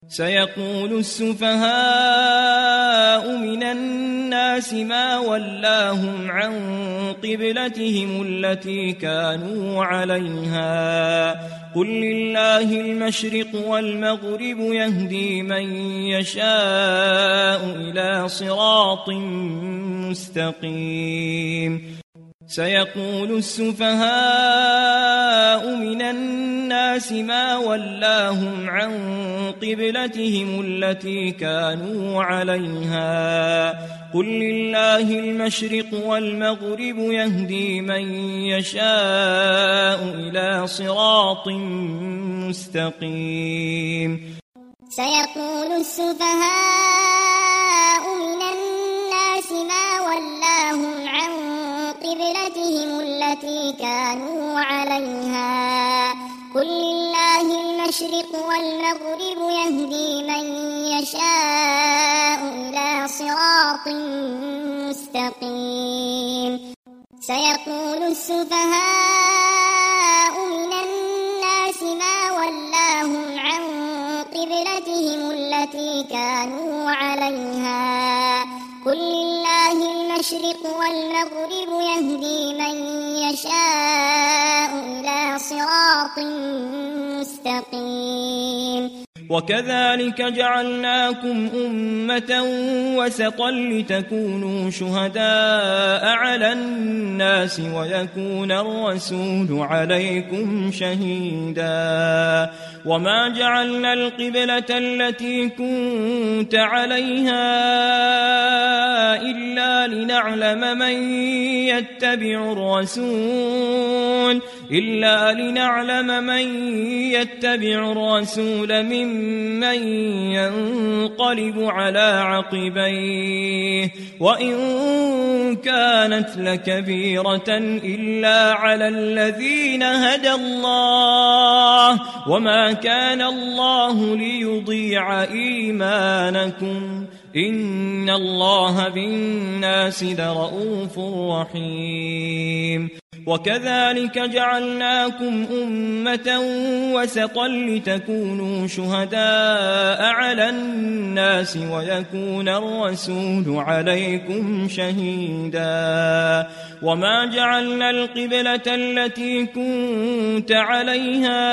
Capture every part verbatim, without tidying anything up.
سيقول السفهاء من الناس ما ولاهم عن قبلتهم التي كانوا عليها قل لله المشرق والمغرب يهدي من يشاء إلى صراط مستقيم سيقول السفهاء من الناس ما ولاهم عن قبلتهم التي كانوا عليها قل لله المشرق والمغرب يهدي من يشاء إلى صراط مستقيم سيقول السفهاء من الناس ما ولاهم عن قبلتهم التي كانوا عليها قل لله المشرق والمغرب يهدي من يشاء إلى صراط مستقيم سيقول السفهاء من الناس ما ولاهم عن قبلتهم التي كانوا عليها قل لله المشرق والمغرب يهدي من يشاء إلى صراط مستقيم وكذلك جعلناكم أمة وسطا لتكونوا شهداء على الناس ويكون الرسول عليكم شهيدا وما جعلنا القبلة التي كنت عليها إلا لنعلم من يتبع الرسول إلا لنعلم من يتبع الرسول ممن ينقلب على عقبيه وإن كانت لكبيرة إلا على الذين هدى الله وما كان الله ليضيع إيمانكم إن الله بالناس لرؤوف رحيم وكذلك جعلناكم أمة وسطا لتكونوا شهداء على الناس ويكون الرسول عليكم شهيدا وما جعلنا القبلة التي كنت عليها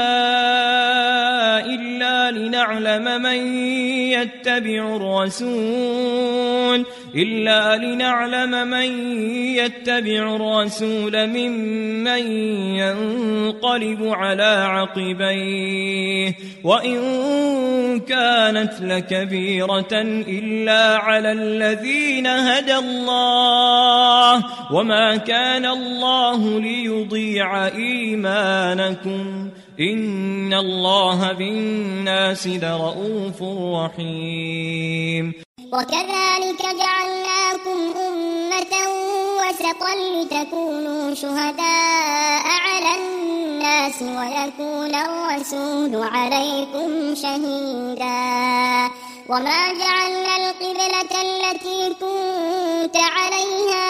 إلا لنعلم من يتبع الرسول إلا لنعلم من يتبع الرسول ممن ينقلب على عقبيه وإن كانت لكبيرة إلا على الذين هدى الله وما كان الله ليضيع إيمانكم إن الله بالناس لرؤوف رحيم وكذلك جعلناكم أمة وسطا لتكونوا شهداء على الناس ويكون الرسول عليكم شهيدا وما جعلنا القبلة التي كنت عليها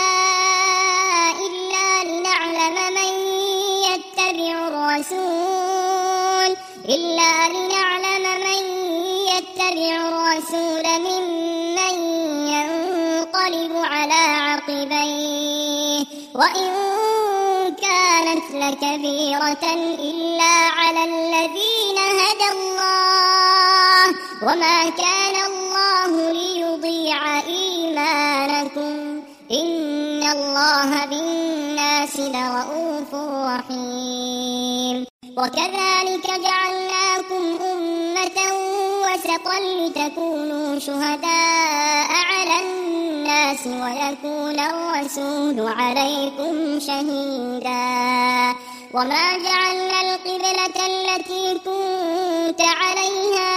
إلا لنعلم من يتبع الرسول إلا لنعلم من يتبع الرسول ممن ينقلب على عقبيه وإن كانت لكبيرة إلا على الذين هدى الله وما كان الله ليضيع إيمانكم إن الله بالناس لرؤوف رحيم وكذلك جعلناكم أمة وسطا لتكونوا شهداء على الناس ويكون الرسول عليكم شهيدا وما جعلنا القبلة التي كنت عليها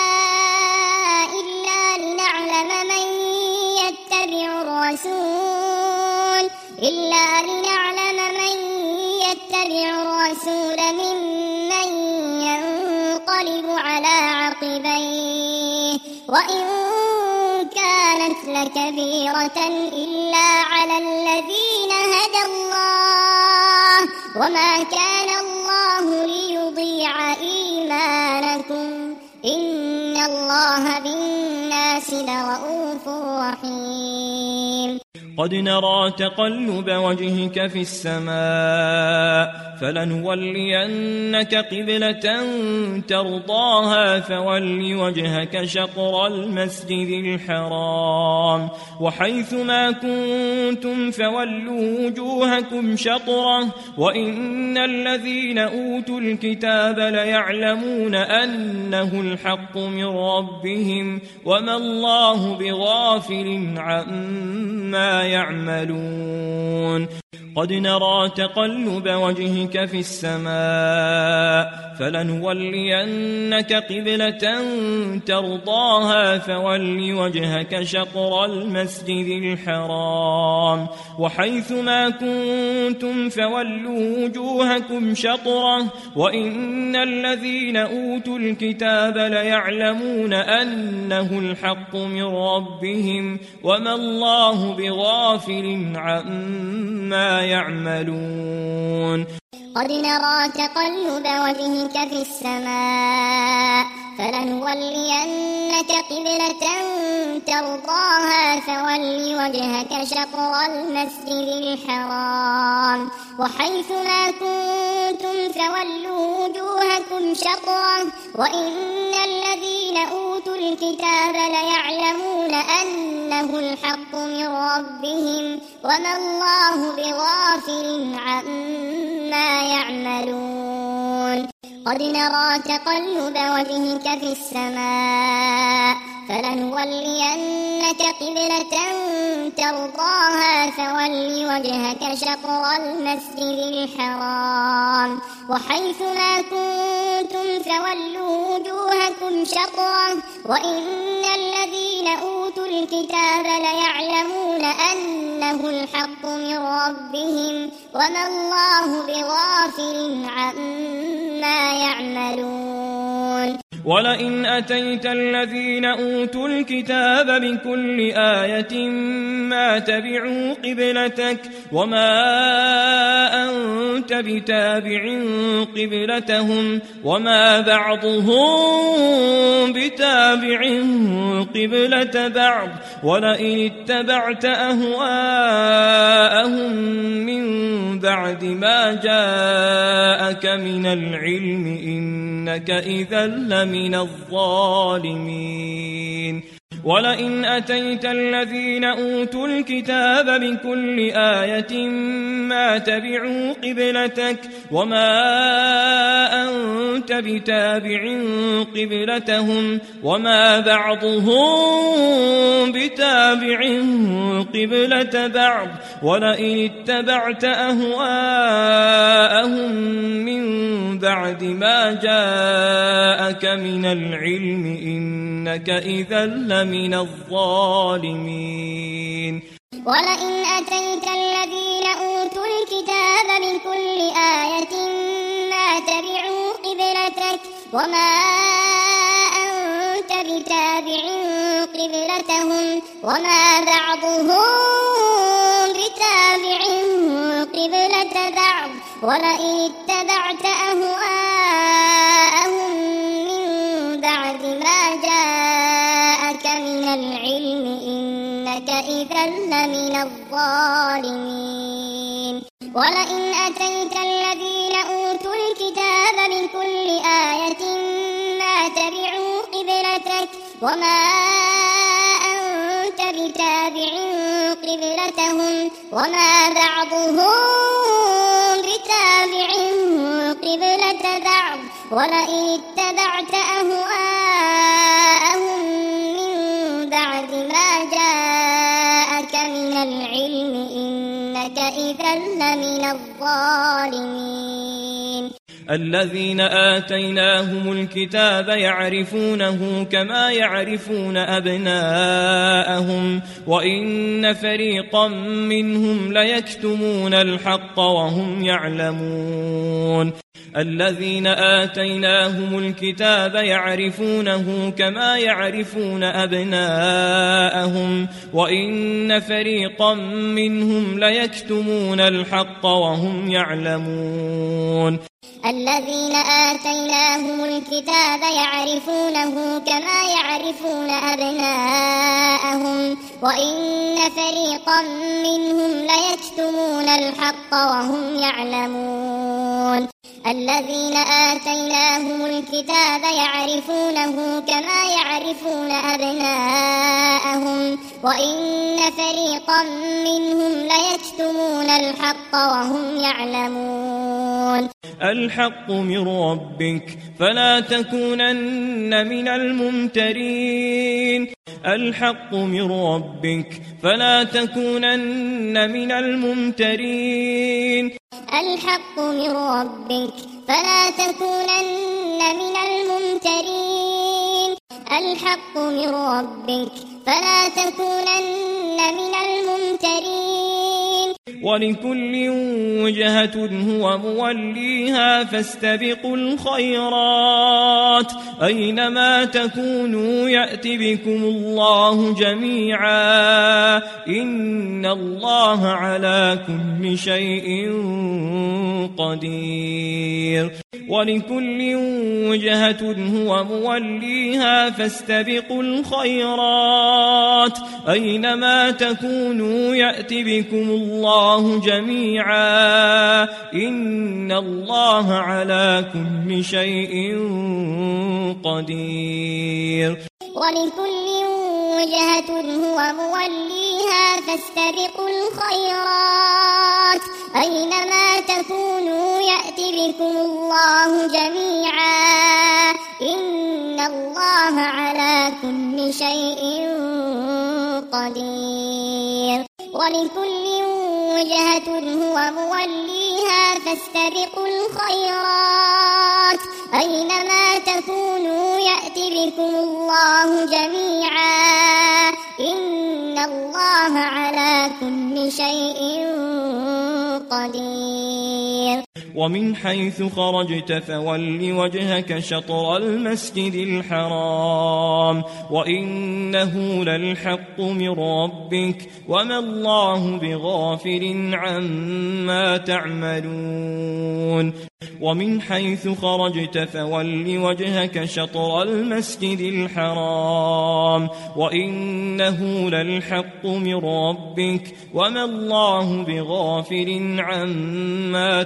إلا لنعلم من يتبع الرسول إلا لنعلم من يتبع الرسول ممن ينقلب على عقبيه وإن كانت لكبيرة إلا على الذين هدى الله وما كان الله ليضيع إيمانكم إن الله بالناس لرءوف رحيم قد نرى تقلب وجهك في السماء فلنولينك قبلة ترضاها فول وجهك شطر المسجد الحرام وحيث ما كنتم فولوا وجوهكم شطره وإن الذين أوتوا الكتاب ليعلمون أنه الحق من ربهم وما الله بغافل عما يعملون قد نرى تقلب وجهك في السماء فلنولينك قبلة ترضاها فول وجهك شطر المسجد الحرام وحيث ما كنتم فولوا وجوهكم شطره وإن الذين أوتوا الكتاب ليعلمون أنه الحق من ربهم وما الله بغافل عما يعملون قد نرى تقلب وجهك في السماء فلنولينك قبلة ترضاها فول وجهك شطر المسجد الحرام وحيث ما كنتم فولوا وجوهكم شطره وإن الذين أوتوا الكتاب ليعلمون أنه الحق من ربهم وما الله بغافل عما يعملون قد نرى تقلب وجهك في السماء فلنولينك قبلة ترضاها فول وجهك شطر المسجد الحرام وحيث ما كنتم فولوا وجوهكم شطره وإن الذين أوتوا الكتاب ليعلمون أنه الحق من ربهم وما الله بغافل عما يعملون ولئن أتيت الذين أوتوا الكتاب بكل آية ما تبعوا قبلتك وما أنت بتابع قبلتهم وما بعضهم بتابع قبلة بعض ولئن اتبعت أهواءهم من بعد ما جاءك من العلم إنك إذا لمن الظالمين ولئن أتيت الذين أوتوا الكتاب بكل آية ما تبعوا قبلتك وما أنت بتابع قبلتهم وما بعضهم بتابع قبلة بعض ولئن اتبعت أهواءهم من بعد ما جاءك من العلم إنك إذا لمن الظالمين ولئن أتيت الذين أوتوا الكتاب بكل آية ما تبعوا قبلتك وما أنت بتابع قبلتهم وما بعضهم بتابع قبلة بعض ولئن اتبعت أهواءهم من بعد ما جاءك من العلم إنك إذا لمن الظالمين ولئن أتيت الذين أوتوا الكتاب بكل آية ما تبعوا قبلتك وما أنت بتابع قبلتهم وما بعضهم بتابع قبلة بعض ولئن اتبعت أهواءهم من بعد ما جاءك من العلم إنك إذا لمن الظالمين الذين آتيناهم الكتاب يعرفونه كما يعرفون أبناءهم وإن فريقا منهم ليكتمون الحق وهم يعلمون الذين آتيناهم الكتاب يعرفونه كما يعرفون أبناءهم وإن فريقا منهم ليكتمون الحق وهم يعلمون الذين آتيناهم الكتاب يعرفونه كما يعرفون أبناءهم وإن فريقا منهم ليكتمون الحق وهم يعلمون الذين آتيناهم الكتاب يعرفونه كما يعرفون أبناءهم وإن فريقا منهم ليكتمون الحق وهم يعلمون الحق من ربك فلا تكونن من الممترين الحق من ربك فلا تكونن من الممترين الحق من ربك فلا تكونن من الممترين الحق من ربك فلا تكونن من الممترين ولكل وجهة هو موليها فاستبقوا الخيرات أينما تكونوا يأت بكم الله جميعا إن الله على كل شيء قدير ولكل وجهة هو موليها فاستبقوا الخيرات أينما تكونوا يأت بكم الله جميعا إن الله على كل شيء قدير ولكل وجهة هو موليها فاستبقوا الخيرات أينما تكونوا يأت بكم الله جميعا إن الله على كل شيء قدير ولكل وجهة هو موليها فاستبقوا الخيرات أينما تكونوا يأت بكم الله جميعا إن الله على كل شيء قدير ومن حيث خرجت فول وجهك شطر المسجد الحرام وإنه للحق من ربك وما الله بغافل عما تعملون ومن حيث خرجت فول وجهك شطر المسجد الحرام وإنه للحق من ربك وما الله بغافل عما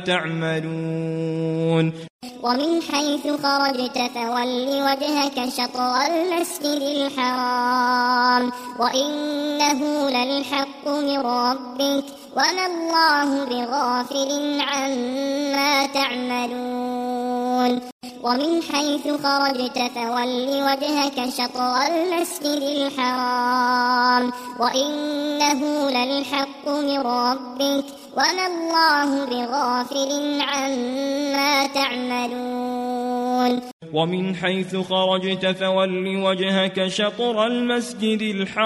تعملون ومن حيث خرجت فول وجهك شطر المسجد الحرام وإنه للحق من ربك وما الله بغافل عما تعملون ومن حيث خرجت فول وجهك شطر المسجد الحرام وإنه للحق من ربك وما الله بغافل عما تعملون ومن حيث خرجت فول وجهك شطر المسجد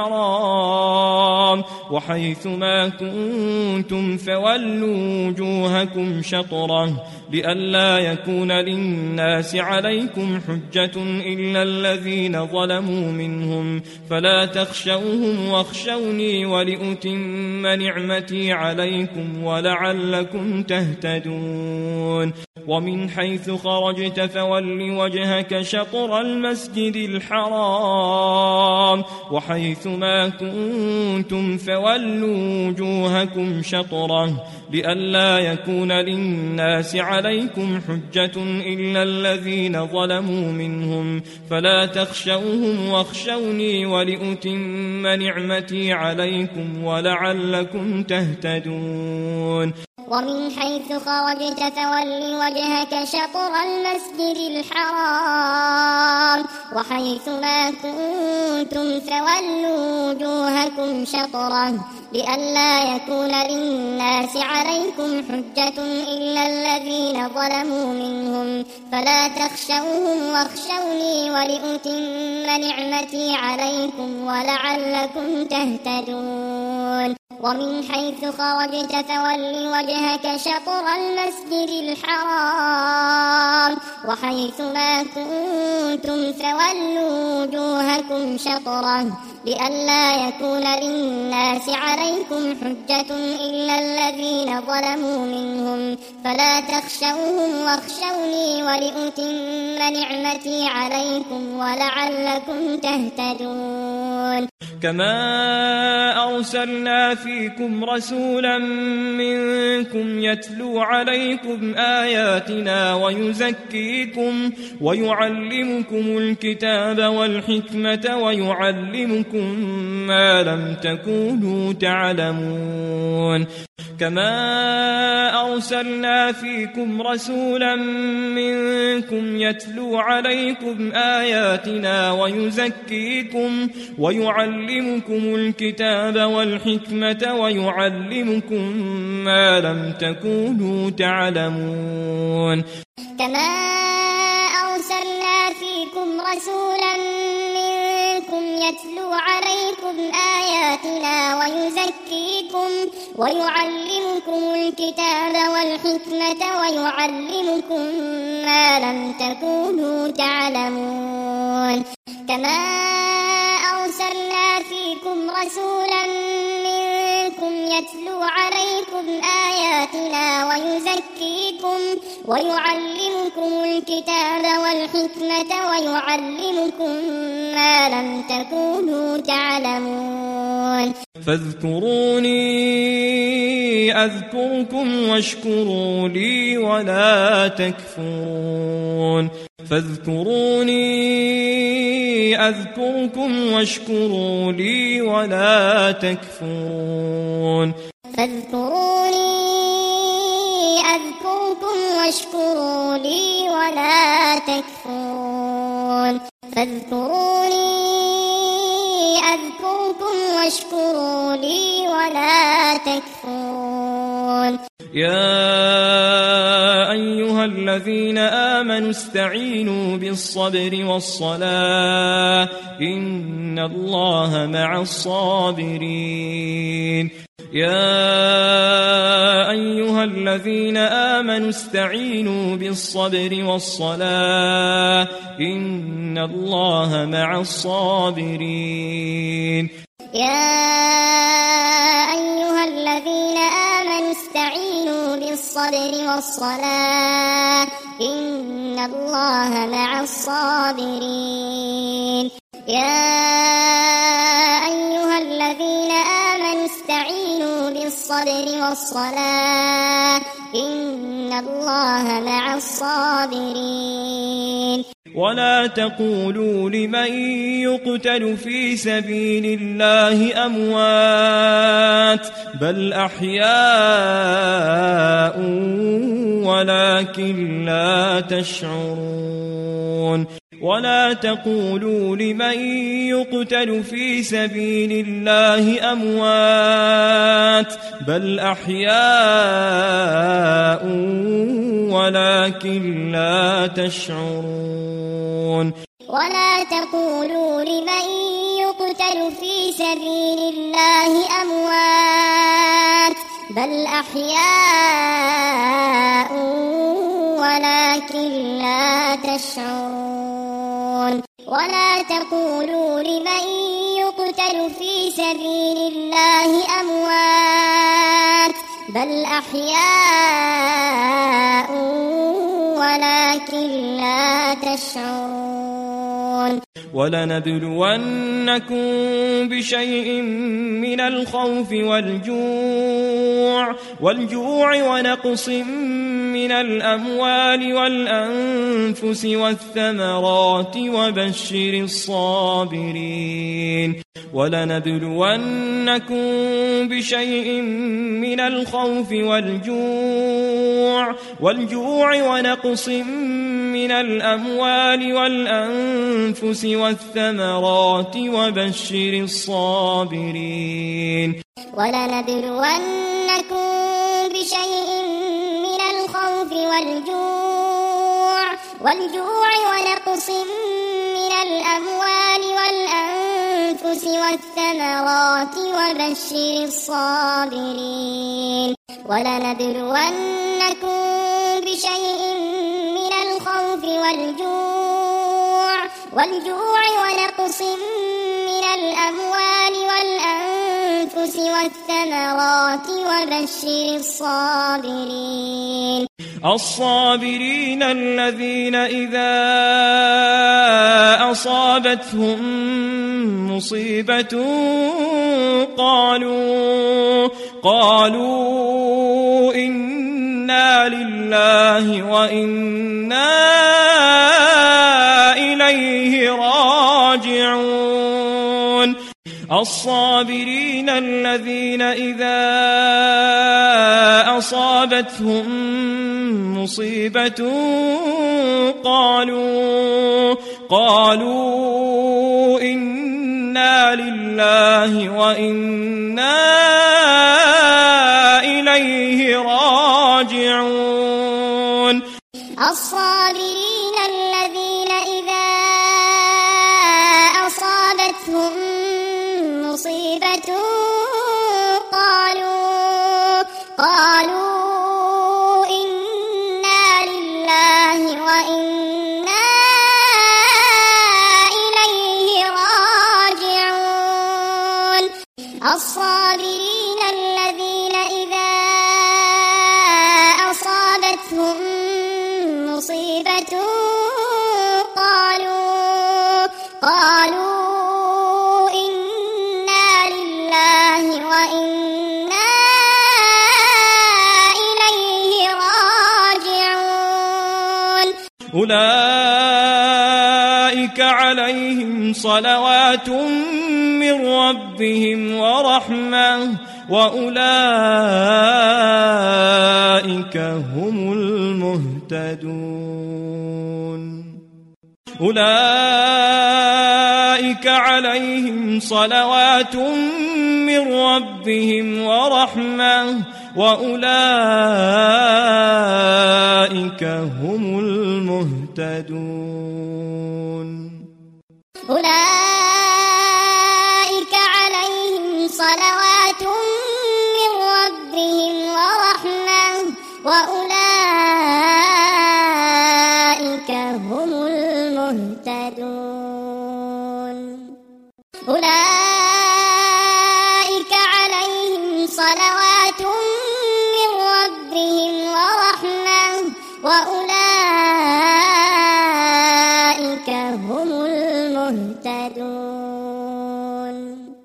الحرام وحيث ما كنتم فولوا وجوهكم شطره لئلا يكون للناس عليكم حجة إلا الذين ظلموا منهم فلا تخشوهم واخشوني ولأتم نعمتي عليكم ولعلكم تهتدون ومن حيث خرجت فول وجهك شطر المسجد الحرام وحيث ما كنتم فولوا وجوهكم شطره لئلا يكون للناس عليكم حجة إلا الذين ظلموا منهم فلا تخشوهم واخشوني ولأتم نعمتي عليكم ولعلكم تهتدون ومن حيث خرجت فول وجهك شطر المسجد الحرام وحيث ما كنتم فولوا وجوهكم شطره لئلا يكون للناس عليكم حجة إلا الذين ظلموا منهم فلا تخشوهم واخشوني ولأتم نعمتي عليكم ولعلكم تهتدون ومن حيث خرجت فول وجهك شطر المسجد الحرام وحيث ما كنتم فولوا وجوهكم لكم شطرة لئلا يكون للناس عليكم حجة إلا الذين ظلموا منهم فلا تخشوهم واخشوني ولأتم نعمتي عليكم ولعلكم تهتدون. كما أرسلنا فيكم رسولا منكم يتلو عليكم آياتنا ويزكيكم ويعلمكم الكتاب والحكمة ويعلمكم ما لم تكونوا تعلمون. كما أرسلنا فيكم رسولا منكم يتلو عليكم آياتنا ويزكيكم ويعلمكم الكتاب والحكمة ويعلمكم ما لم تكونوا تعلمون. كما أرسلنا فيكم رسولا منكم يتلو عليكم آياتنا ويزكيكم ويعلمكم الكتاب والحكمة ويعلمكم ما لم تكونوا تعلمون. كما أرسلنا فيكم رسولا منكم يتلو عليكم آياتنا ويزكيكم ويعلمكم الكتاب والحكمة ويعلمكم ما لم تكونوا تعلمون. فاذكروني أذكركم واشكروا لي ولا تكفرون. فاذكروني أذكركم واشكروا لي ولا تكفرون. فاذكروني أذكركم واشكروا لي ولا تكفرون. فاذكروني أذكركم واشكروا لي ولا تكفرون. يا أيها الذين آمنوا استعينوا بالصبر والصلاة إن الله مع الصابرين. يا أيها الذين آمنوا استعينوا بالصبر والصلاة إن الله مع الصابرين. يا أيها الذين آمنوا استعينوا بالصبر والصلاة إن الله مع الصابرين. يا أيها الذين آمنوا استعينوا بالصبر والصلاة إن الله مع الصابرين. ولا تقولوا لمن يقتل في سبيل الله أموات بل أحياء ولكن لا تشعرون. ولا تقولوا لمن يقتل في سبيل الله أموات بل أحياء ولكن لا تشعرون. ولا تقولوا لمن يقتل في سبيل الله أموات بل أحياء ولكن لا تشعرون. ولا تقولوا لمن يقتل في سبيل الله أموات بل أحياء ولكن لا تشعرون. ولنبلونكم بشيء من الخوف والجوع والجوع ونقص من الأموال والأنفس والثمرات وبشر الصابرين. ولنبلونكم بشيء من الخوف والجوع والجوع ونقص من الأموال والأنفس والثمرات وبشر الصابرين. ولنبلونكم بشيء من الخوف والجوع والجوع ونقص من الأموال والأنفس والثمرات وبشر الصابرين. ولنبلونكم بشيء من الخوف والجوع والجوع ونقص والثمرات وبشر الصابرين الصابرين الذين إذا أصابتهم مصيبة قالوا قالوا إنا لله وإنا إليه راجعون الصابرين الذين إذا أصابتهم مصيبة قالوا قالوا إنا لله وإنا إليه راجعون الصابرين الذين إذا أصابتهم مصيبة قالوا قالوا إنا لله وإنا إليه راجعون الصابرين الذين إذا أصابتهم مصيبة قالوا قالوا إنا لله وإنا إليه راجعون أولئك عليهم صلوات من ربهم ورحمة وأولئك هم المهتدون أولئك عليهم صلوات من ربهم ورحمة وأولئك هم المهتدون أولئك عليهم صلوات من ربهم ورحمة وأولئك هم المهتدون أولئك عليهم صلوات من ربهم ورحمة وأولئك هم المهتدون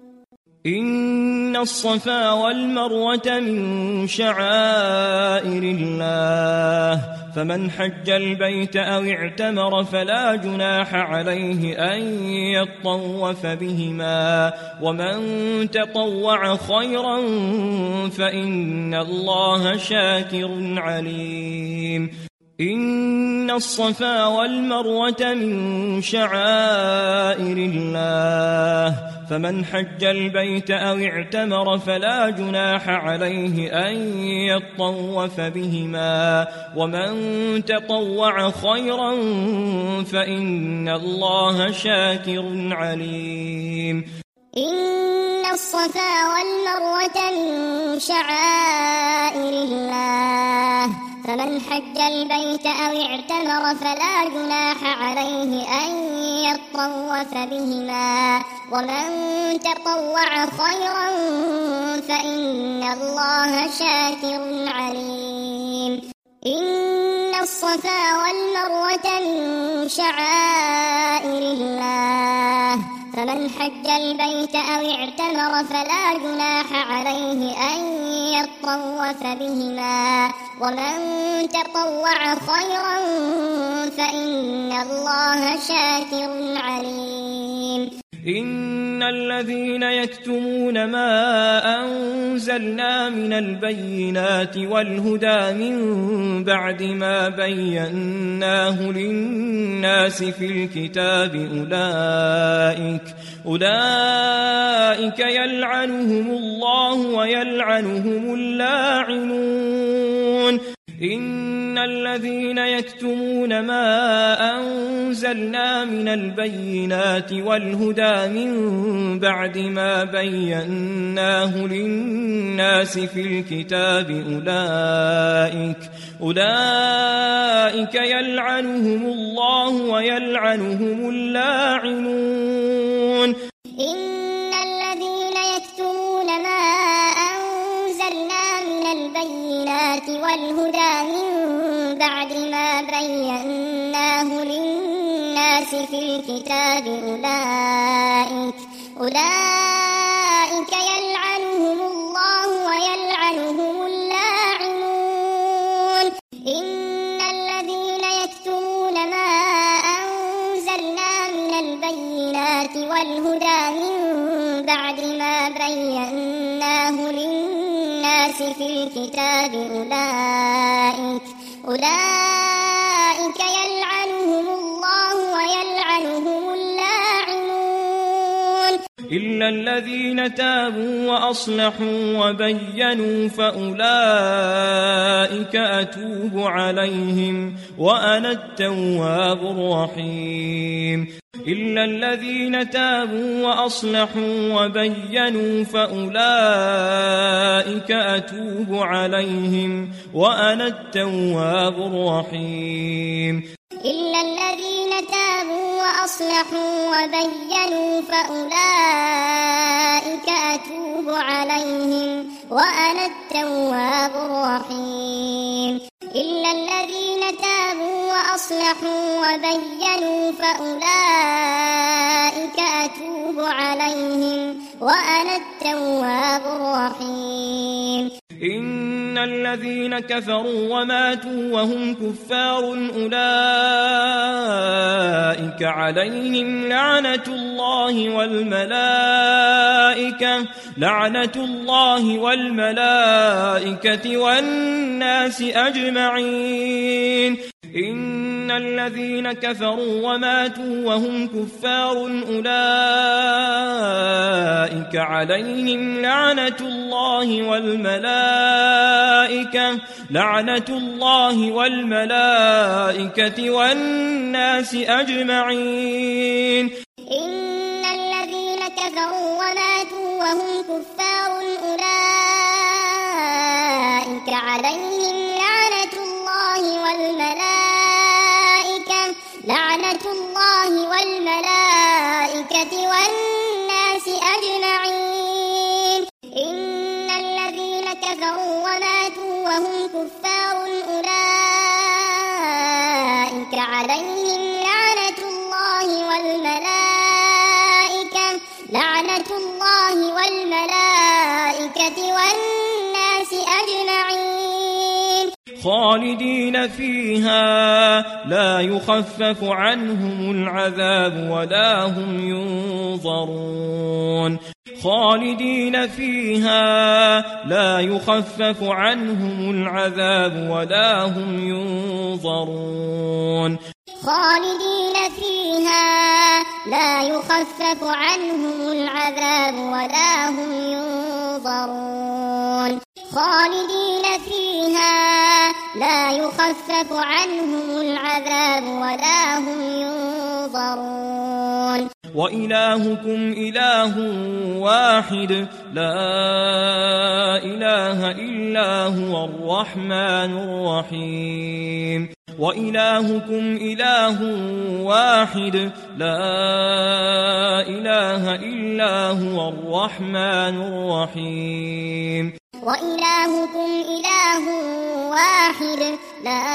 إن الصفا والمروة من شعائر الله فمن حج البيت أو اعتمر فلا جناح عليه أن يطوف بهما ومن تطوع خيرا فإن الله شاكر عليم إن الصفا والمروة من شعائر الله فمن حج البيت أو اعتمر فلا جناح عليه أن يطوف بهما ومن تطوع خيرا فإن الله شاكر عليم إن الصفا والمروة من شعائر الله فمن حج البيت أو اعتمر فلا جناح عليه أن يطوف بهما ومن تطوع خيرا فإن الله شاكر عليم إن الصفا والمروة من شعائر الله فمن حج البيت أو اعتمر فلا جناح عليه أن يطوف بهما ومن تطوع خيرا فإن الله شاكر عليم إن الذين يكتمون ما أنزلنا من البينات والهدى من بعد ما بيناه للناس في الكتاب أولئك أولئك يلعنهم الله ويلعنهم اللاعنون إن الذين يكتمون ما أنزلنا من البينات والهدى من بعد ما بيناه للناس في الكتاب أولئك أولئك يلعنهم الله ويلعنهم اللاعنون إن الذين يكتمون ما الكتاب أولئك أولئك يلعنهم الله ويلعنهم اللاعنون إن الذين يكتمون ما أنزلنا من البينات والهدى من بعد ما بيناه للناس في الكتاب أولئك أولئك يلعنهم الله ويلعنهم اللاعنون إلا الذين تابوا وأصلحوا وبينوا فأولئك أتوب عليهم وأنا التواب الرحيم إلا الذين تابوا وأصلحوا وبينوا فأولئك أتوب عليهم وأنا التواب الرحيم إلا الذين تابوا وأصلحوا وبينوا فأولئك أتوب عليهم وأنا التواب الرحيم إلا الذين تابوا وأصلحوا وبينوا فأولئك أتوب عليهم وأنا التواب الرحيم إن الذين كفروا وماتوا وهم كفار أولئك عليهم لعنة الله والملائكة لعنة الله والملائكة والناس أجمعين إن الذين كفروا وماتوا وهم كفار أولئك عليهم لعنة الله والملائكة لعنة الله والملائكة والناس أجمعين إن الذين كفروا وماتوا وهم كفار أولئك عليهم لعنة الله والملائكة لعنة الله والملائكة والناس أجمعين إن الذين كفروا وماتوا وهم كفار أولئك عليهم لعنة الله والملائكة لعنة الله والملائكة والناس أجمعين خالدين فيها لا يخفف عنهم العذاب ولا هم ينظرون خالدين فيها لا يخفف عنهم العذاب ولا هم ينظرون خالدين فيها لا يخفف عنهم العذاب ولا هم ينظرون خالدين فيها لا يخفف عنهم العذاب ولا هم ينظرون وإلهكم إله واحد لا إله إلا هو الرحمن الرحيم وإلهكم إله واحد لا إله إلا هو الرحمن الرحيم وإلهكم إله واحد لا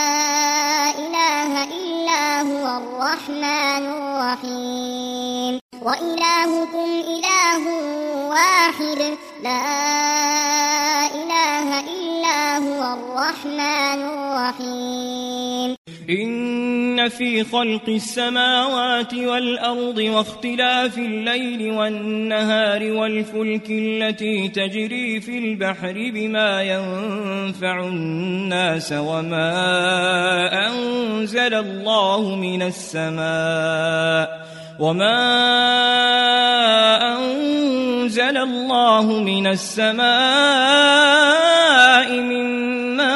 إله إلا هو الرحمن الرحيم وإلهكم إله واحد لا إله إلا هو الرحمن الرحيم إن في خلق السماوات والأرض واختلاف الليل والنهار والفلك التي تجري في البحر بما ينفع الناس وما أنزل الله من السماء وما أنزل الله من السماء من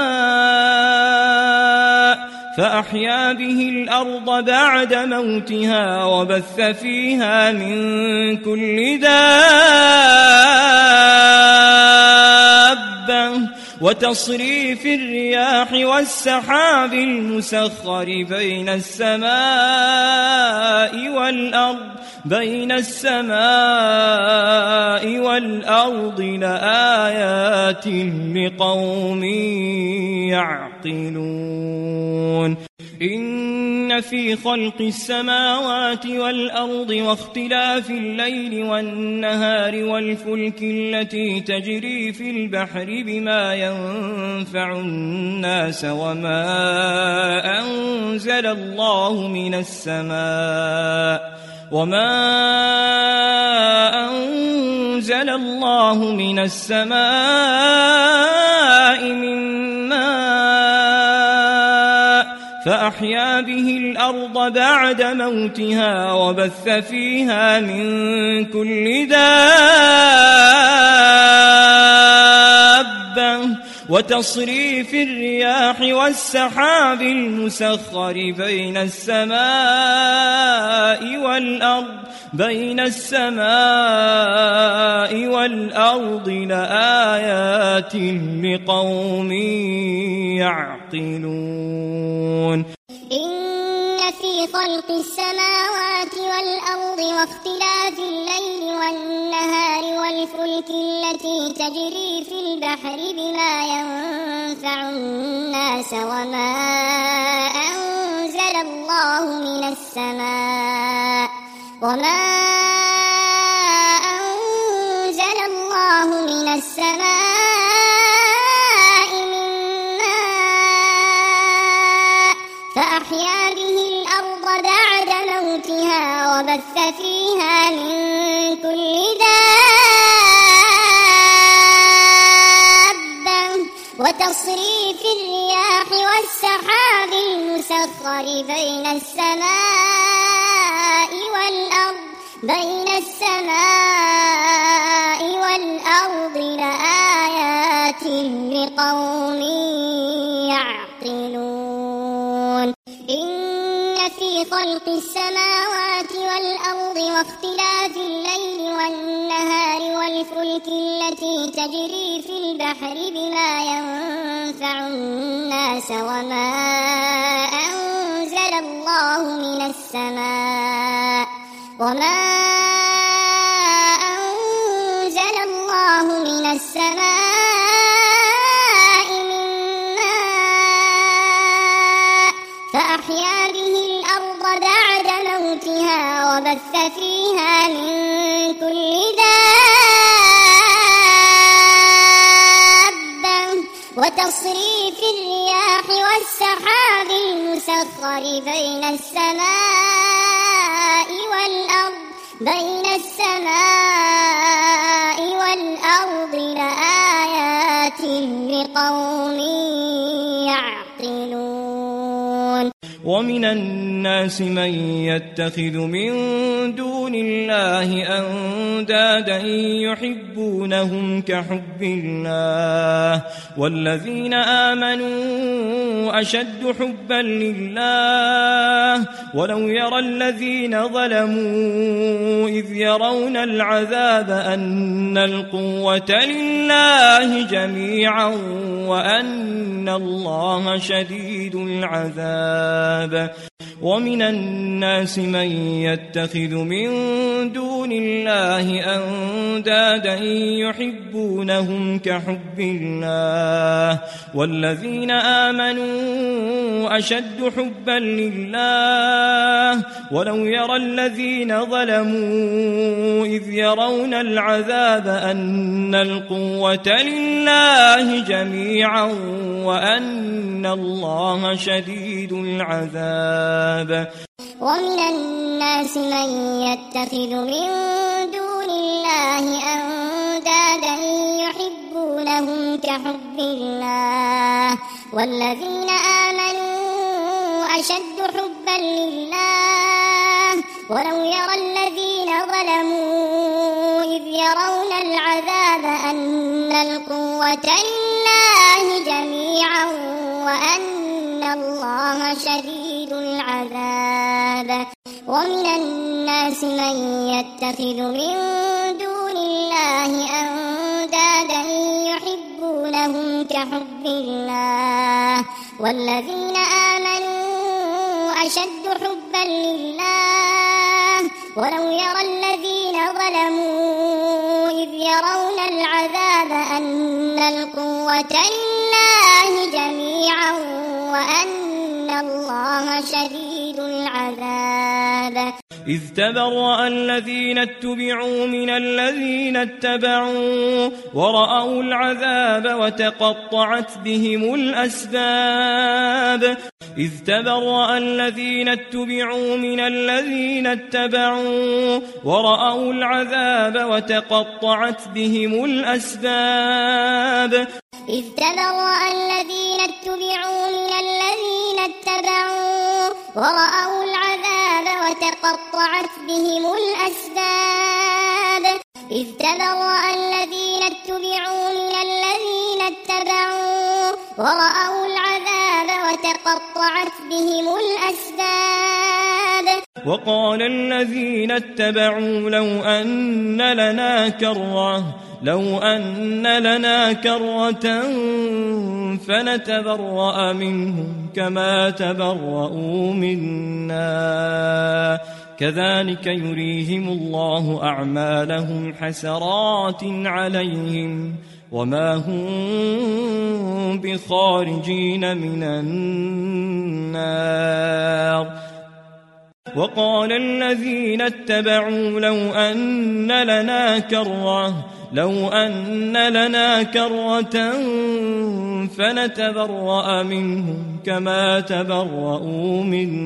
ماء فأحيا به الأرض بعد موتها وبث فيها من كل دابة وتصريف الرياح والسحاب المسخر بين السماء والأرض بين السماء والأرض لآيات لقوم يعقلون إن إن في خلق السماوات والأرض واختلاف الليل والنهار والفلك التي تجري في البحر بما ينفع الناس وما أنزل الله من السماء وما أنزل الله من السماء من ماء فأحيا به الأرض بعد موتها وبث فيها من كل دابة وتصريف الرياح والسحاب المسخر بين السماء والأرض بين السماء والأرض لآيات لقوم يعقلون. إن في خلق السماوات والأرض واختلاف الليل والنهار والفلك التي تجري في البحر بما ينفع الناس وما أنزل الله من السماء وما أنزل الله من السماء من ماء فأحيا به الأرض بعد موتها وبث فيها من كل دابة وتصريف الرياح والسحاب المسخر بين السماء والأرض بين السماء والأرض لآيات لقوم يعقلون. إن في خلق السماوات والأرض واختلاف الليل والنهار والفلك التي تجري في البحر بما ينفع الناس وما أنزل الله من السماء وما أنزل الله من السماء من ماء فأحيا به الأرض بعد موتها وبث فيها من كل دابة وتصريف الرياح والسحاب المسخر بين السماء والأرض بين السماء والأرض لآيات لقوم يعقلون. ومن الناس من يتخذ من دون الله أندادا يحبونهم كحب الله والذين آمنوا أشد حبا لله ولو يرى الذين ظلموا إذ يرون العذاب أن القوة لله جميعا وأن الله شديد العذاب. ومن الناس من يتخذ من دون الله أندادا يحبونهم كحب الله والذين آمنوا أشد حبا لله ولو يرى الذين ظلموا إذ يرون العذاب أن القوة لله جميعا وأن الله شديد العذاب. ومن الناس من يتخذ من دون الله أندادا يحبونهم كحب الله والذين آمنوا أشد حبا لله ولو يرى الذين ظلموا إذ يرون العذاب أن القوة لله جميعا وأن الله شديد العذاب. ومن الناس من يتخذ من دون الله أندادا يحبونهم كحب الله والذين آمنوا أشد حبا لله ولو يرى الذين ظلموا إذ يرون العذاب أن القوة لله جميعا وأن الله شديد إذ تبرأ الذين اتبعوا من الذين اتبعوا ورأوا العذاب وتقطعت بهم الأسباب إذ تبرأ الذين اتبعوا من الذين اتبعوا ورأوا العذاب وتقطعت بهم الأسباب إذ تبرأ الذين اتبعوا من الذين اتبعوا ورأوا العذاب وتقطعت بهم الأسباب إذ تبرأ الذين اتبعوا من الذين اتبعوا ورأوا العذاب وتقطعت بهم الأسباب وقال الذين اتبعوا لو أن لنا كرة لو أن لنا كرة فنتبرأ منهم كما تبرؤوا منا كذلك يريهم الله أعمالهم حسرات عليهم وما هم بخارجين من النار وقال الذين اتبعوا لو أن لنا كرة لو أن لنا كرة فنتبرأ منهم كما تبرؤوا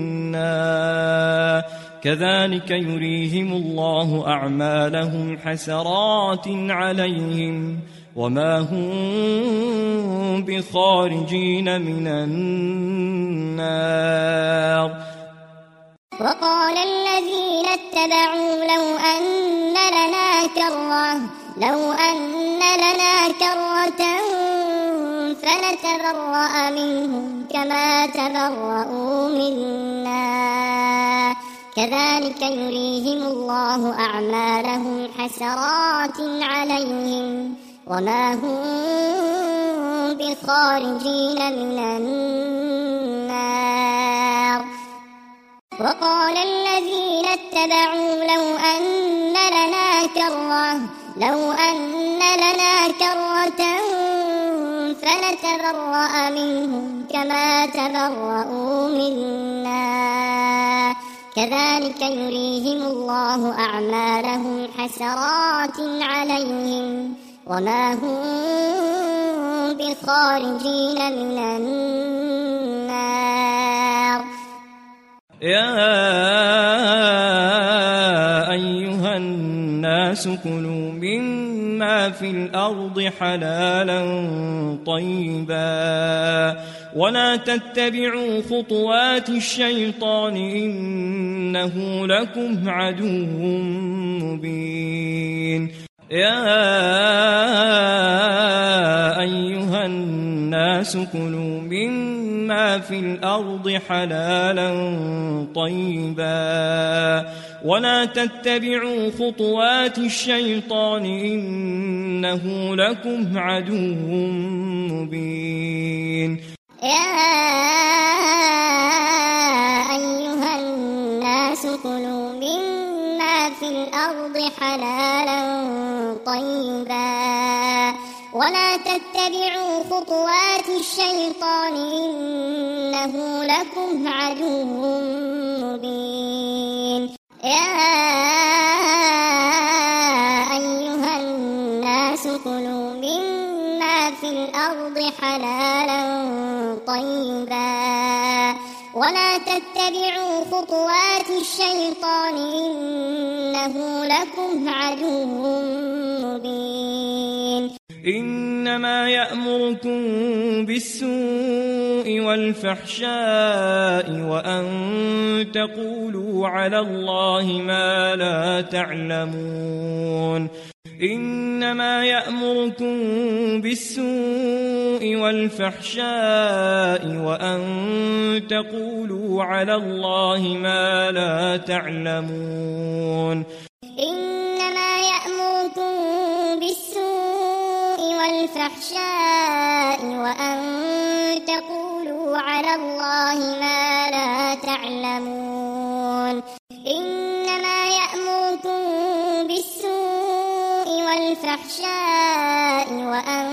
منا كذلك يريهم الله أعمالهم حسرات عليهم وما هم بخارجين من النار وقال الذين اتبعوا لو أن لنا كرة لو أن لنا كرة فنتبرأ منهم كما تبرؤوا منا كذلك يريهم الله أعمالهم حسرات عليهم وما هم بخارجين من النار وقال الذين اتبعوا لو أن لنا كرة لو أن لنا كرة فنتبرأ منهم كما تبرؤوا منا كذلك يريهم الله أعمالهم حسرات عليهم وما هم بخارجين من النار يا أيها الناس كلوا مما في الأرض حلالا طيبا ولا تتبعوا خطوات الشيطان إنه لكم عدو مبين يا أيها الناس كلوا مما في الأرض حلالا طيبا ولا تتبعوا خطوات الشيطان إنه لكم عدو مبين يا أيها الناس كلوا مما في الأرض حلالا طيبا ولا تتبعوا خطوات الشيطان إنه لكم عدو مبين يا أيها الناس كلوا مما في الأرض حلالا طيبا ولا تتبعوا خطوات الشيطان إنه لكم عدو مبين إنما يأمركم بالسوء والفحشاء وأن تقولوا على الله ما لا تعلمون إنما يأمركم بالسوء والفحشاء وأن تقولوا على الله ما لا تعلمون إنما يأمركم بالسوء والفحشاء وأن تقولوا على الله ما لا تعلمون إنما يأمركم بالسوء والفحشاء وأن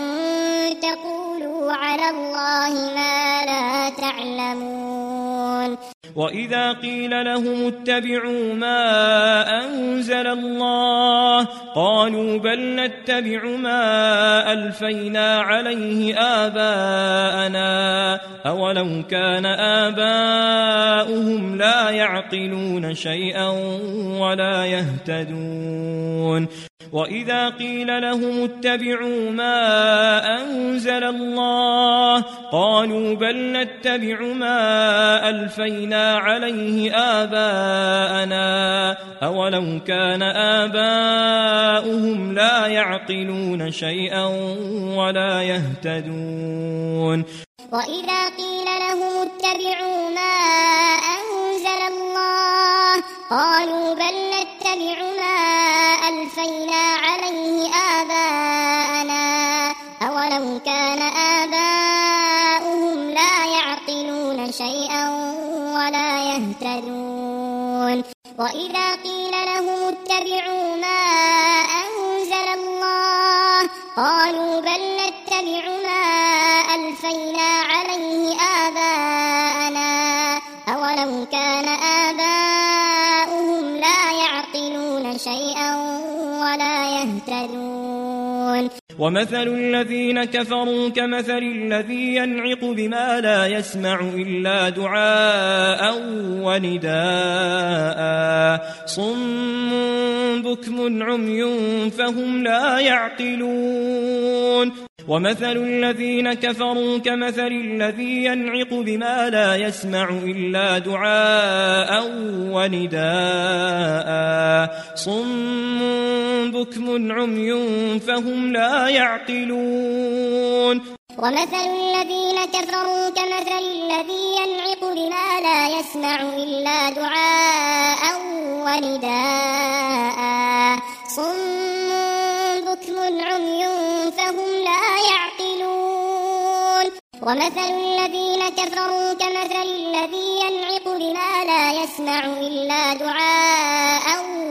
تقولوا على الله ما لا تعلمون وإذا قيل لهم اتبعوا ما أنزل الله قالوا بل نتبع ما ألفينا عليه آباءنا أولو كان آباؤهم لا يعقلون شيئا ولا يهتدون وإذا قيل لهم اتبعوا ما أنزل الله قالوا بل نتبع ما ألفينا عليه آباءنا أولو كان آباؤهم لا يعقلون شيئا ولا يهتدون وإذا قيل لهم اتبعوا ما أنزل الله قالوا بل نتبع ما ألفينا عليه آباءنا أولو كان آباؤهم لا يعقلون شيئا ولا يهتدون وإذا قيل لهم اتبعوا ما أنزل الله قالوا بل نتبع ما ألفينا عليه آباءنا أولو كان آباؤهم لا يعقلون شيئا ولا يهتدون ومثل الذين كفروا كمثل الذي ينعق بما لا يسمع إلا دعاء ونداء صم بكم عمي فهم لا يعقلون ومثل الذين كفروا كمثل الذي ينعق بما لا يسمع إلا دعاء ونداء صم بكم عمي فهم لا يعقلون ومثل الذين كفروا كمثل الذي ينعق بما لا يسمع إلا دعاء ونداء صم بكم عمي فهم لا يعقلون ومثل الذين كفروا كمثل الذي ينعق بما لا يسمع إلا دعاء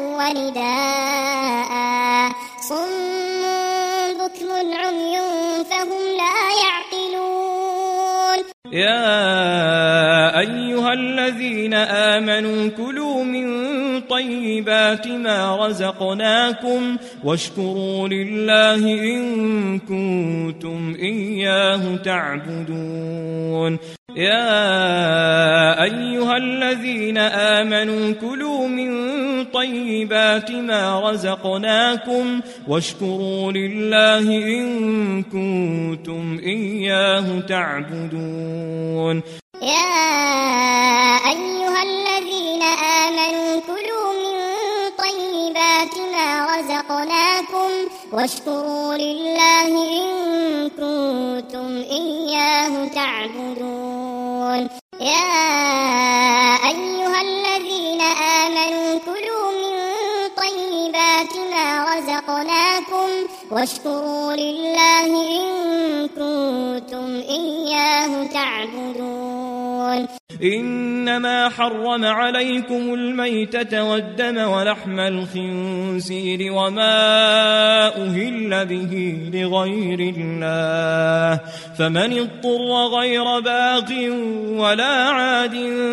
ونداء صم بكم عمي فهم لا يعقلون يا أيها الذين آمنوا كلوا من طيبات ما رزقناكم واشكروا لله إن كنتم إياه تعبدون يا أيها الذين آمنوا كلوا من طيبات ما رزقناكم واشكروا لله إن كنتم إياه تعبدون يا أيها الذين آمنوا كلوا من طيبات ما رزقناكم واشكروا لله إن كنتم إياه تعبدون يا أيها الذين آمنوا كلوا من طيبات ما رزقناكم واشكروا لله إن كنتم إياه تعبدون إنما حرم عليكم الميتة والدم ولحم الخنزير وما أهل به لغير الله فمن اضطر غير باغ ولا عاد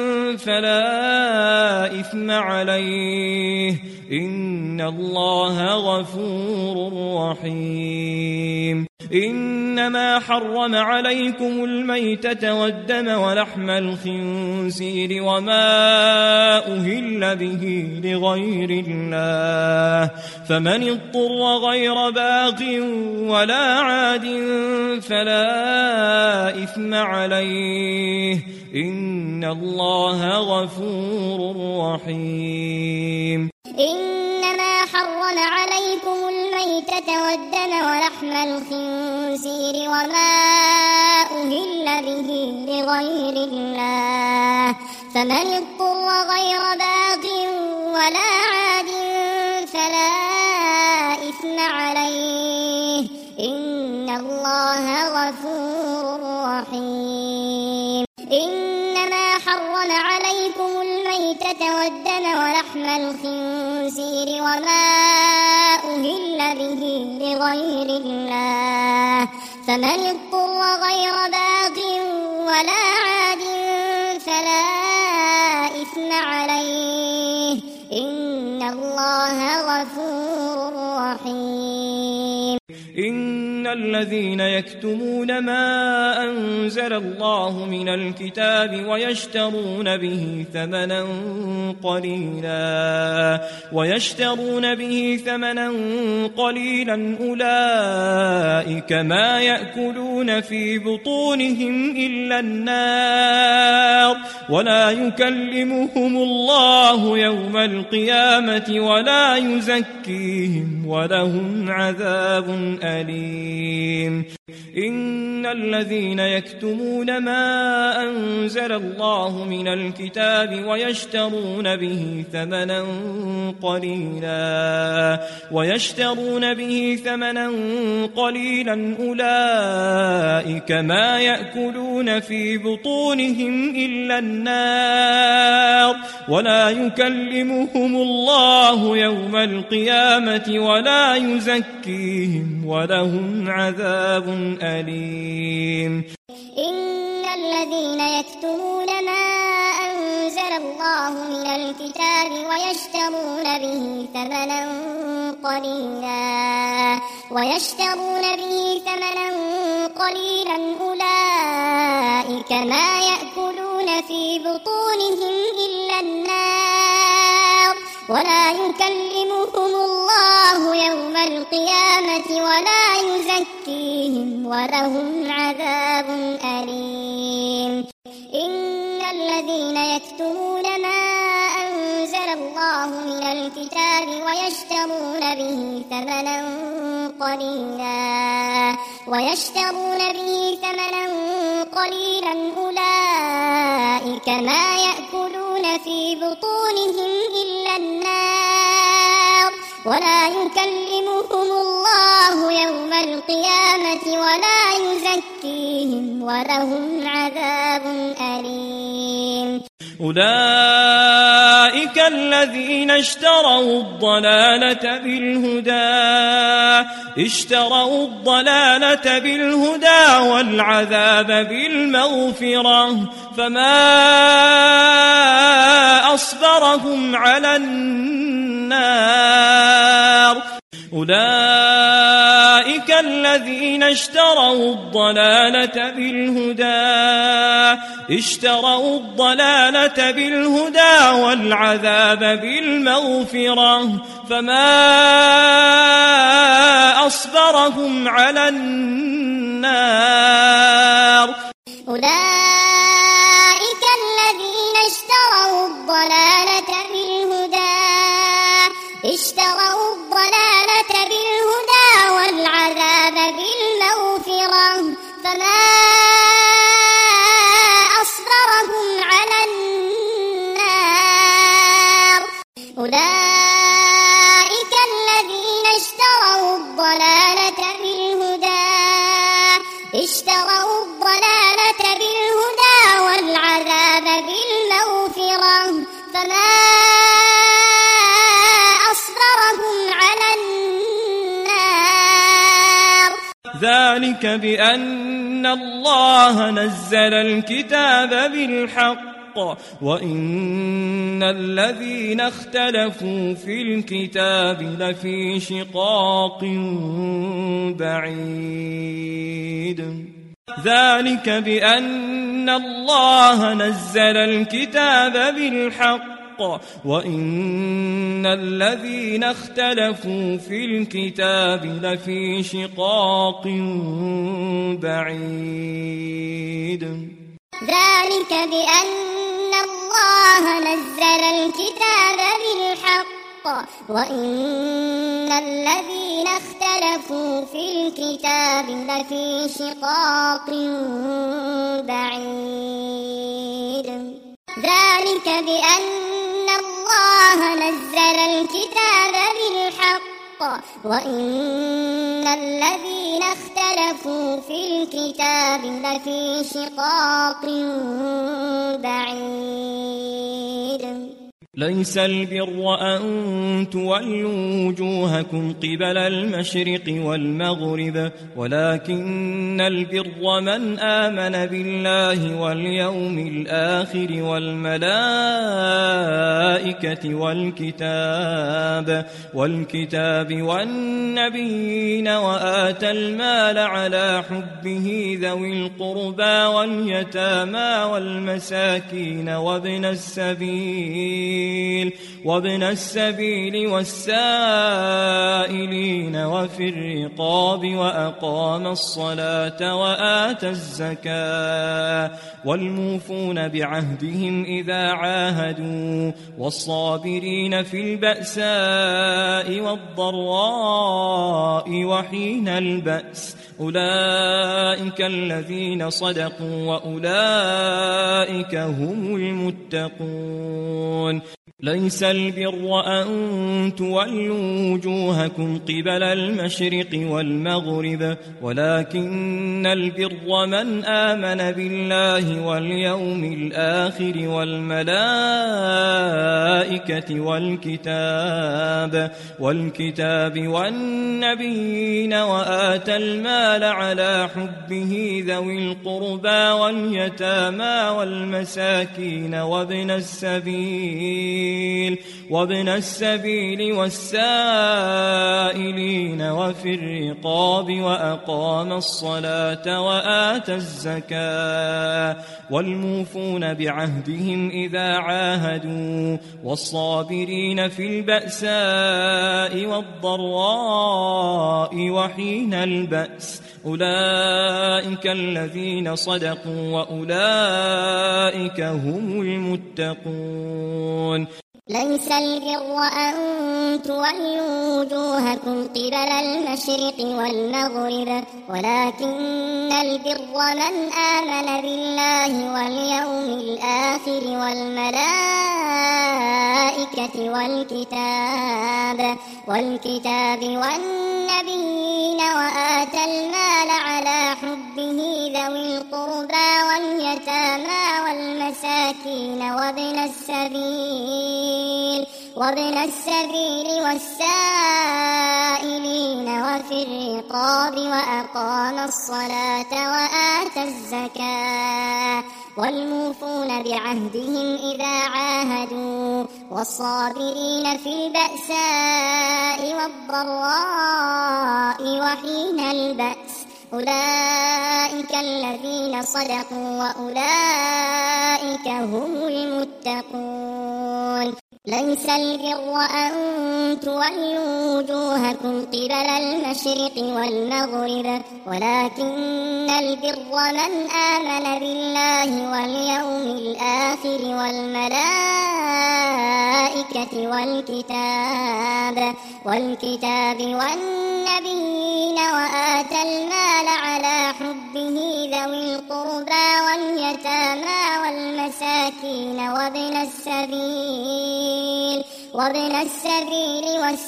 فلا إثم عليه إن الله غفور رحيم إنما حرم عليكم الميتة والدم ولحم الخنزير وما أهل به لغير الله فمن اضطر غير باغ ولا عاد فلا إثم عليه إن الله غفور رحيم إنما حرم عليكم الميتة والدم ولحم الخنزير وما أهل به لغير الله فمن اضطر غير باغ ولا عاد فلا إثم عليه إن الله غفور رحيم إنما حرم عليكم الميتة والدم ولحم الخنزير وما أهل به لغير الله فمن اضطر غير باغ ولا عاد فلا إن الذين يكتمون ما أنزل الله من الكتاب ويشترون به ثمنا قليلا ويشترون به ثمنا قليلا أولئك ما يأكلون في بطونهم إلا النار ولا يكلمهم الله يوم القيامة ولا يزكيهم ولهم عذاب أليم إن الذين يكتمون ما أنزل الله من الكتاب ويشترون به ثمنا قليلا ويشترون به ثمنا قليلا أولئك ما يأكلون في بطونهم إلا النار ولا يكلمهم الله يوم القيامة ولا يزكيهم ولهم عذاب أليم إن الذين يكتمون ما أنزل الله من الكتاب ويشترون به ثمنا قليلا ويشترون به ثمنا قليلا أولئك ما يأكلون في بطونهم إلا النار ولا يكلمهم الله يوم القيامة ولا يزكيهم ولهم عذاب أليم إن الذين يكتمون ما أنزل الله من الكتاب ويشترون به ثمنا قليلا ويشترون به ثمنا قليلا أولئك ما يأكلون في بطونهم إلا النار ولا يكلمهم الله يوم القيامة ولا يزكيهم ولهم عذاب أليم أولئك الذين اشتروا الضلالة بالهدى اشتروا الضلالة بالهدى والعذاب بالمغفرة فما أصبرهم على النار أولئك الذين اشتروا الضلالة بالهدى اشتروا الضلالة بالهدى والعذاب بالمغفرة فما أصبرهم على النار أولئك الذين اشتروا الضلالة بالهدى اشتروا الضلالة بالهدى والعذاب بالمغفرة فما أصبرهم على النار أولئك الذين اشتروا الضلالة بالهدى اشتروا الضلالة بالهدى والعذاب بالمغفرة فما أصبرهم على النار ذلك بأن الله نزل الكتاب بالحق وإن الذين اختلفوا في الكتاب لفي شقاق بعيد ذلك بأن الله نزل الكتاب بالحق وإن الذين اختلفوا في الكتاب لفي شقاق بعيد ذلك بأن الله نزل الكتاب بالحق وإن الذين اختلفوا في الكتاب لفي شقاق بعيد ذلك بأن الله نزل الكتاب بالحق وإن الذين اختلفوا في الكتاب لفي شقاق بعيد ليس البر أن تولوا وجوهكم قبل المشرق والمغرب ولكن البر من آمن بالله واليوم الآخر والملائكة والكتاب والكتاب والنبيين وآتى المال على حبه ذوي القربى واليتامى والمساكين وابن السبيل وابن السبيل والسائلين وفي الرقاب وأقام الصلاة وآتى الزكاة والموفون بعهدهم إذا عاهدوا والصابرين في البأساء والضراء وحين البأس أولئك الذين صدقوا وأولئك هم المتقون ليس البر أن تولوا وجوهكم قبل المشرق والمغرب ولكن البر من آمن بالله واليوم الآخر والملائكة والكتاب والكتاب والنبيين وآتى المال على حبه ذوي القربى واليتامى والمساكين وابن السبيل وابن السبيل والسائلين وفي الرقاب وأقام الصلاة وآتى الزكاة والموفون بعهدهم إذا عاهدوا والصابرين في البأساء والضراء وحين البأس أولئك الذين صدقوا وأولئك هم المتقون ليس البر أن تولوا وجوهكم قبل المشرق والمغرب ولكن البر من آمن بالله واليوم الآخر والملائكة والكتاب والكتاب والنبيين وآتى المال على حبه ذوي القربى واليتامى والمساكين وابن السبيل وابن السبيل والسائلين وفي الرقاب وأقام الصلاة وآتى الزكاة والموفون بعهدهم إذا عاهدوا والصابرين في البأساء والضراء وحين البأس أولئك الذين صدقوا وأولئك هم المتقون ليس البر أن تولوا وجوهكم قبل المشرق والمغرب ولكن البر من آمن بالله واليوم الآخر والملائكة والكتاب والكتاب والنبيين وآتى المال على حبه ذوي القربى واليتامى والمساكين وابن السبيل وابن السبيل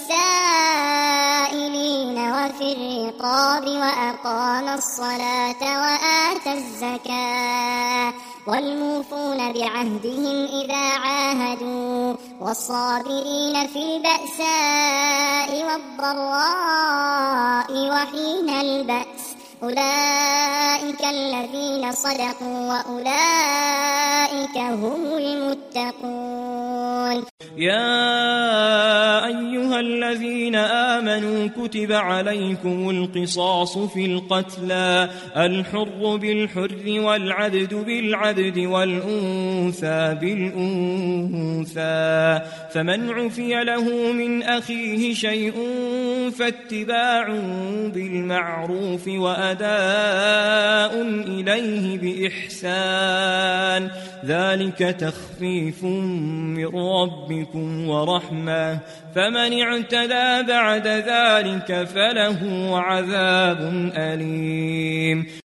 والسائلين وفي الرقاب وأقام الصلاة وآتى الزكاة والموفون بعهدهم إذا عاهدوا والصابرين في البأساء والضراء وحين البأس أولئك الذين صدقوا وأولئك هم المتقون يا أيها الذين آمنوا كتب عليكم القصاص في القتلى الحر بالحر والعبد بالعبد والأنثى بالأنثى فمن عفي له من أخيه شيء فاتباع بالمعروف وأداء إليه بإحسان ذلك تخفيف من ربكم ورحمة فمن اعتدى بعد ذلك فله عذاب أليم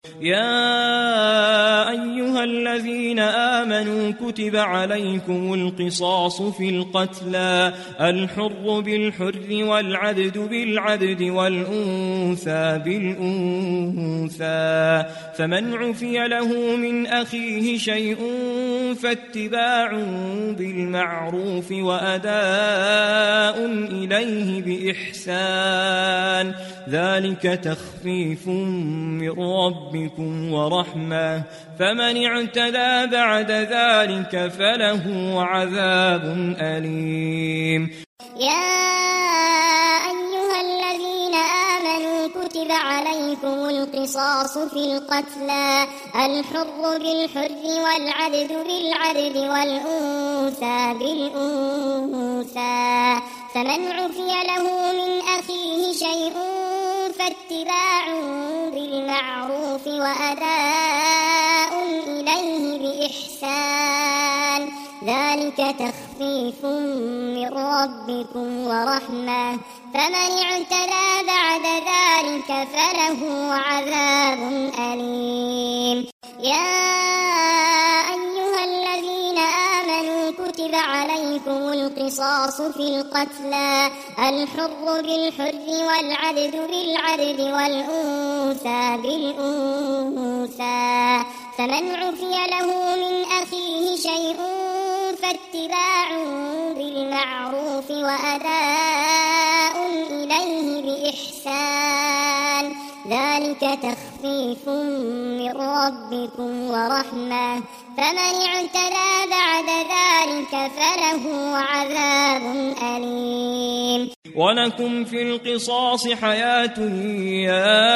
يا أيها الذين آمنوا كتب عليكم القصاص في القتلى الحر بالحر والعبد بالعبد والأنثى بالأنثى فمن عفي له من أخيه شيء فاتباع بالمعروف وأداء إليه بإحسان ذلك تخفيف من ربكم ورحمة فمن اعتدى بعد ذلك فله عذاب أليم. يا أيها الذين آمنوا كتب عليكم القصاص في القتلى الحر بالحر والعبد بالعبد والأنثى بالأنثى فمن عفي له من أخيه شيء فاتباع بالمعروف وأداء إليه بإحسان ذلك تخفيف من ربكم ورحمة فمن اعتدى بعد ذلك فله عذاب أليم. يا أيها الذين آمنوا كتب عليكم القصاص في القتلى الحر بالحر والعبد بالعبد والأنثى بالأنثى فمن عفي له من أخيه شيء فاتباع بالمعروف وأداء إليه بإحسان ذلك تخفيف من ربكم ورحمة فمن اعتدى بعد ذلك فله عذاب أليم. ولكم في القصاص حياة يا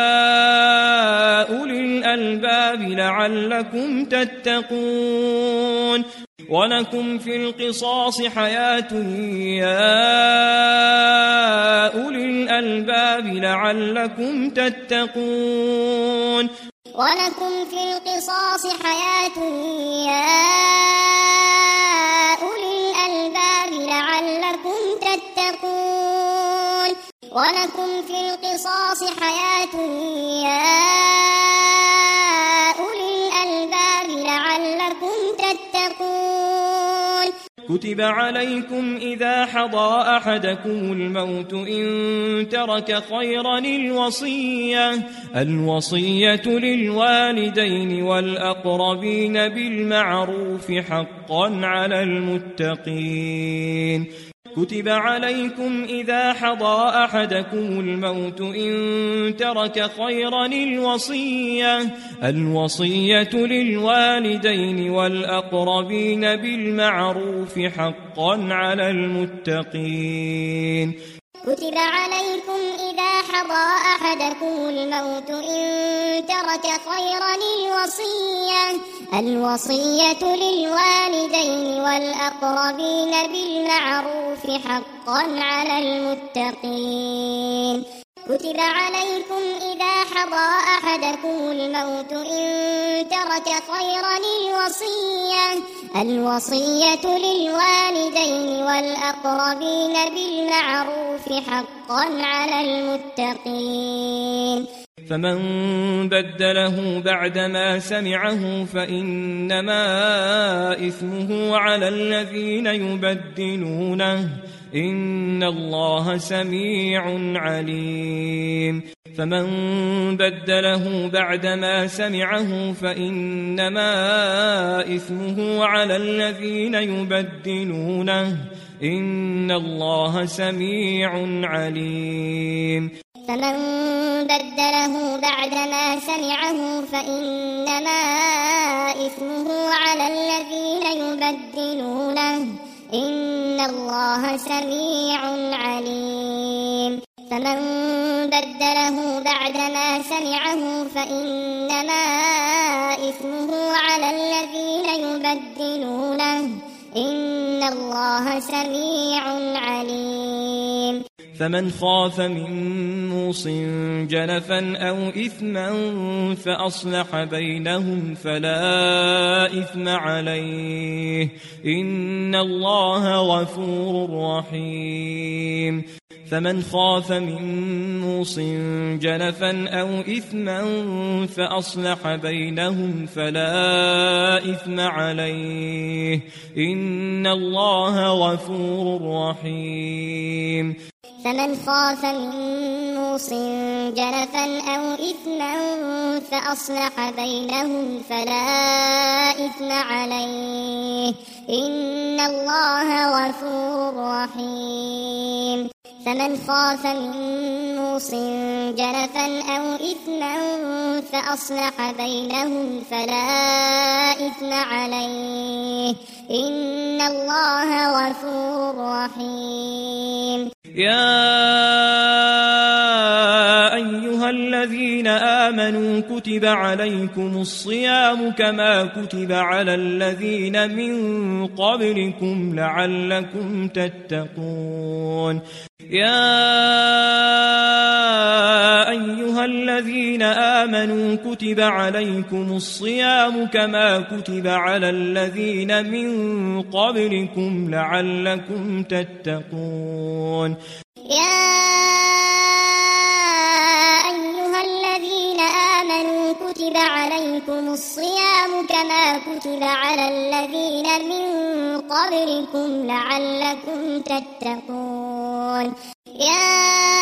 أولي الألباب لعلكم تتقون ولكم في القصاص حياة يا أولي الألباب لعلكم تتقون ولكم في القصاص حياة يا أولي الألباب لعلكم تتقون ولكم في القصاص حياة يا أولي الألباب لعلكم تتقون كتب عليكم إذا حضر أحدكم الموت إن ترك خيرا الوصية الوصية للوالدين والأقربين بالمعروف حقا على المتقين كتب عليكم إذا حضر أحدكم الموت إن ترك خيرا الوصية الوصية للوالدين والأقربين بالمعروف حقا على المتقين كتب عليكم إذا حضر أحدكم الموت إن ترك خيرا الوصية الوصية للوالدين والأقربين بالمعروف حقا على المتقين كتب عليكم إذا حضر أحدكم الموت إن ترك خيرا الوصية الوصية للوالدين والأقربين بالمعروف حقا على المتقين فمن بدله بعدما سمعه فإنما إثمه على الذين يبدلونه إن الله سميع عليم فمن بدله بعدما سمعه فإنما إثمه على الذين يبدلونه إن الله سميع عليم فمن بدله بعدما سمعه فإنما إثمه على الذين يبدلونه إن الله سميع عليم فمن بدله بعدما سمعه فإنما إثمه على الذين يبدلونه إن الله سميع عليم فمن خاف من موص جنفا أو إثما فأصلح بينهم فلا إثم عليه إن الله غفور رحيم فمن خاف من موص جنفا أو إثما فأصلح بينهم فلا إثم عليه إن الله غفور رحيم فمن خاف من موص جنفا أو إثما فأصلح بينهم فلا إثم عليه إن الله غفور رحيم فمن خاف من موص جنفا أو إثما فأصلح بينهم فلا إثم عليه إن الله غفور رحيم يا أيها الذين آمنوا كتب عليكم الصيام كما كتب على الذين من قبلكم لعلكم تتقون يا أيها الذين آمنوا كتب عليكم الصيام كما كتب على الذين من قبلكم لعلكم تتقون يا أيها الذين آمنوا كتب عليكم الصيام كما كتب على الذين من قبلكم لعلكم تتقون يا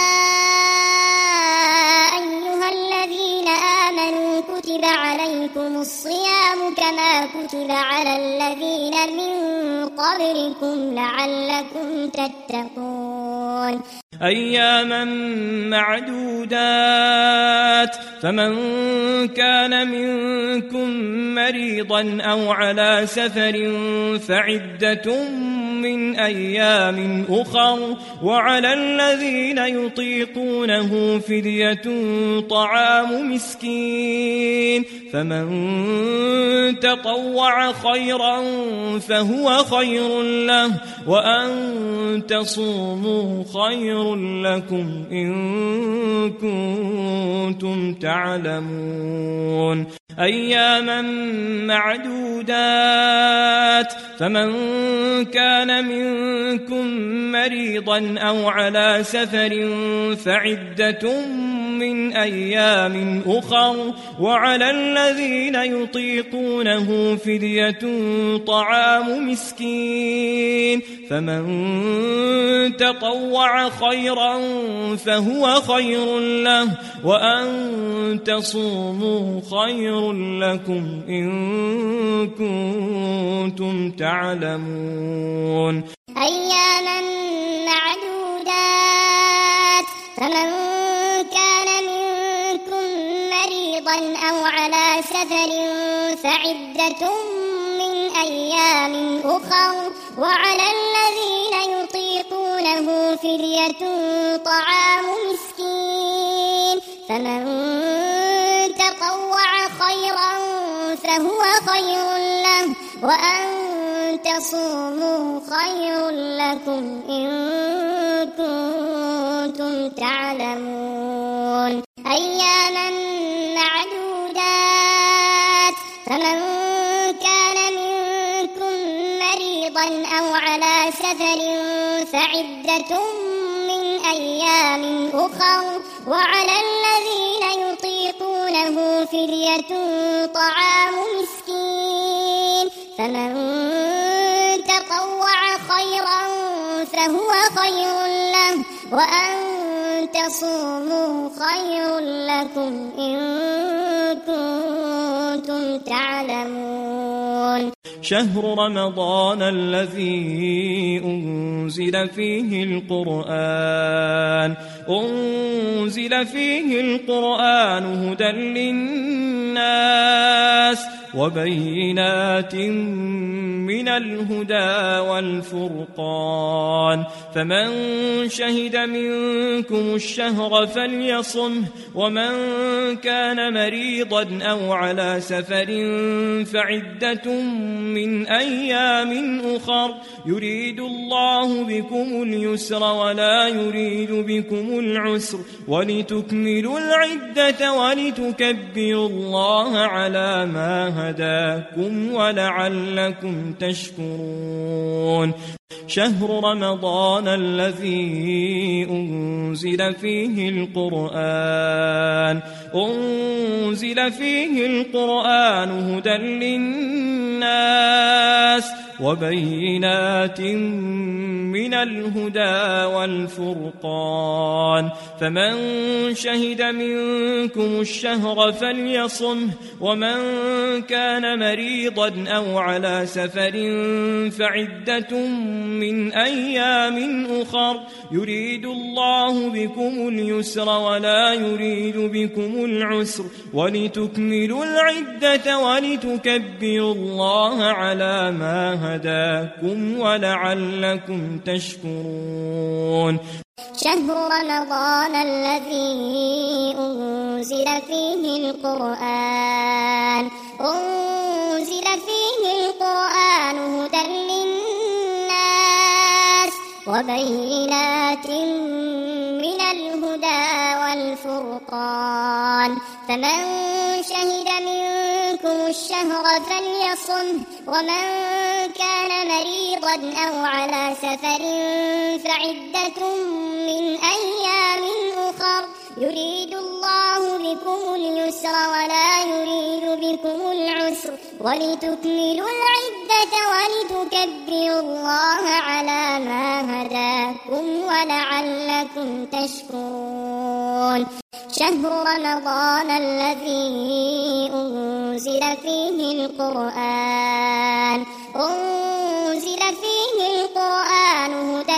أيها الذين آمنوا كتب عليكم الصيام كما كتب على الذين من قبلكم لعلكم تتقون أياما معدودات فمن كان منكم مريضا أو على سفر فعدة من أيام أخر وعلى الذين يطيقونه فدية طعام مسكين فمن تطوع خيرا فهو خير له وأن تصوموا خير لكم إن كنتم تعلمون أياما معدودات فمن كان منكم مريضا أو على سفر فعدة من أيام أخر وعلى الذين يطيقونه فدية طعام مسكين فمن تطوع خيرا فهو خير له وأن تصوموا خير لكم إن كنتم تعلمون أياما معدودات فمن كان منكم مريضا أو على سفر فعدة من أيام أخر وعلى الذين يطيقونه فدية طعام مسكين فمن تطوع خيرا فهو خير له وأن تصوموا خير لكم إن كنتم تعلمون أياما معدودات فمن كان منكم مريضا أو على سفر فعدة من أيام أخر وعلى الذين يطيقونه فدية طعام مسكين فمن تطوع خيرا فهو خير له وأن تصوموا خير لكم إن كنتم تعلمون شهر رمضان الذي أنزل فيه القرآن أنزل فيه القرآن هدى للناس وبينات من الهدى والفرقان فمن شهد منكم الشهر فليصمه ومن كان مريضا أو على سفر فعدة من أيام أخر يريد الله بكم اليسر ولا يريد بكم العسر ولتكملوا العدة ولتكبروا الله على ما هداكم ولعلكم تشكرون شهر رمضان الذي أنزل فيه القرآن أنزل فيه القرآن هدى للناس وبينات من الهدى والفرقان فمن شهد منكم الشهر فليصمه ومن كان مريضا أو على سفر فعدة من أيام أخر يريد الله بكم اليسر ولا يريد بكم العسر ولتكملوا العدة ولتكبروا الله على ما هداكم ولعلكم تشكرون شهر رمضان الذي أنزل فيه القرآن أنزل فيه القرآن هدى للناس وبينات من الهدى والفرقان فمن شهد منكم الشهر فليصمه ومن كان مريضا أو على سفر فعدة من أيام أخر يريد الله بكم اليسر ولا يريد بكم العسر ولتكملوا العدة ولتكبروا الله على ما هداكم ولعلكم تشكرون شهر رمضان الذي أنزل فيه القرآن أنزل فيه القرآن هدى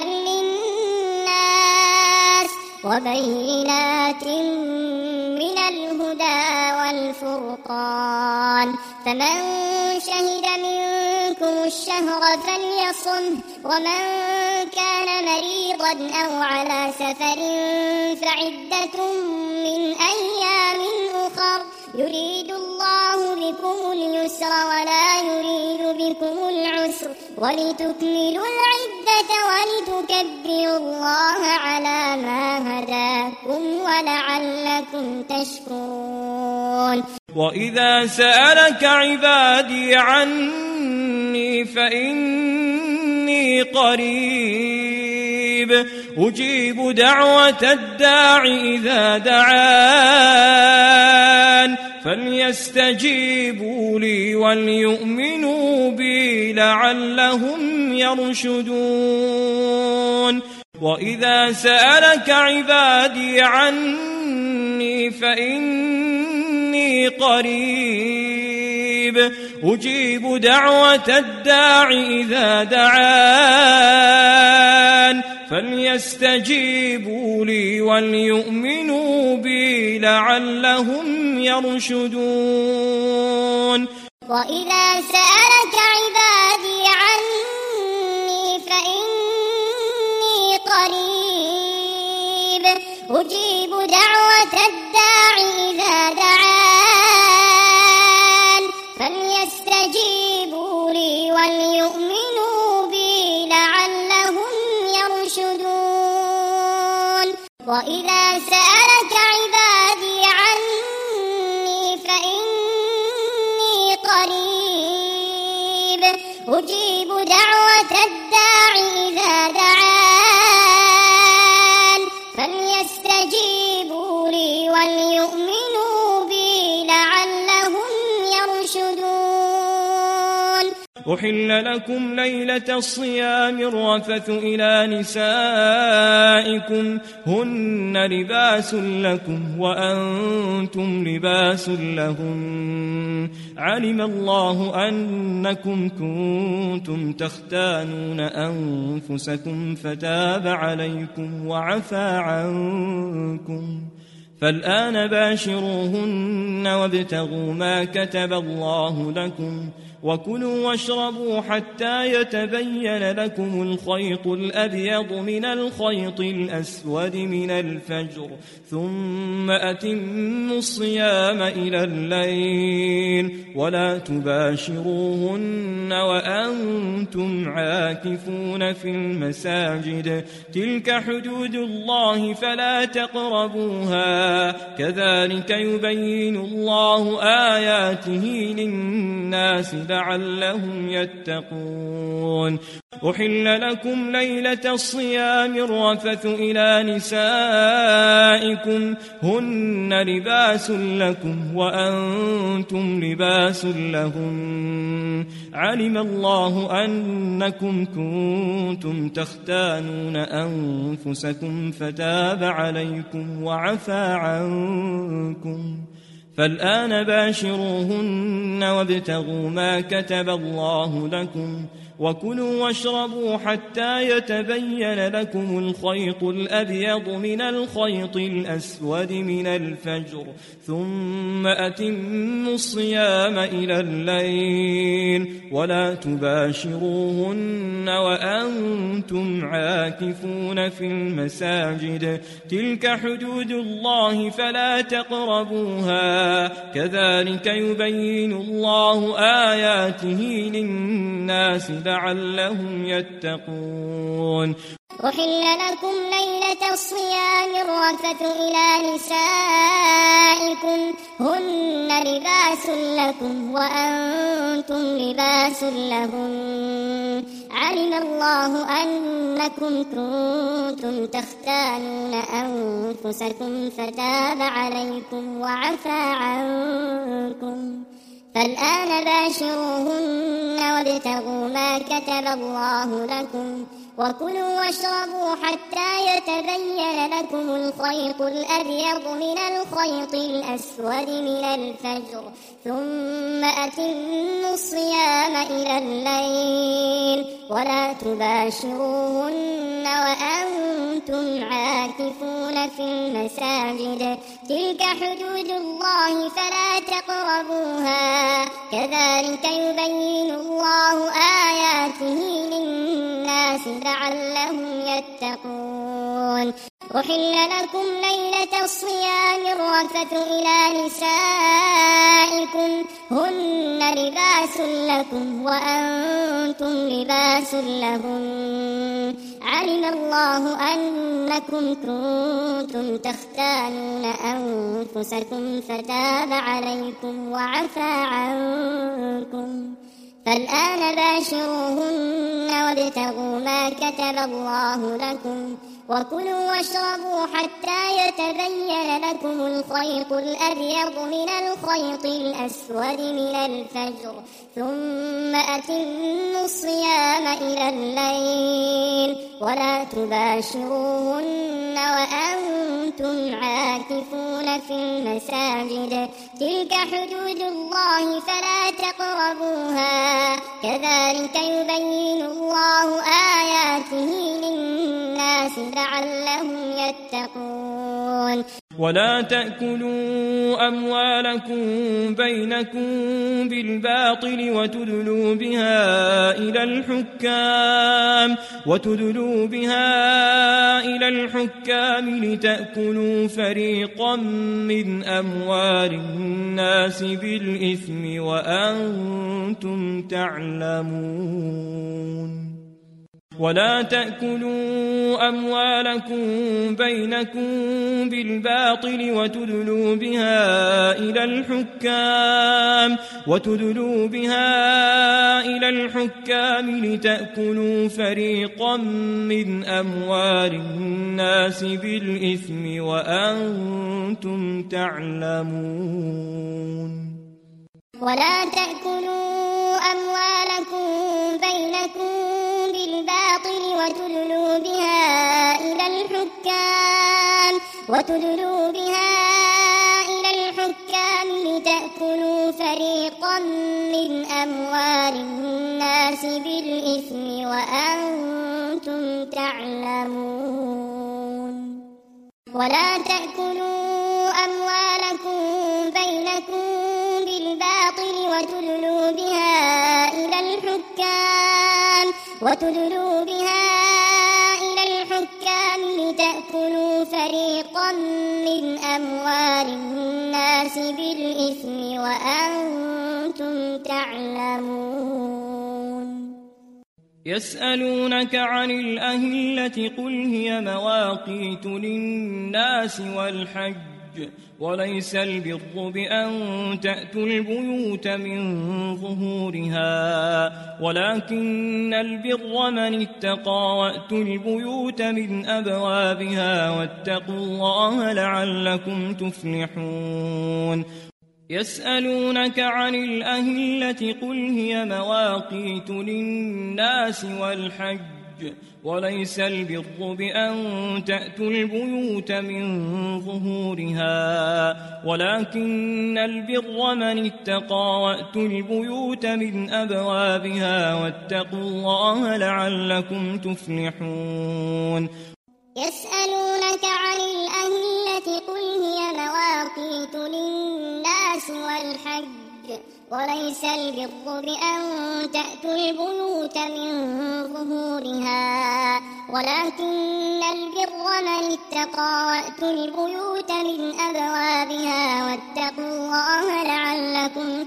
للناس وبينات من الهدى والفرقان فمن شهد منكم الشهر فليصمه ومن كان مريضا أو على سفر فعدة من أيام أخر يريد الله بكم اليسر ولا يريد بكم العسر ولتكملوا العدة ولتكبروا الله على ما هداكم ولعلكم تشكرون وإذا سألك عبادي عني فإني قريب أجيب دعوة الداع إذا دعان فليستجيبوا لي وليؤمنوا بي لعلهم يرشدون وإذا سألك عبادي عني فإني قريب أجيب دعوة الداع إذا دعان فليستجيبوا لي وليؤمنوا بي لعلهم يرشدون وإذا سألك عبادي عني فإني قريب أجيب دعوة الداع إذا دعان فليستجيبوا لي وليؤمنوا بي لعلهم يرشدون وإذا سألك عبادي عني فإني قريب أجيب دعوة الداع إذا دعان فليستجيبوا لي وليؤمنوا بي لعلهم يرشدون أحل لكم ليلة الصيام الرفث إلى نسائكم هن لباس لكم وأنتم لباس لهم علم الله أنكم كنتم تختانون أنفسكم فتاب عليكم وعفى عنكم فالآن باشروهن وابتغوا ما كتب الله لكم وكلوا واشربوا حتى يتبين لكم الخيط الأبيض من الخيط الأسود من الفجر ثم أتموا الصيام إلى الليل ولا تباشروهن وأنتم عاكفون في المساجد تلك حدود الله فلا تقربوها كذلك يبين الله آياته للناس لعلهم يتقون. أحل لكم ليلة الصيام الرفث إلى نسائكم هن لباس لكم وأنتم لباس لهن علم الله أنكم كنتم تختانون أنفسكم فتاب عليكم وعفى عنكم فالآن باشروهن وابتغوا ما كتب الله لكم وكلوا واشربوا حتى يتبين لكم الخيط الأبيض من الخيط الأسود من الفجر ثم أتموا الصيام إلى الليل ولا تباشروهن وأنتم عاكفون في المساجد تلك حدود الله فلا تقربوها كذلك يبين الله آياته للناس لعلهم يتقون. أحل لكم ليلة الصيام الرفث إلى نسائكم هن لباس لكم وأنتم لباس لهن علم الله أنكم كنتم تختانون أنفسكم فتاب عليكم وعفى عنكم فالآن باشروهن وابتغوا ما كتب الله لكم وكلوا واشربوا حتى يتبين لكم الخيط الأبيض من الخيط الأسود من الفجر ثم أتموا الصيام إلى الليل ولا تباشروهن وأنتم عاكفون في المساجد تلك حدود الله فلا تقربوها كذلك يبين الله آياته للناس لعلهم يتقون. أحل لكم ليلة الصيام الرفث إلى نسائكم هن لباس لكم وأنتم لباس لهن علم الله أنكم كنتم تختانون أنفسكم فتاب عليكم وعفى عنكم فالآن باشروهن وابتغوا ما كتب الله لكم وكلوا واشربوا حتى يتبين لكم الخيط الأبيض من الخيط الأسود من الفجر ثم أتموا الصيام إلى الليل ولا تباشروهن وأنتم عاكفون في المساجد تلك حدود الله فلا تقربوها كذلك يبين الله آياته للناس لعلهم يتقون. ولا تأكلوا أموالكم بينكم بالباطل وتدلوا بها إلى الحكام وتدلوا بها إلى الحكام لتأكلوا فريقا من أموال الناس بالإثم وأنتم تعلمون. ولا تأكلوا أموالكم بينكم بالباطل وتدلوا بها إلى الحكام وتدلوا بها إلى الحكام لتأكلوا فريقا من أموال الناس بالإثم وأنتم تعلمون. ولا تأكلوا أموالكم بينكم بالباطل وتدلوا بها إلى الحكام وتدلوا بها إلى الحكام لتأكلوا فريقا من أموال الناس بالإثم وأنتم تعلمون. ولا تأكلوا أموالكم بينكم بالباطل وتدلوا بها إلى الحكام وتدلوا بها إلى الحكام لتأكلوا فريقا من أموال الناس بالإثم وأنتم تعلمون. يسألونك عن الأهلة قل هي مواقيت للناس والحج وليس البر بأن تأتوا البيوت من ظهورها ولكن البر من اتقى وأتوا البيوت من أبوابها واتقوا الله لعلكم تفلحون يسألونك عن الأهلة قل هي مواقيت للناس والحج وليس البر بأن تأتوا البيوت من ظهورها ولكن البر من اتقى وأتوا البيوت من أبوابها واتقوا الله لعلكم تفلحون يسألونك عن الأهلة قل هي مواقيت للناس والحج وليس البر بأن تأتوا البيوت من ظهورها ولكن البر من اتقى وأتوا البيوت من أبوابها واتقوا الله لعلكم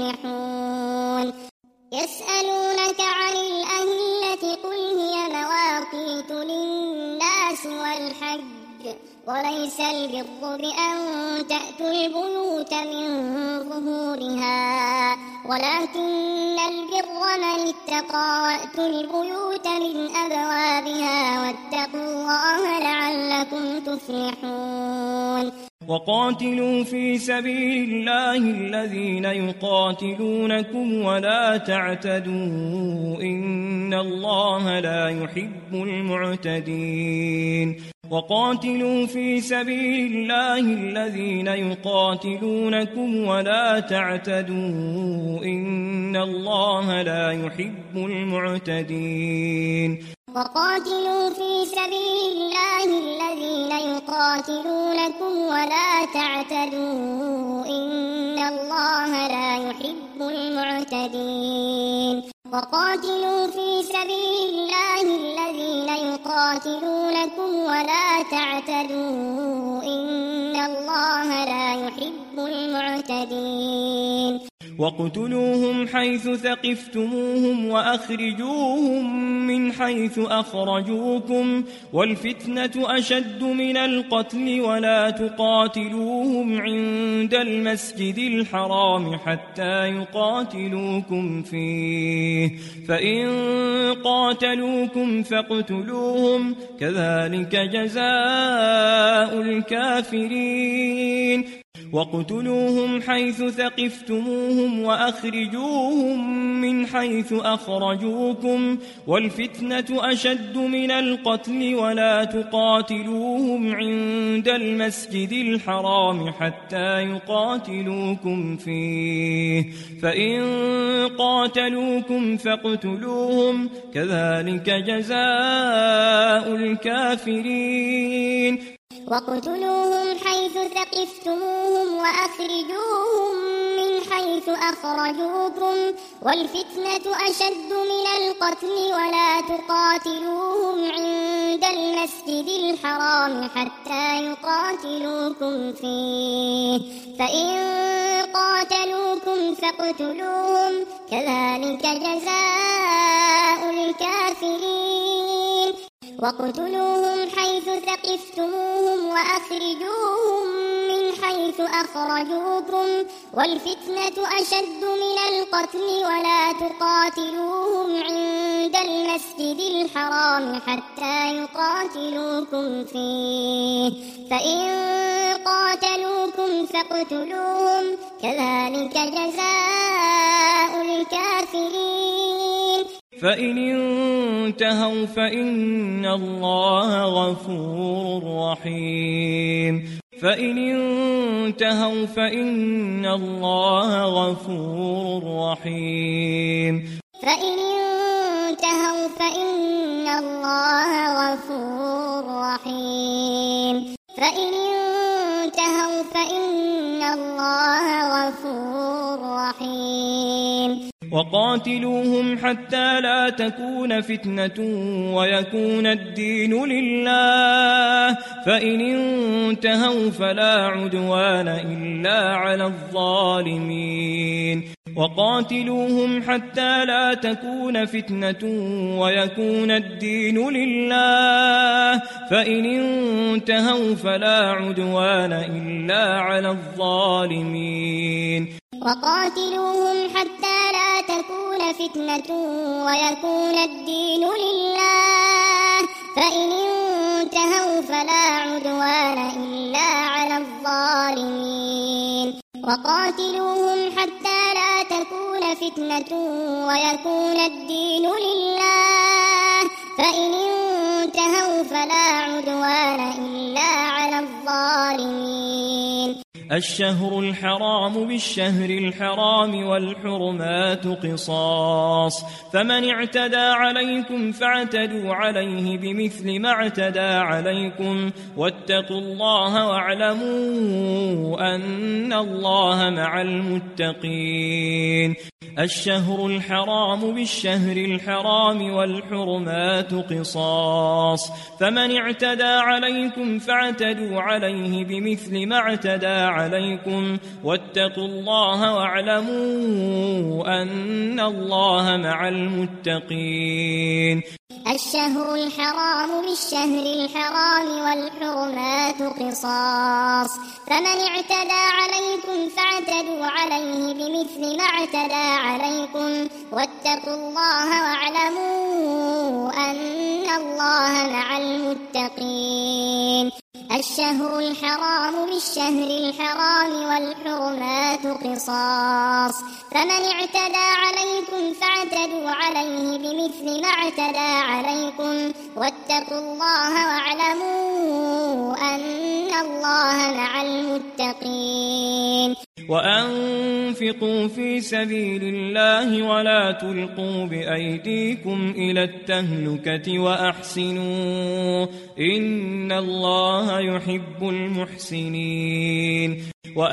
تفلحون يسألونك عن الأهلة قل هي مواقيت للناس والحج وليس البر بأن تأتوا البيوت من ظهورها ولكن البر من اتقى وأتوا البيوت من أبوابها واتقوا الله لعلكم تفلحون وقاتلوا في سبيل الله الذين يقاتلونكم ولا تعتدوا إن الله لا يحب المعتدين وقاتلوا في سبيل الله الذين يقاتلونكم ولا تعتدوا إن الله لا يحب المعتدين وقاتلوا في سبيل الله الذين يقاتلونكم ولا تعتدوا إن الله لا يحب المعتدين وقاتلوا في سبيل الله الذين يقاتلونكم ولا تعتدوا إن الله لا يحب المعتدين وَاقْتُلُوهُمْ حَيْثُ ثَقِفْتُمُوهُمْ وَأَخْرِجُوهُمْ مِنْ حَيْثُ أَخْرَجُوكُمْ وَالْفِتْنَةُ أَشَدُّ مِنَ الْقَتْلِ وَلَا تُقَاتِلُوهُمْ عِندَ الْمَسْجِدِ الْحَرَامِ حَتَّى يُقَاتِلُوكُمْ فِيهِ فَإِنْ قَاتَلُوكُمْ فَاقْتُلُوهُمْ كَذَلِكَ جَزَاءُ الْكَافِرِينَ وَاقْتُلُوهُمْ حَيْثُ ثَقِفْتُمُوهُمْ وَأَخْرِجُوهُمْ مِنْ حَيْثُ أَخْرَجُوكُمْ وَالْفِتْنَةُ أَشَدُّ مِنَ الْقَتْلِ وَلَا تُقَاتِلُوهُمْ عِندَ الْمَسْجِدِ الْحَرَامِ حَتَّى يُقَاتِلُوكُمْ فِيهِ فَإِنْ قَاتَلُوكُمْ فَاقْتُلُوهُمْ كَذَلِكَ جَزَاءُ الْكَافِرِينَ وَاقْتُلُوهُمْ حَيْثُ ثَقِفْتُمُوهُمْ وَأَخْرِجُوهُمْ مِنْ حَيْثُ أَخْرَجُوكُمْ وَالْفِتْنَةُ أَشَدُّ مِنَ الْقَتْلِ وَلَا تُقَاتِلُوهُمْ عِندَ الْمَسْجِدِ الْحَرَامِ حَتَّى يُقَاتِلُوكُمْ فِيهِ فَإِنْ قَاتَلُوكُمْ فَاقْتُلُوهُمْ كَذَلِكَ جَزَاءُ الْكَافِرِينَ وَاقْتُلُوهُمْ حَيْثُ ثَقِفْتُمُوهُمْ وَأَخْرِجُوهُمْ مِنْ حَيْثُ أَخْرَجُوكُمْ وَالْفِتْنَةُ أَشَدُّ مِنَ الْقَتْلِ وَلَا تُقَاتِلُوهُمْ عِندَ الْمَسْجِدِ الْحَرَامِ حَتَّى يُقَاتِلُوكُمْ فِيهِ فَإِنْ قَاتَلُوكُمْ فَاقْتُلُوهُمْ كَذَلِكَ جَزَاءُ الْكَافِرِينَ فَإِنِ انْتَهَوْا فَإِنَّ اللَّهَ غَفُورٌ رَحِيمٌ فَإِنِ انْتَهَوْا فَإِنَّ اللَّهَ غَفُورٌ رَحِيمٌ فَإِنِ انْتَهَوْا فَإِنَّ اللَّهَ غَفُورٌ رَحِيمٌ فَإِنِ انْتَهَوْا فَإِنَّ اللَّهَ غَفُورٌ رَحِيمٌ وَقَاتِلُوهُمْ حَتَّى لَا تَكُونَ فِتْنَةٌ وَيَكُونَ الدِّينُ لِلَّهِ فَإِنِ انْتَهَوْا فَلَا عُدْوَانَ إِلَّا عَلَى الظَّالِمِينَ وقاتلوهم حتى لا تكون فتنة ويكون الدين لله فإن انتهوا فلا عدوان إلا على الظالمين وقاتلوهم حتى لا تكون فتنة ويكون الدين لله فإن انتهوا فلا عدوان إلا على الظالمين وقاتلوهم حتى لا تكون فتنة ويكون الدين لله فإن انتهوا فلا عدوان إلا على الظالمين الشهر الحرام بالشهر الحرام والحرمات قصاص فمن اعتدى عليكم فاعتدوا عليه بمثل ما اعتدى عليكم واتقوا الله واعلموا أن الله مع المتقين الشهر الحرام بالشهر الحرام والحرمات قصاص فمن اعتدى عليكم فاعتدوا عليه بمثل ما اعتدى عليكم واتقوا الله واعلموا أن الله مع المتقين الشهر الحرام بالشهر الحرام والحرمات قصاص فمن اعتدى عليكم فاعتدوا عليه بمثل ما اعتدى عليكم واتقوا الله واعلموا أن الله مع المتقين الشهر الحرام بالشهر الحرام والحرمات قصاص فمن اعتدى عليكم فاعتدوا عليه بمثل ما اعتدى عليكم واتقوا الله واعلموا أن الله مع المتقين وأنفقوا في سبيل الله ولا تلقوا بأيديكم إلى التهلكة وأحسنوا إن الله يحب المحسنين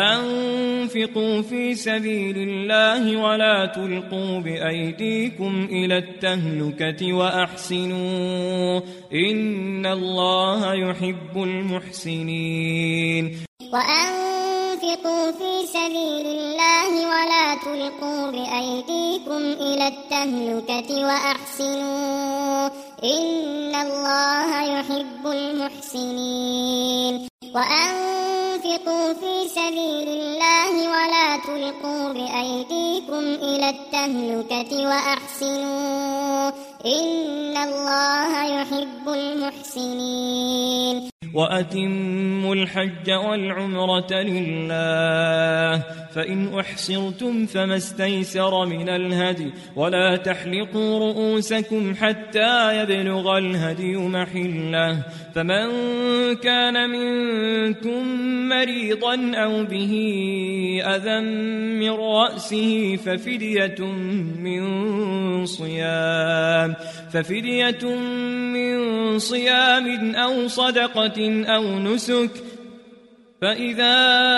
وأنفقوا في سبيل الله ولا تلقوا بأيديكم إلى التهلكة وأحسنوا إن الله يحب المحسنين وأنفقوا في سبيل الله ولا تلقوا بأيديكم إلى التهلكة وأحسنوا إن الله يحب المحسنين وأنفقوا في سبيل الله ولا تلقوا بأيديكم إلى التهلكة وأحسنوا إن الله يحب المحسنين وأتموا الحج والعمرة لله فإن أحصرتم فما استيسر من الهدي ولا تحلقوا رؤوسكم حتى يبلغ الهدي محله فمن كان منكم مريضا أو به أذى من رأسه ففدية من صيام ففدية من صيام أو صدقة أو نسك فإذا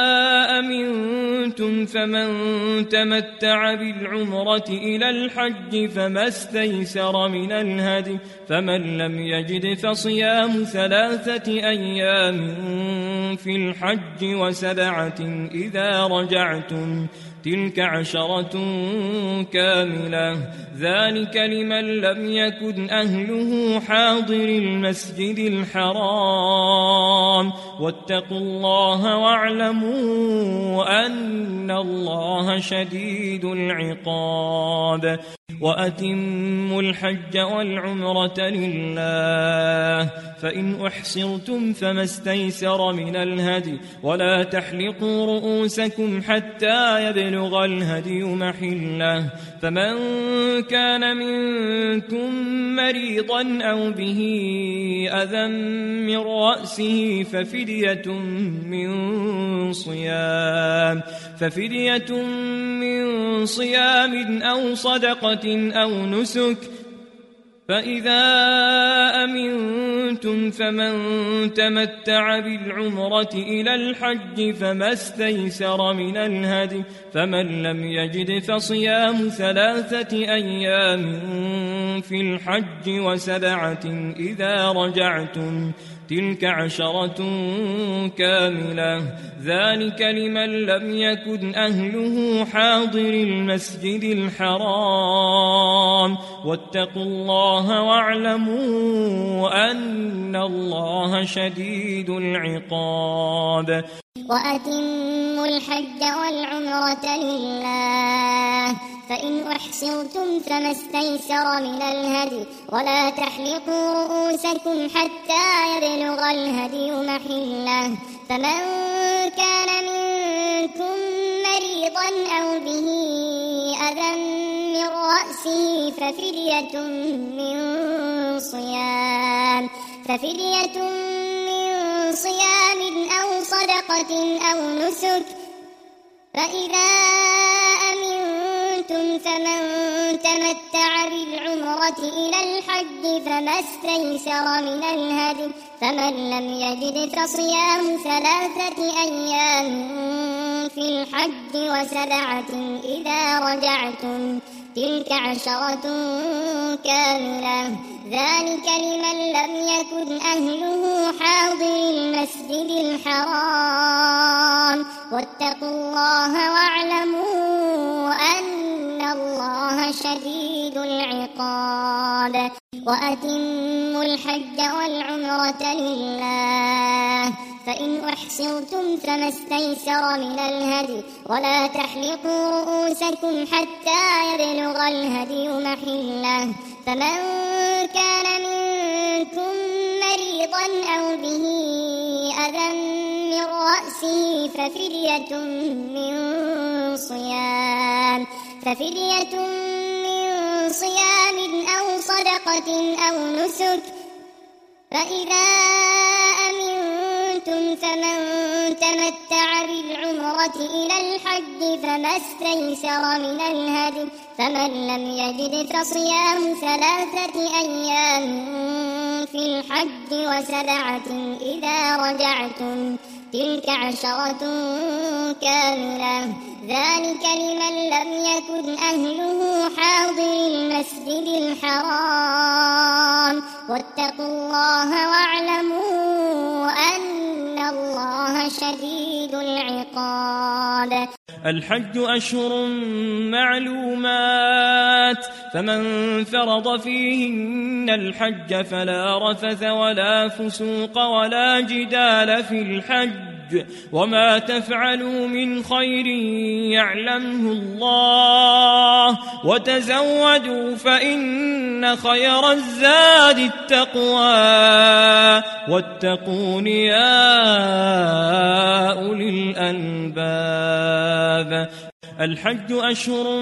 أمنتم فمن تمتع بالعمرة إلى الحج فما استيسر من الهدي فمن لم يجد فصيام ثلاثة أيام في الحج وسبعة إذا رجعتم تلك عشرة كاملة ذلك لمن لم يكن أهله حاضر المسجد الحرام واتقوا الله واعلموا أن الله شديد العقاب وأتموا الحج والعمرة لله فإن أحصرتم فما استيسر من الهدي ولا تحلقوا رؤوسكم حتى يبلغ الهدي محله فمن كان منكم مريضا أو به أذى من رأسه ففدية من صيام ففدية من صيام أو صدقة أو نسك فإذا أمنتم فمن تمتع بالعمرة إلى الحج فما استيسر من الهدي فمن لم يجد فصيام ثلاثة أيام في الحج وسبعة إذا رجعتم تلك عشرة كاملة ذلك لمن لم يكن أهله حاضر المسجد الحرام واتقوا الله واعلموا أن الله شديد العقاب وأتموا الحج والعمرة لله فإن أحصرتم فما استيسر من الهدي ولا تحلقوا رؤوسكم حتى يبلغ الهدي محله فمن كان منكم مريضا أو به أذى من رأسه ففدية من صيام ففدية من صيام أو صدقة أو نسك فإذا أمنتم فمن تمتع بالعمرة إلى الحج فما استيسر من الهدي فمن لم يجد فصيام ثلاثة أيام في الحج وسبعة إذا رجعتم تلك عشرة كاملة ذلك لمن لم يكن أهله حاضر المسجد الحرام واتقوا الله واعلموا أن الله شديد العقاب وأتموا الحج والعمرة لله فإن أحصرتم فما استيسر من الهدي ولا تحلقوا رؤوسكم حتى يبلغ الهدي محله فمن كان منكم مريضا أو به أذى من رأسه ففدية من صيام ففدية من صيام أو صدقة أو نسك فإذا أمنتم فمن تمتع بالعمرة إلى الحج فما استيسر من الهدي فمن لم يجد فصيام ثلاثة أيام في الحج وسبعة إذا رجعتم تلك عشرة كاملة ذلك لمن لم يكن أهله حاضر المسجد الحرام واتقوا الله واعلموا أن الله شديد العقاب الحج أشهر معلومات فمن فرض فيهن الحج فلا رفث ولا فسوق ولا جدال في الحج وما تفعلوا من خير يعلمه الله وتزودوا فإن خير الزاد التقوى واتقون يا أولي الألباب الحج أشهر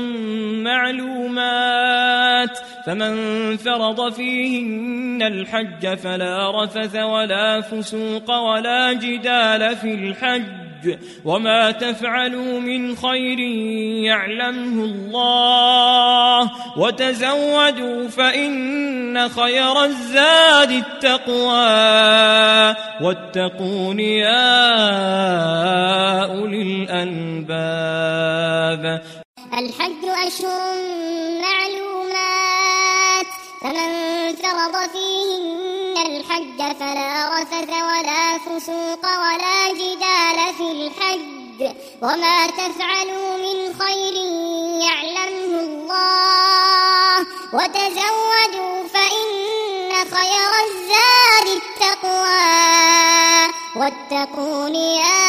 معلومات فمن فرض فيهن الحج فلا رفث ولا فسوق ولا جدال في الحج وما تفعلوا من خير يعلمه الله وتزودوا فإن خير الزاد التقوى واتقون يا أولي الألباب الحج أشهر معلومات فمن فرض فيهن الحج فلا رفث ولا فسوق ولا جدال في الحج وما تفعلوا من خير يعلمه الله وتزودوا فإن خير الزاد التقوى واتقون يا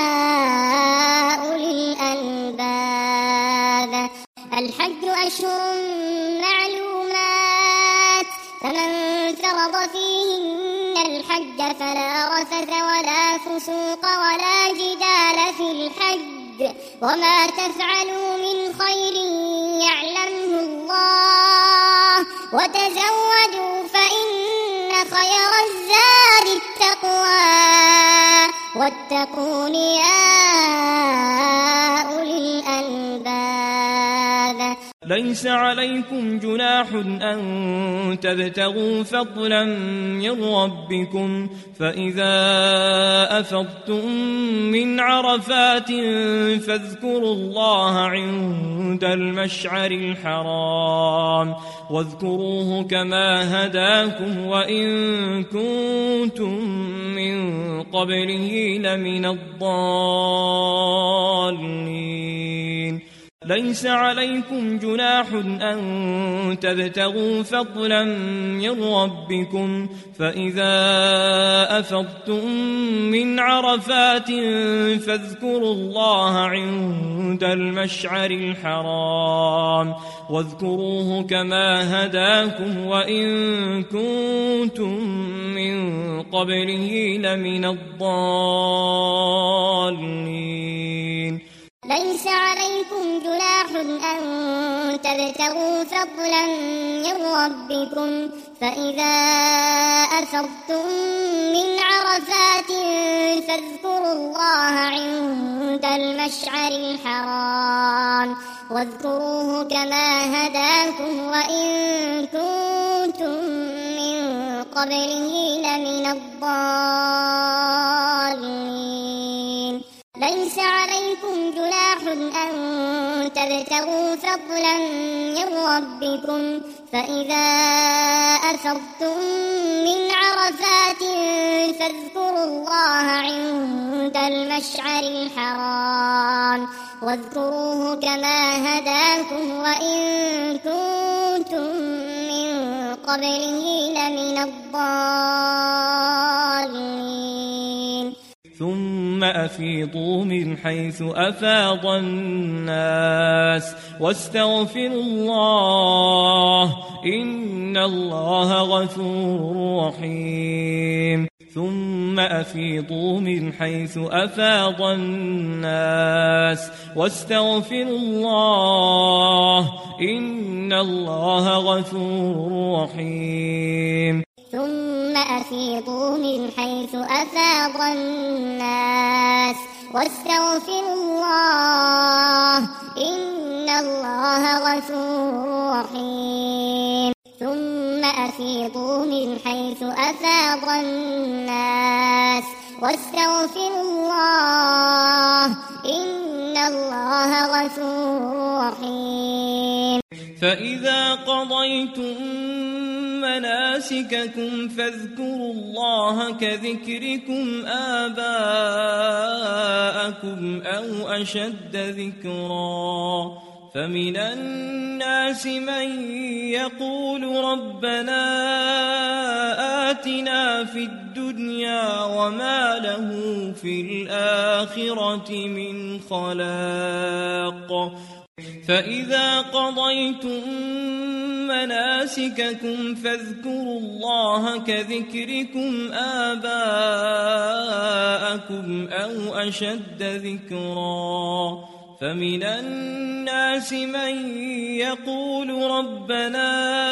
أولي الألباب الحج أشهر معلومات فمن فرض فيهن الحج فلا رفث ولا فسوق ولا جدال في الحج وما تفعلوا من خير يعلمه الله وتزودوا فإن خير الزاد التقوى واتقون يا أولي الألباب ليس عليكم جناح أن تبتغوا فضلا من ربكم فإذا أفضتم من عرفات فاذكروا الله عند المشعر الحرام واذكروه كما هداكم وإن كنتم من قبله لمن الضالين. ليس عليكم جناح أن تبتغوا فضلا من ربكم فإذا أفضتم من عرفات فاذكروا الله عند المشعر الحرام واذكروه كما هداكم وإن كنتم من قبله لمن الضالين. ليس عليكم جناح أن تبتغوا فضلا من ربكم فإذا أفضتم من عرفات فاذكروا الله عند المشعر الحرام واذكروه كما هداكم وإن كنتم من قبله لمن الضالين. ليس عليكم جناح أن تبتغوا فضلا من ربكم فإذا أفضتم من عرفات فاذكروا الله عند المشعر الحرام واذكروه كما هداكم وإن كنتم من قبله لمن الضالين. ثم أفيضوا من حيث أفاض الناس واستغفروا الله إن الله غفور رحيم. ثم أفيضوا من حيث أفاض الناس واستغفروا الله إن الله غفور رحيم. ثم أفيضوا من حيث أفاض الناس واستغفروا الله إن الله غفور رحيم. ثم أفيضوا من حيث أفاض الناس واستغفروا الله إن الله غفور رحيم. فإذا قضيتم مناسككم فاذكروا الله كذكركم آباءكم أو أشد ذكرا فمن الناس من يقول ربنا آتنا في الدنيا وما له في الآخرة من خلاق. فإذا قضيتم مناسككم فاذكروا الله كذكركم آباءكم أو أشد ذكرا فمن الناس من يقول ربنا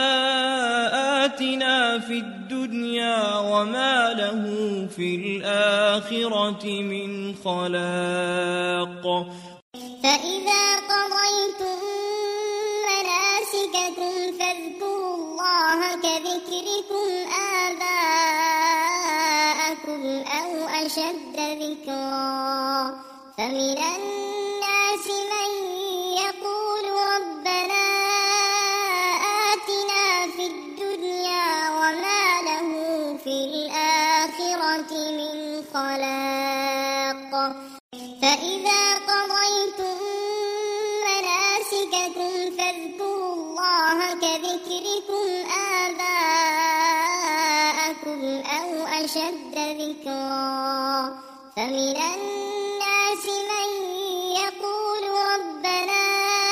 آتنا في الدنيا وما له في الآخرة من خلاق. فإذا قضيتم مناسككم فاذكروا الله كذكركم آباءكم أو أشد ذكرا فمن الناس من يقول ربنا آتنا في الدنيا وما له في الآخرة من خلاق. فإذا قضيتم مناسككم فاذكروا الله كذكركم آباءكم أو أشد ذكرا فمن الناس من يقول ربنا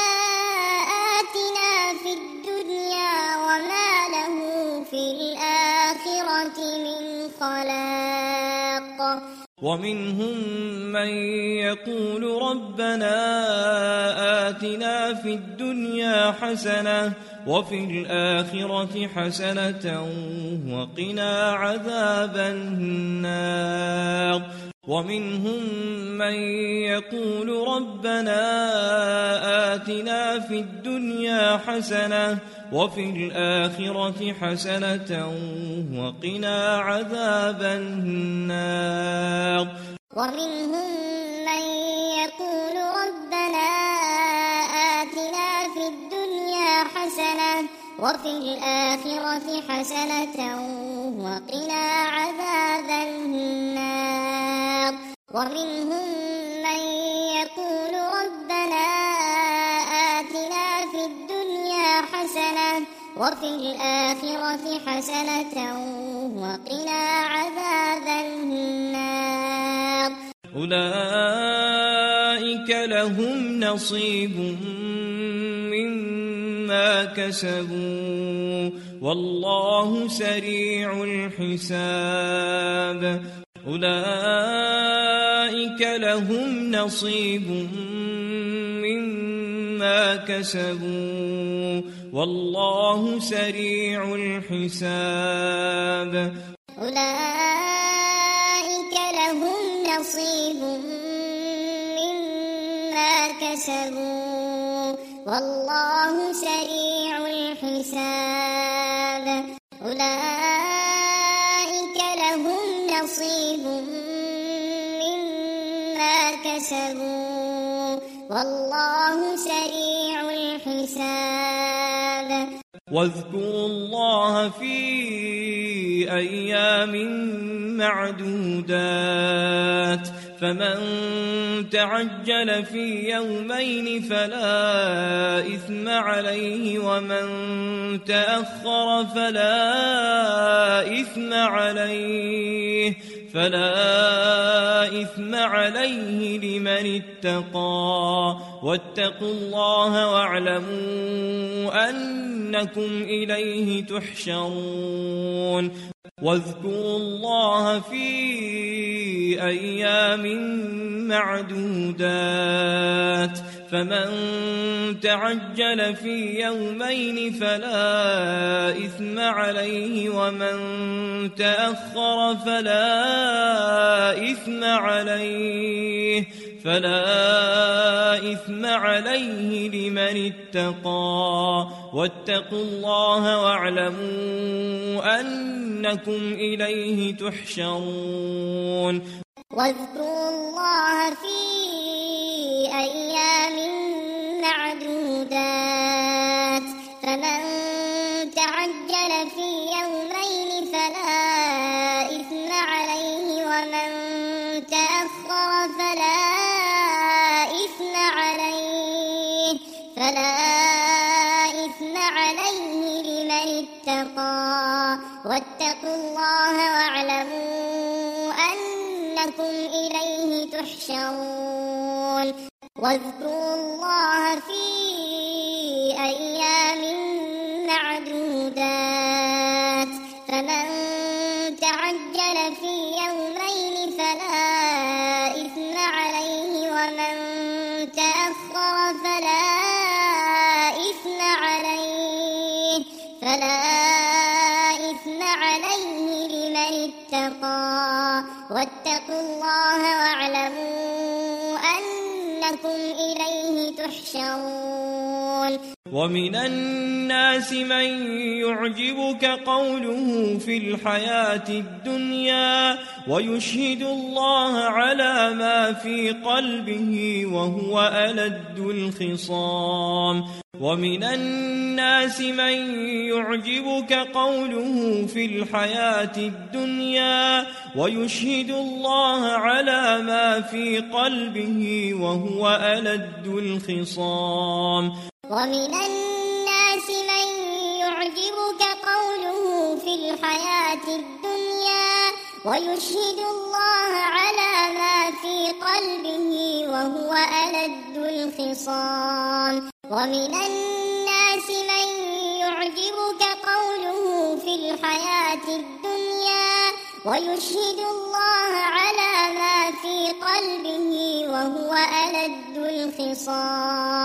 آتنا في الدنيا وما له في الآخرة من خلاق. ومنهم من يقول ربنا آتنا في الدنيا حسنة وفي الآخرة حسنة وقنا عذاب النار. ومنهم من يقول ربنا آتنا في الدنيا حسنة وفي الآخرة حسنة وقنا عذاب النار. ومنهم من يقول ربنا آتنا في الدنيا حسنة وفي الآخرة حسنة وقنا عذاب النار. ومنهم من يقول ربنا آتنا في الدنيا حسنة وفي الآخرة حسنة وقنا عذاب النار. أولئك لهم نصيب مما كسبوا والله سريع الحساب. أولئك لهم نصيب مما كسبوا والله سريع الحساب. أولئك لهم نصيب مما كسبوا والله سريع الحساب. أولئك لهم نصيب مما كسبوا والله سريع الحساب. واذكروا الله في أيام معدودات فمن تعجل في يومين فلا إثم عليه ومن تأخر فلا إثم عليه فلا إثم عليه لمن اتقى واتقوا الله واعلموا أنكم إليه تحشرون. واذكروا الله في أيام معدودات فمن تعجل في يومين فلا إثم عليه ومن تأخر فلا إثم عليه فلا إثم عليه لمن اتقى واتقوا الله واعلموا أنكم إليه تحشرون. واذكروا الله في أيام معدودات فمن تعجل في يومين فلا إثم عليه ومن تأخر فلا إثم عليه فلا إثم عليه لمن اتقى واتقوا الله واعلموا أنكم إليه تحشرون. واذكروا الله في أيام معدودات فمن تعجل في يومين فلا إثم عليه ومن تأخر فلا إثم عليه فلا إثم عليه لمن اتقى واتقوا الله واعلموا أنكم إليه تحشرون. ومن الناس من يعجبك قوله في الحياة الدنيا ويشهد الله على ما في قلبه وهو ألد الخصام. ومن الناس من يعجبك قوله في الحياة الدنيا ويشهد الله على ما في قلبه وهو ألد الخصام. ومن الناس من يعجبك قوله في الحياة الدنيا ويشهد الله على ما في قلبه وهو ألد الخصام. ومن الناس من يعجبك قوله في الحياة الدنيا ويشهد الله على ما في قلبه وهو ألد الخصام.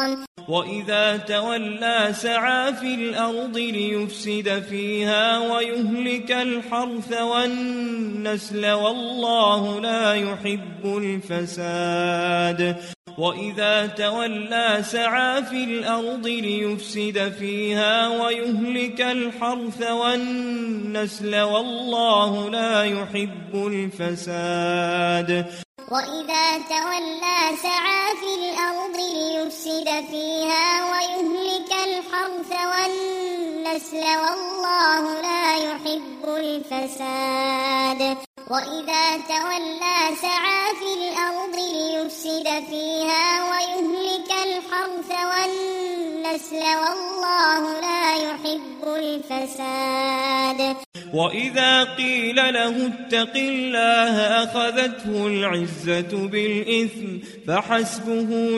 وإذا تولى سعى في الأرض ليفسد فيها ويهلك الحرث والنسل والله لا يحب الفساد وإذا تولى سعى في الأرض ليفسد فيها ويهلك الحرث والنسل والله لا يحب الفساد وإذا تولى سعى في الأرض ليفسد فيها ويهلك الحرث والنسل والله لا يحب الفساد وإذا تولى سعى في الأرض ليفسد فيها ويهلك الحرث والنسل والله لا يحب الفساد وإذا قيل له اتق الله أخذته العزة بالإثم فحسبه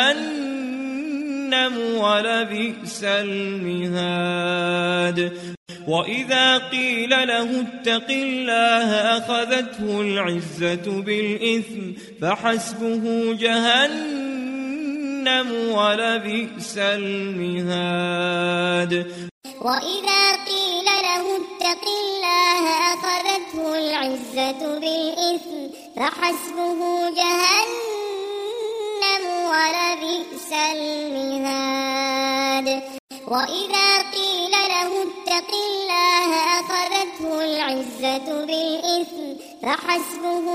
جهنم ولبئس المهاد وإذا قيل له اتق الله أخذته العزة بالإثم فحسبه جهنم ولبئس المهاد وإذا قيل له اتق الله أخذته العزة بالإثم فحسبه جهنم ولبئس المهاد وإذا قيل له اتق الله أخذته العزة بالإثم فحسبه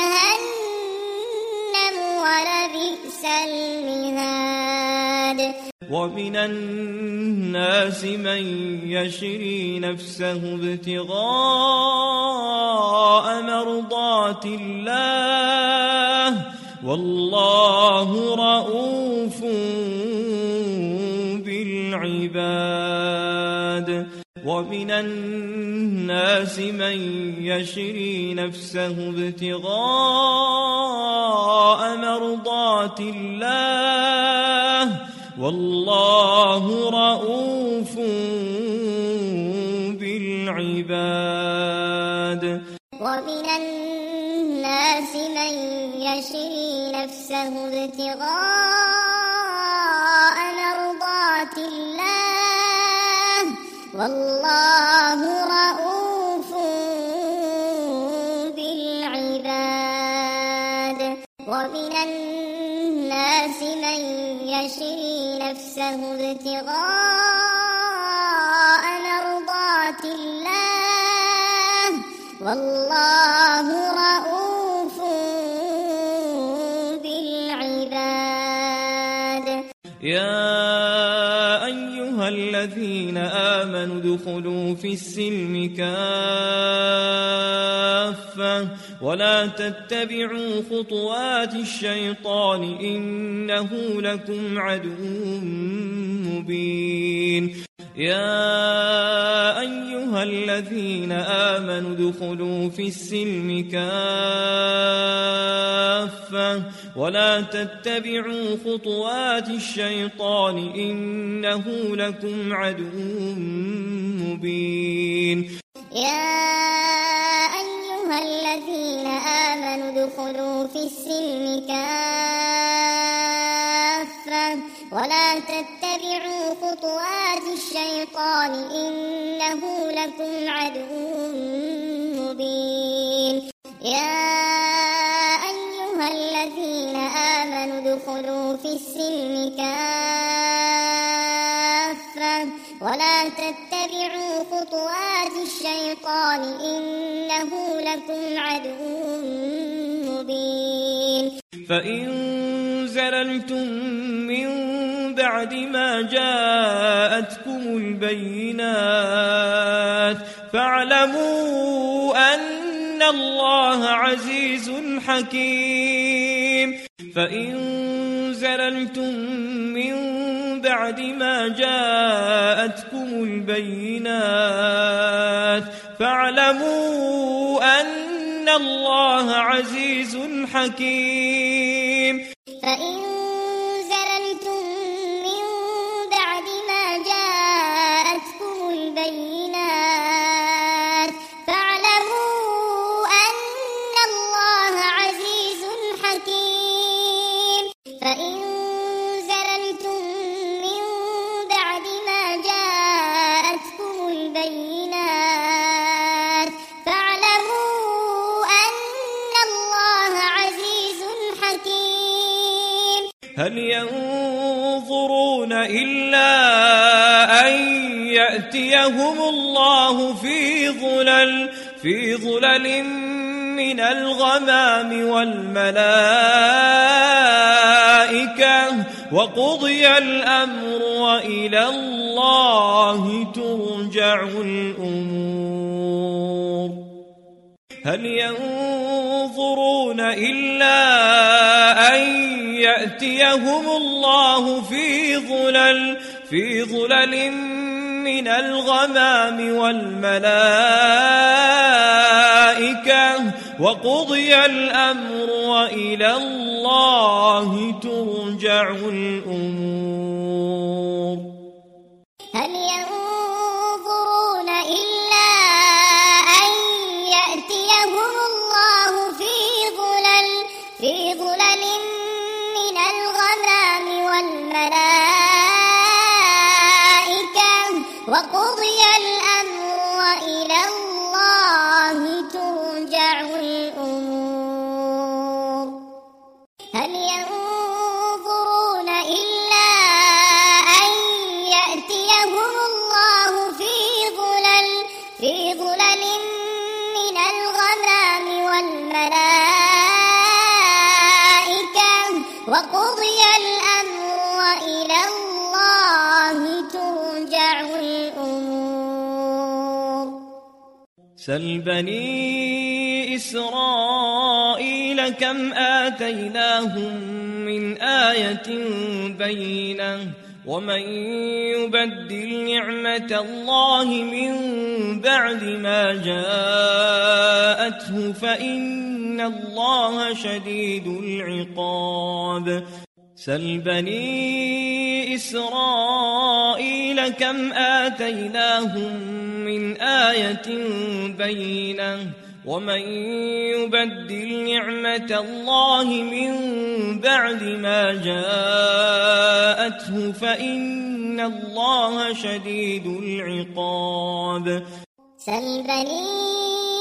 جهنم ولبئس المهاد ومن الناس من يشري نفسه ابتغاء مرضات الله والله رؤوف بالعباد ومن الناس من يشري نفسه ابتغاء مرضات الله والله رؤوف بالعباد ومن الناس من يشري نفسه ابتغاء مرضات الله والله رؤوف بالعباد ومن الناس من يشري نفسه ابتغاء مرضات الله والله رؤوف بالعباد يا أيها الذين آمنوا ادخلوا في السلم كافة ولا تتبعوا خطوات الشيطان إنه لكم عدو مبين يا أيها الذين آمنوا ادخلوا في السلم كافة ولا تتبعوا خطوات الشيطان إنه لكم عدو مبين يا أيها الذين آمنوا ادخلوا في السلم كافة ولا تتبعوا خطوات الشيطان إنه لكم عدو مبين يا أيها الذين آمنوا ادخلوا في السلم كافة ولا تتبعوا خطوات الشيطان إنه لكم عدو مبين فإن زللتم من بعد ما جاءتكم البينات فاعلموا أن الله عزيز حكيم فإن زللتم من بعد ما جاءتكم البينات فاعلموا أن الله عزيز حكيم فإن زللتم من بعد ما جاءتكم البينات فاعلموا أن الله عزيز حكيم فإن زللتم هل ينظرون إلا أن يأتيهم الله في ظلل في ظلل من الغمام والملائكة وقضي الأمر وإلى الله ترجع الأمور هل ينظرون إلا أن يأتيهم الله في ظلل في ظلل من الغمام والملائكة وقضي الأمر وإلى الله ترجع الأمور هل ينظرون إلا أن يأتيهم الله في ظلل في ظلل من الغمام والملائكة وقضي الأمر وإلى الله ترجع الأمور هل ينظرون إلا أن يأتيهم الله في ظلل في ظلل من الغمام والملائكة وقضي الأمر وإلى الله ترجع الأمور سل بني إسرائيل كم آتيناهم من آية بينة ومن يبدل نعمة الله من بعد ما جاءته فإن الله شديد العقاب سل بني إسرائيل كم آتيناهم من آية بينة ومن يبدل نعمة الله من بعد ما جاءته فإن الله شديد العقاب سل بني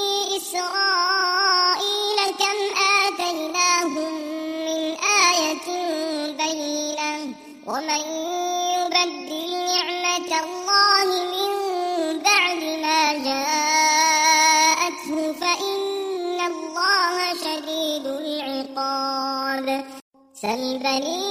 إسرائيل كم آتيناهم من آية بينة ومن يبدل نعمة الله من بعد ما جاءته فإن الله شديد العقاب سل بني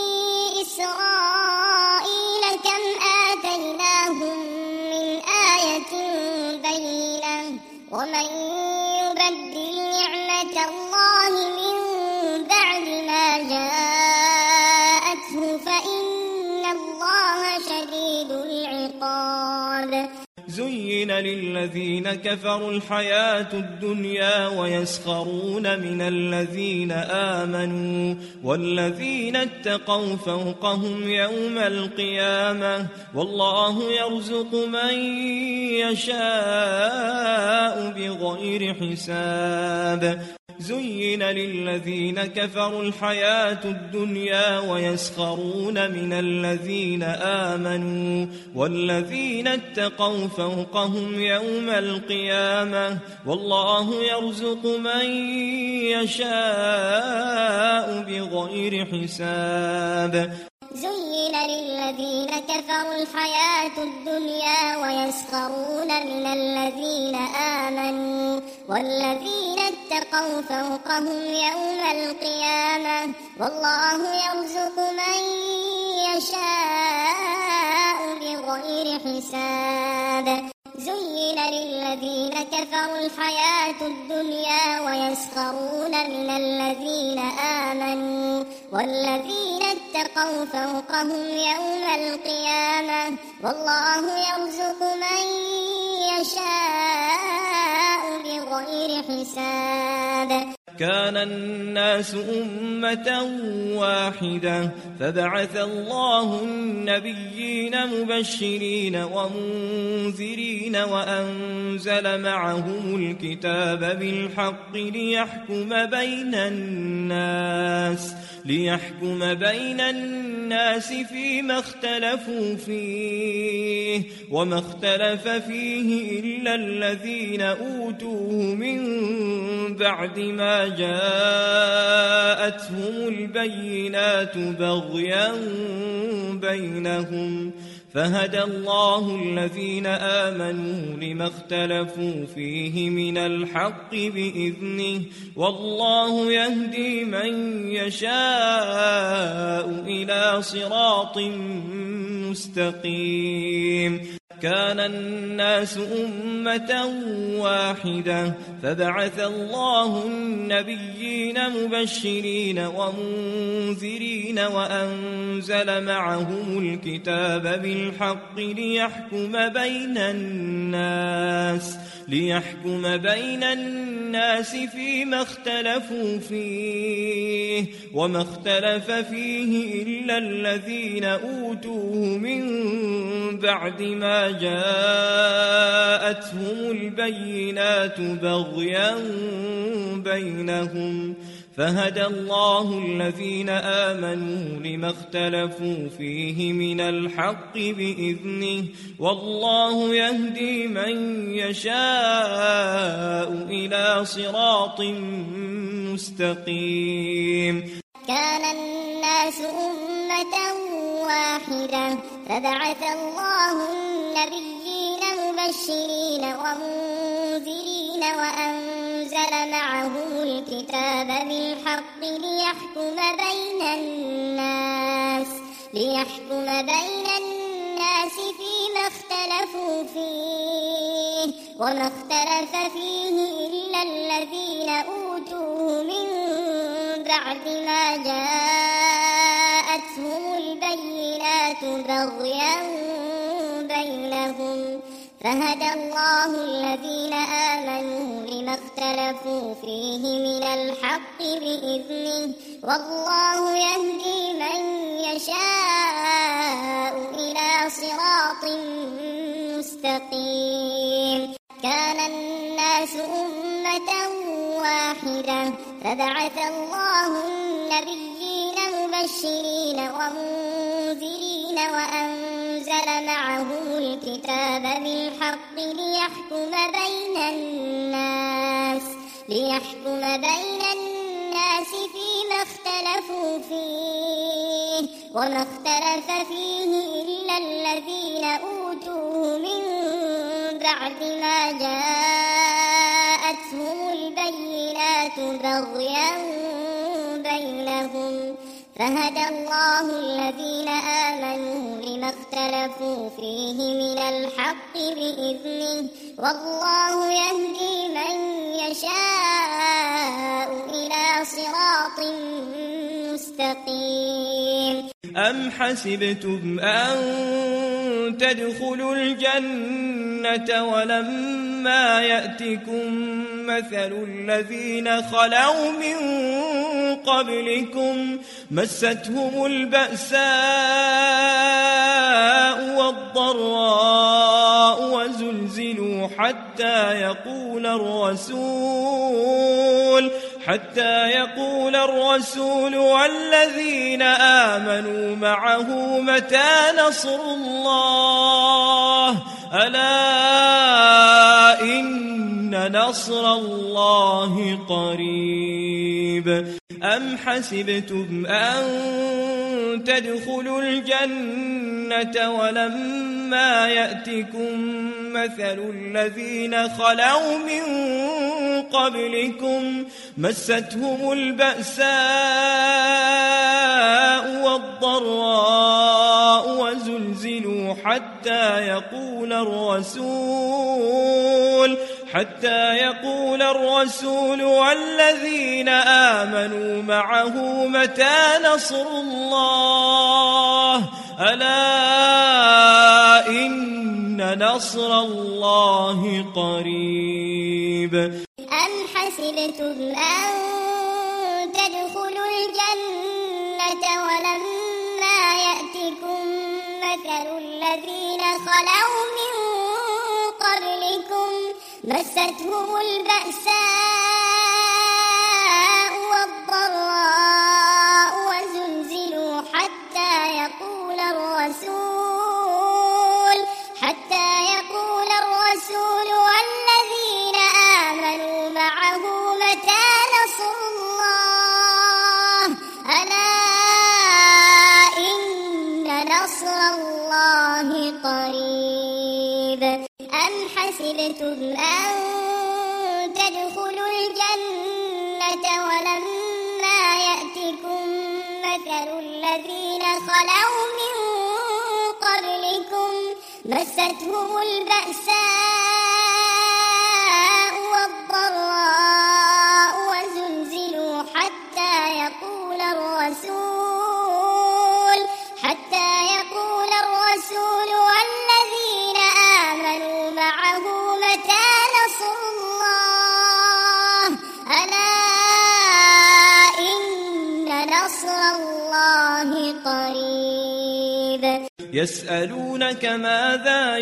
إسرائيل كم آتيناهم من آية بينة ومن يبدل نعمة الله من بعد ما جاءته فإن الله شديد العقاب زين للذين كفروا الحياة الدنيا ويسخرون من الذين آمنوا والذين اتقوا فوقهم يوم القيامة والله يرزق من يشاء بغير حساب زين للذين كفروا الحياة الدنيا ويسخرون من الذين آمنوا والذين اتقوا فوقهم يوم القيامة والله يرزق من يشاء بغير حساب زين للذين كفروا الحياة الدنيا ويسخرون من الذين آمنوا والذين اتقوا فوقهم يوم القيامة والله يرزق من يشاء بغير حساب زين للذين كفروا الحياة الدنيا ويسخرون من الذين آمنوا والذين اتقوا فوقهم يوم القيامة والله يرزق من يشاء بغير حساب كان الناس أمة واحدة فبعث الله النبيين مبشرين ومنذرين وأنزل معهم الكتاب بالحق ليحكم بين الناس ليحكم بين الناس فيما اختلفوا فيه وما اختلف فيه إلا الذين أوتوه من بعد ما جاءتهم البينات بغيا بينهم فهدى الله الذين آمنوا لما اختلفوا فيه من الحق بإذنه والله يهدي من يشاء إلى صراط مستقيم. كان الناس أمة واحدة فبعث الله النبيين مبشرين ومنذرين وأنزل معهم الكتاب بالحق ليحكم بين الناس ليحكم بين الناس فيما اختلفوا فيه وما اختلف فيه إلا الذين أوتوه من بعد ما جاءتهم البينات بغيا بينهم فهدى الله الذين آمنوا لما اختلفوا فيه من الحق بإذنه والله يهدي من يشاء إلى صراط مستقيم. كان الناس أمة واحدة فبعث الله النبيين مبشرين ومنذرين وأنزل معهم الكتاب بالحق ليحكم بين الناس ليحكم بين الناس فيما اختلفوا فيه وما اختلف فيه إلا الذين أوتوه من بعد ما جاءتهم البينات بغيا بينهم فهدى الله الذين آمنوا لما اختلفوا فيه من الحق بإذنه والله يهدي من يشاء إلى صراط مستقيم. كان الناس أمة واحدة فبعث الله النبيين مبشرين ومنذرين وأنزل معهم الكتاب بالحق ليحكم بين الناس ليحكم بين الناس فيما اختلفوا فيه وما اختلف فيه إلا الذين أوتوه من بعد ما جاءتهم البينات بغيا بينهم فهدى الله الذين آمنوا لما اختلفوا فيه من الحق بإذنه والله يهدي من يشاء إلى صراط مستقيم. أم حسبتم أن تدخلوا الجنة ولما يأتكم مثل الذين خلوا من قبلكم مستهم البأساء والضراء وزلزلوا حتى يقول الرسول حتى يقول الرسول والذين آمنوا معه متى نصر الله ألا إن نصر الله قريب. أم حسبتم أن تدخلوا الجنة ولما يأتكم مثل الذين خلوا من قبلكم مستهم البأساء والضراء وزلزلوا حتى يقول الرسول حتى يقول الرسول والذين آمنوا معه متى نصر الله ألا إن نصر الله قريب. أم حسبتم أن تدخلوا الجنة ولما يأتكم مثل الذين خلوا من قبلكم مستهم البأساء والضراء نصر الله قريب أم حسبتم أن تدخلوا الجنة ولما يأتكم مثل الذين خلوا من قبلكم مستهم البأساء والضراء وزلزلوا حتى يقول الرسول حتى يقول الرسول والذين آمنوا معه متى نصر الله ألا إن نصر الله قريب يسألونك ماذا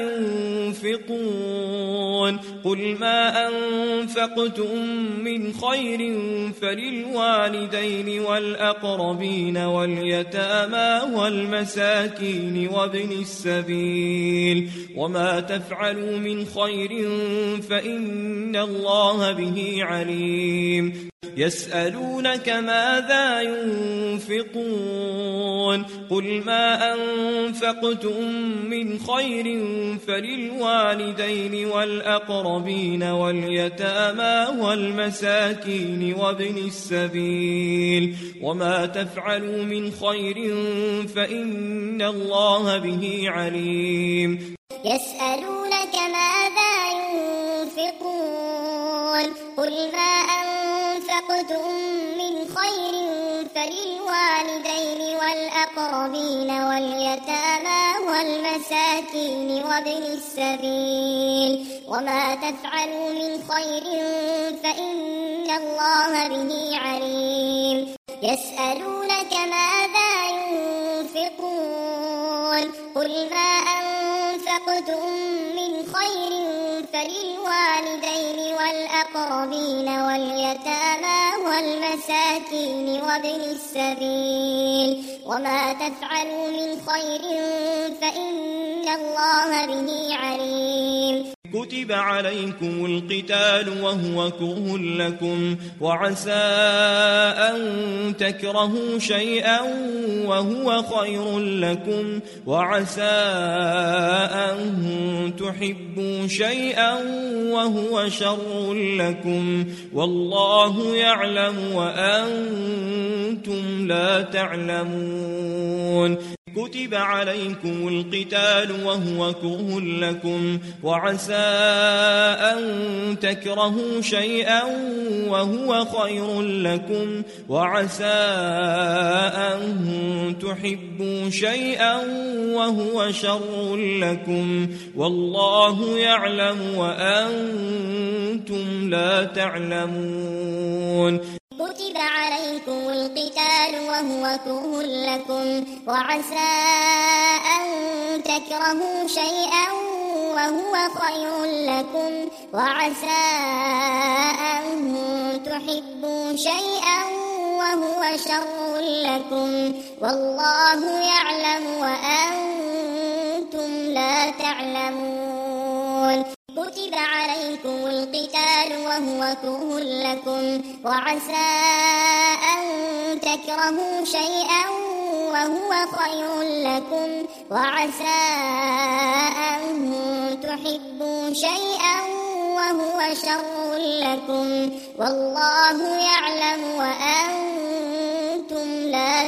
ينفقون قل ما أنفقتم من خير فللوالدين والأقربين واليتامى والمساكين وابن السبيل وما تفعلوا من خير فإن الله به عليم يسألونك ماذا ينفقون قل ما أنفقتم من خير فللوالدين والأقربين واليتامى والمساكين وابن السبيل وما تفعلوا من خير فإن الله به عليم يسألونك ماذا ينفقون قل ما أنفقتم من خير فللوالدين والأقربين واليتامى والمساكين وابن السبيل وما تفعلوا من خير فإن الله به عليم يسألونك ماذا ينفقون قل ما أنفقتم من خير فللوالدين والأقربين واليتامى والمساكين وابن السبيل وما تفعلوا من خير فإن الله به عليم كتب عليكم القتال وهو كره لكم وعسى أن تكرهوا شيئا وهو خير لكم وعسى أن تحبوا شيئا وهو شر لكم والله يعلم وأنتم لا تعلمون كتب عليكم القتال وهو كره لكم وعسى أن تكرهوا شيئا وهو خير لكم وعسى أن تحبوا شيئا وهو شر لكم والله يعلم وأنتم لا تعلمون كتب عليكم القتال وهو كره لكم وعسى أن تكرهوا شيئا وهو خير لكم وعسى أن تحبوا شيئا وهو شر لكم والله يعلم وأنتم لا تعلمون كتب عليكم القتال وهو كره لكم وعسى أن تكرهوا شيئا وهو خير لكم وعسى أن تحبوا شيئا وهو شر لكم والله يعلم وأنتم لا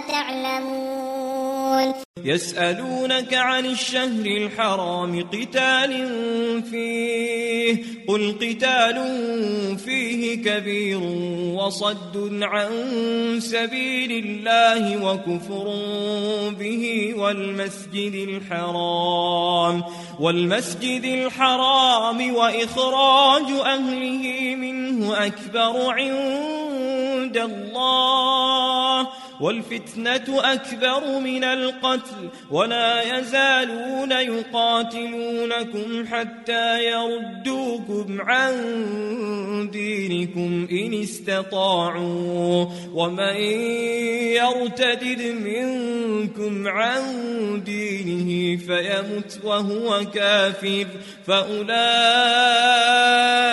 تعلمون يسألونك عن الشهر الحرام قتال فيه قل قتال فيه كبير وصد عن سبيل الله وكفر به والمسجد الحرام والمسجد الحرام وإخراج أهله منه أكبر عند الله والفتنة أكبر من القتل ولا يزالون يقاتلونكم حتى يردوكم عن دينكم إن استطاعوا ومن يرتدد منكم عن دينه فيمت وهو كافر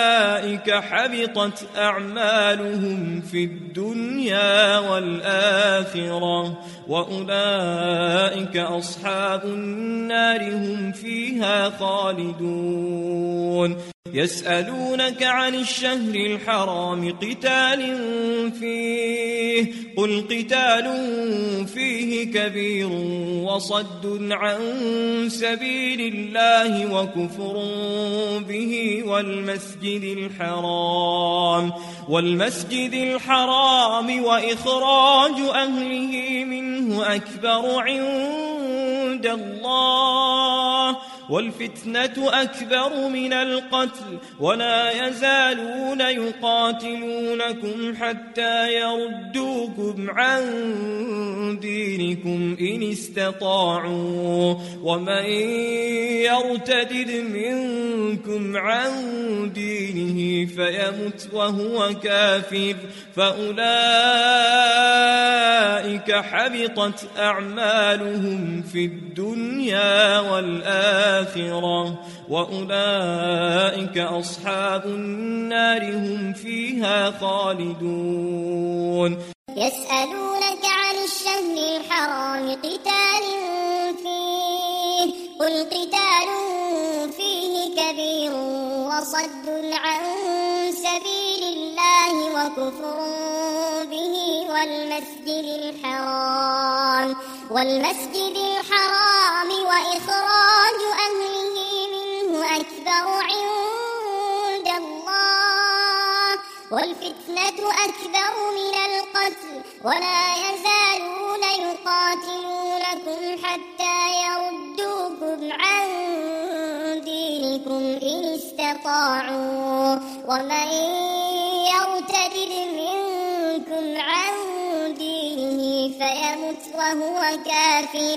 فأولئك حبطت أعمالهم في الدنيا والآخرة والآخرة وأولئك أصحاب النار هم فيها خالدون يسألونك عن الشهر الحرام قتال فيه قل قتال فيه كبير وصد عن سبيل الله وكفر به والمسجد الحرام والمسجد الحرام وإخراج أهله منه أكبر عند الله والفتنة أكبر من القتل ولا يزالون يقاتلونكم حتى يردوكم عن دينكم إن استطاعوا ومن يرتد منكم عن دينه فيمت وهو كافر فأولئك حبطت أعمالهم في الدنيا والآخرة وأولئك أصحاب النار هم فيها خالدون يسألونك عن الشهر الحرام قتال فيه قل قتال فيه كبير وصد عن سبيل الله وكفر به والمسجد الحرام والمسجد الحرام وإخراج أهله منه أكبر عند الله والفتنة أكبر من القتل ولا يزالون يقاتلونكم حتى يردوكم عن دينكم إن استطاعوا ومن يرتد منكم عن دينه فيمت وهو كافر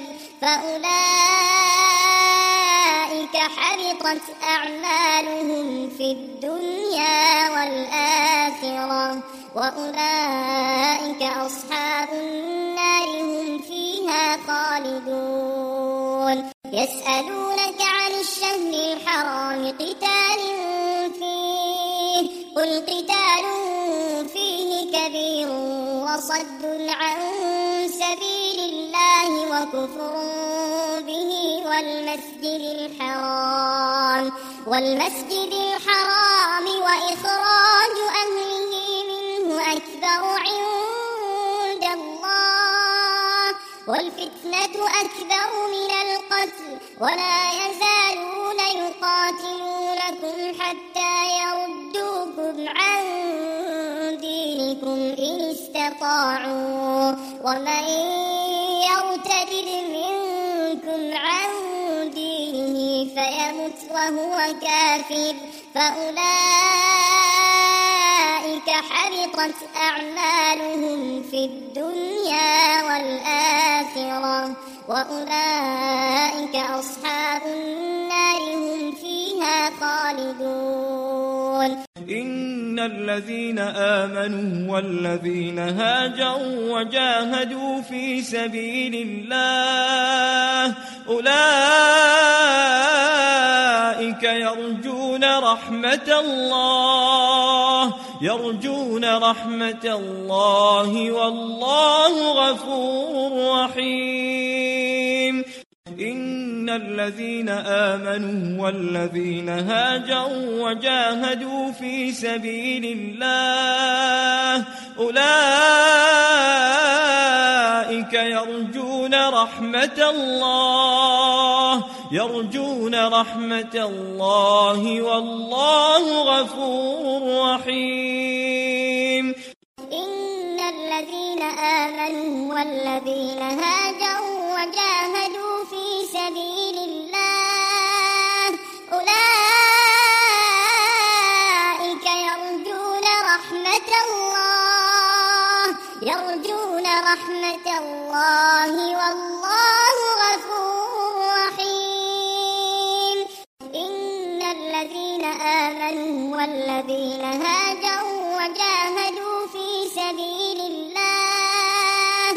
فأولئك حبطت أعمالهم في الدنيا والآخرة وأولئك أصحاب النار هم فيها خالدون يسألونك عن الشهر الحرام قتال فيه قل قتال فيه كبير وصد عن سبيل الله وكفر به والمسجد الحرام والمسجد الحرام وإخراج أهله منه أكبر عند الله والفتنة أكبر من القتل ولا يزالون يقاتلونكم حتى يردوكم عن دينكم إن استطاعوا ومن يرتد منكم عن دينه فيمت وهو كافر فأولئك حبطت أعمالهم في الدنيا والآخرة وأولئك أصحاب النار هم فيها خالدون إن الذين آمنوا والذين هاجروا وجاهدوا في سبيل الله أولئك يرجون رحمة الله يرجون رحمة الله والله غفور رحيم إن الذين آمنوا والذين هاجروا وجاهدوا في سبيل الله أولئك يرجون رحمة الله يرجون رحمة الله والله غفور رحيم إن الذين آمنوا والذين هاجروا وجاهدوا في سبيل الله أولئك يرجون رحمة الله يرجون رحمة الله والله غفور رحيم إن الذين آمنوا والذين هاجروا وجاهدوا في سبيل الله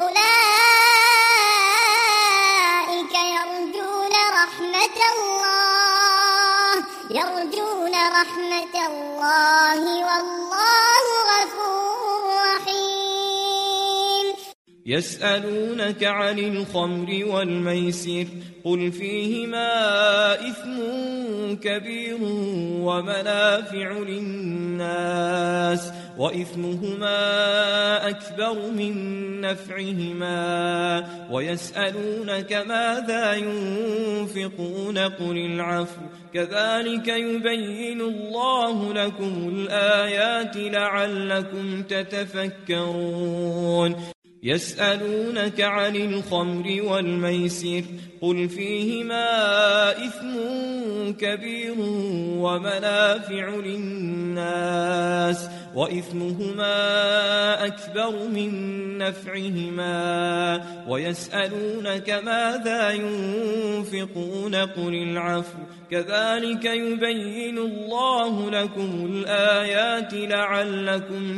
أولئك يرجون رحمة الله يرجون رحمة الله والله غفور رحيم يسألونك عن الخمر والميسر قل فيهما إثم كبير ومنافع للناس وإثمهما أكبر من نفعهما ويسألونك ماذا ينفقون قل العفو كذلك يبين الله لكم الآيات لعلكم تتفكرون يسألونك عن الخمر والميسر قل فيهما إثم كبير ومنافع للناس وإثمهما أكبر من نفعهما ويسألونك ماذا ينفقون قل العفو كذلك يبين الله لكم الآيات لعلكم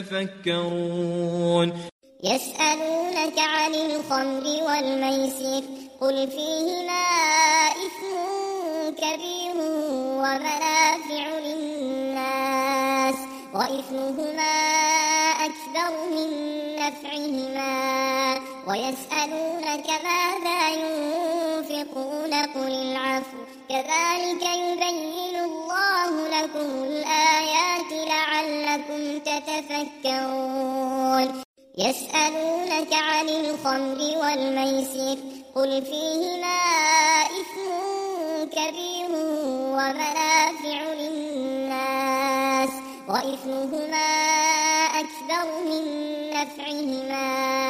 تتفكرون يسألونك عن الخمر والميسر قل فيهما إثم كبير ومنافع للناس وإثمهما أكبر من نفعهما ويسألونك ماذا ينفقون قل العفو كذلك يبين الله لكم الآيات لعلكم تتفكرون يسألونك عن الخمر والميسر قل فيهما إثم كبير ومنافع للناس وإثمهما أكبر من نفعهما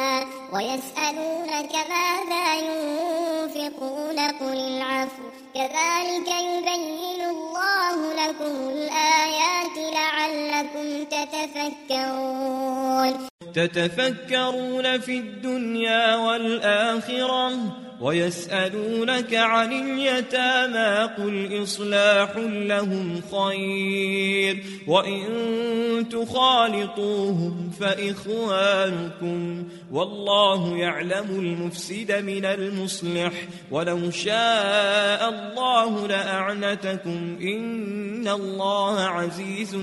ويسألونك ماذا ينفقون قل العفو كذلك يبين الله لكم الآيات لعلكم تتفكرون تتفكرون في الدنيا والآخرة ويسألونك عن اليتامى قل إصلاح لهم خير وإن تخالطوهم فإخوانكم والله يعلم المفسد من المصلح ولو شاء الله لأعنتكم إن الله عزيز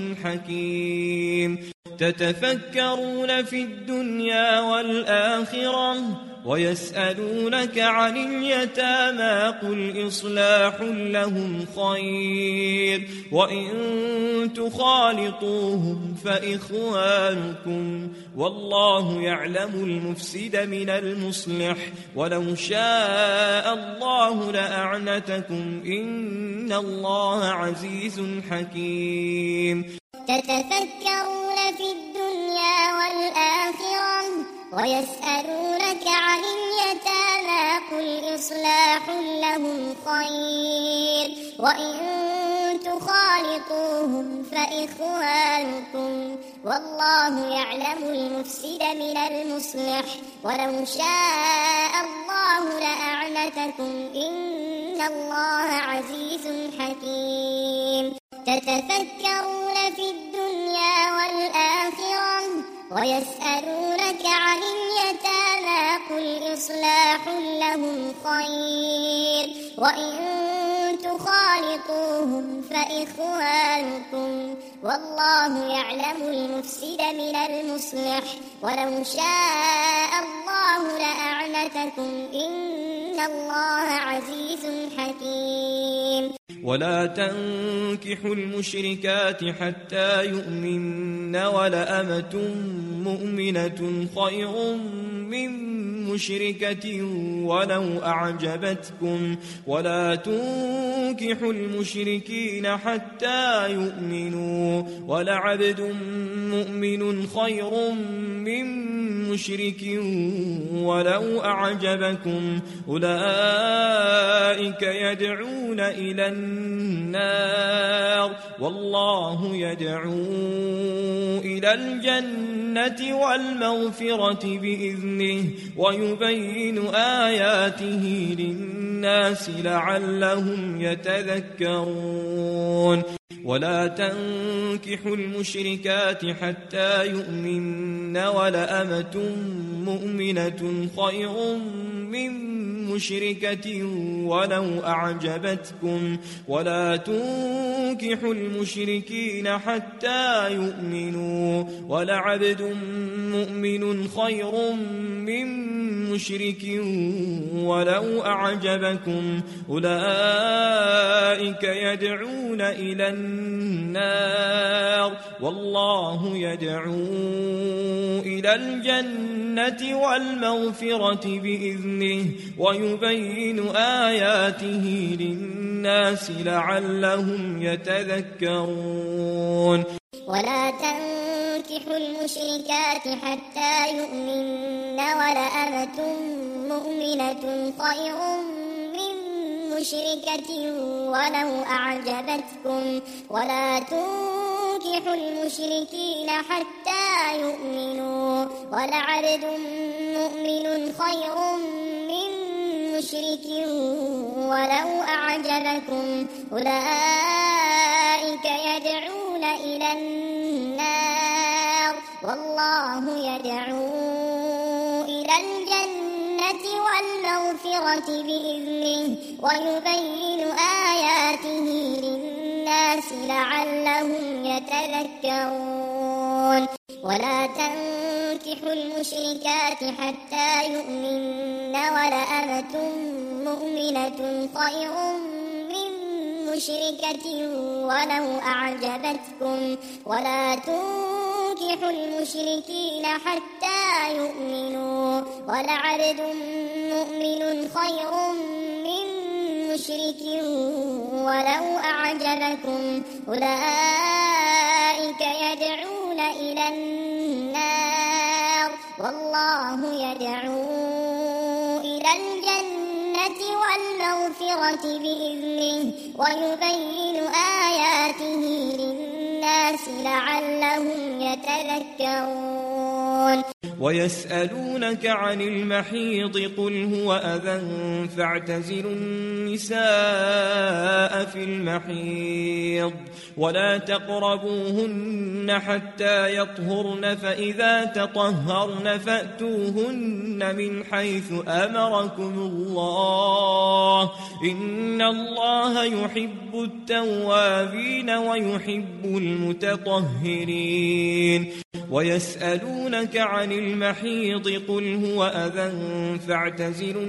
حكيم تتفكرون في الدنيا والآخرة ويسألونك عن اليتامى قل إصلاح لهم خير وإن تخالطوهم فإخوانكم والله يعلم المفسد من المصلح ولو شاء الله لأعنتكم إن الله عزيز حكيم تتفكرون في الدنيا والآخرة ويسألونك عن اليتامى قل إصلاح لهم خير وإن تخالطوهم فإخوانكم والله يعلم المفسد من المصلح ولو شاء الله لأعنتكم إن الله عزيز حكيم تتفكرون في الدنيا والآخرة ويسألونك عن اليتامى قل إصلاح لهم خير وإن تخالطوهم فإخوانكم والله يعلم المفسد من المصلح ولو شاء الله لأعنتكم إن الله عزيز حكيم ولا تنكحوا المشركات حتى يؤمن ولأمة مؤمنة خير من مشركة ولو أعجبتكم ولا تنكحوا المشركين حتى يؤمنوا ولعبد مؤمن خير من مشرك ولو أعجبكم أولئك يدعون إلى النار والله يدعو إلى الجنة والمغفرة بإذنه ويبين آياته للناس لعلهم يتذكرون ولا تنكحوا المشركات حتى يؤمن ولأمة مؤمنة خير من مشركة ولو أعجبتكم ولا تنكحوا المشركين حتى يؤمنوا ولعبد مؤمن خير من مشرك ولو أعجبكم أولئك يدعون إلى النار والله يدعو إلى الجنة والمغفرة بإذنه ويبين آياته للناس لعلهم يتذكرون. ولا تنكحوا المشركات حتى يؤمن ولأمة مؤمنة خير من مشركة ولو أعجبتكم ولا تنكحوا المشركين حتى يؤمنوا ولعبد مؤمن خير من مشرك ولو أعجبكم أولئك يدعون إلى النار والله يدعو إلى الجنة والمغفرة بإذنه ويبين آياته للناس لعلهم يتذكرون. ولا تنكحوا المشركات حتى يؤمن ولأمة مؤمنة خير من مشركة ولو أعجبتكم ولا تنكحوا المشركين حتى يؤمنوا ولعبد مؤمن خير من مشرك ولو أعجبكم أولئك يدعون إلى النار والله يدعو إلى الجنة والمغفرة بإذنه ويبين آياته للناس لعلهم يتذكرون. ويسألونك عن المحيض قل هو أذى فاعتزلوا النساء في المحيض ولا تقربوهن حتى يطهرن فإذا تطهرن فأتوهن من حيث أمركم الله إن الله يحب التوابين ويحب المتطهرين. ويسألونك عن المحيض قل هو أذى فاعتزلوا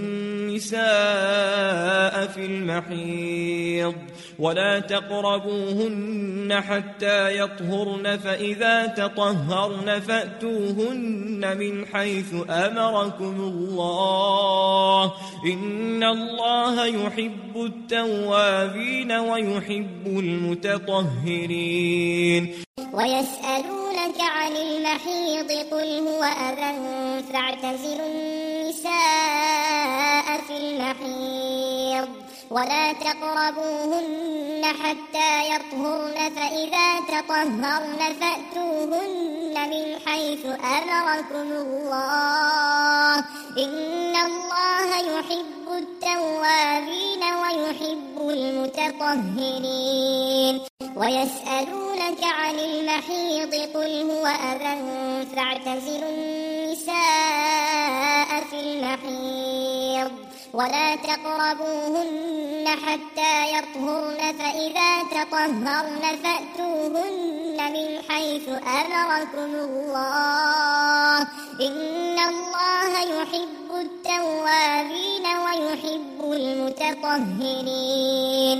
النساء في المحيض ولا تقربوهن حتى يطهرن فإذا تطهرن فأتوهن من حيث أمركم الله إن الله يحب التوابين ويحب المتطهرين. ويسألونك عن المحيض قل هو أذى فاعتزلوا النساء في المحيض ولا تقربوهن حتى يطهرن فإذا تطهرن فأتوهن من حيث أمركم الله إن الله يحب التوابين ويحب المتطهرين. ويسألونك عن المحيض قل هو أذى فاعتزلوا النساء في المحيض ولا تقربوهن حتى يطهرن فإذا تطهرن فأتوهن من حيث أمركم الله إن الله يحب التوابين ويحب المتطهرين.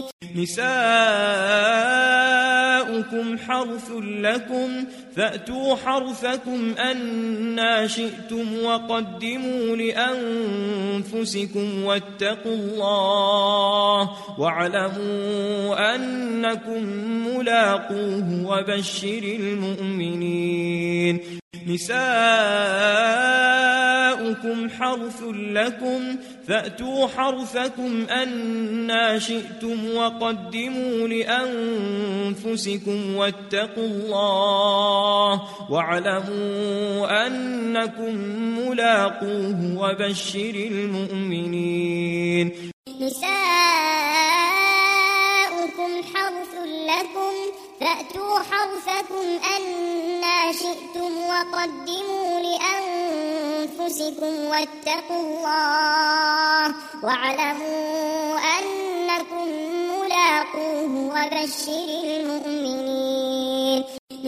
نساؤكم حرث لكم فأتوا حرثكم أنى شئتم وقدموا لأنفسكم واتقوا الله واعلموا أنكم ملاقوه وبشر المؤمنين. نساؤكم حرث لكم فأتوا حرثكم أنى شئتم وقدموا لأنفسكم واتقوا الله واعلموا أنكم ملاقوه وبشر المؤمنين. نساؤكم حرث لكم وقدموا لأنفسكم واتقوا الله واعلموا أنكم ملاقوه وبشر المؤمنين.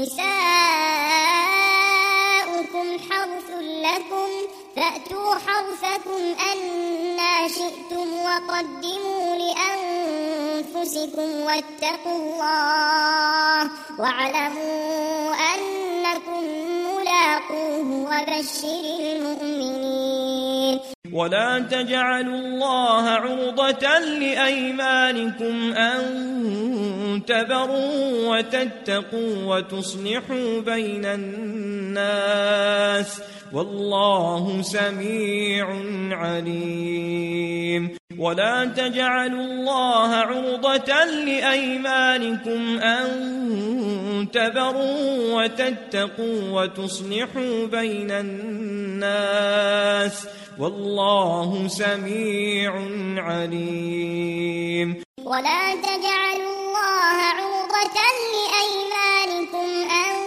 نساؤكم حرث لكم فأتوا حرثكم أنى شئتم وقدموا لأنفسكم واتقوا الله واعلموا أنكم ملاقوه وبشر المؤمنين. ولا تجعلوا الله عرضة لأيمانكم أن تبروا وتتقوا وتصلحوا بين الناس والله سميع عليم. ولا تجعلوا الله عرضة لأيمانكم أن تبروا وتتقوا وتصلحوا بين الناس والله سميع عليم. ولا تجعلوا الله عرضة لأيمانكم أن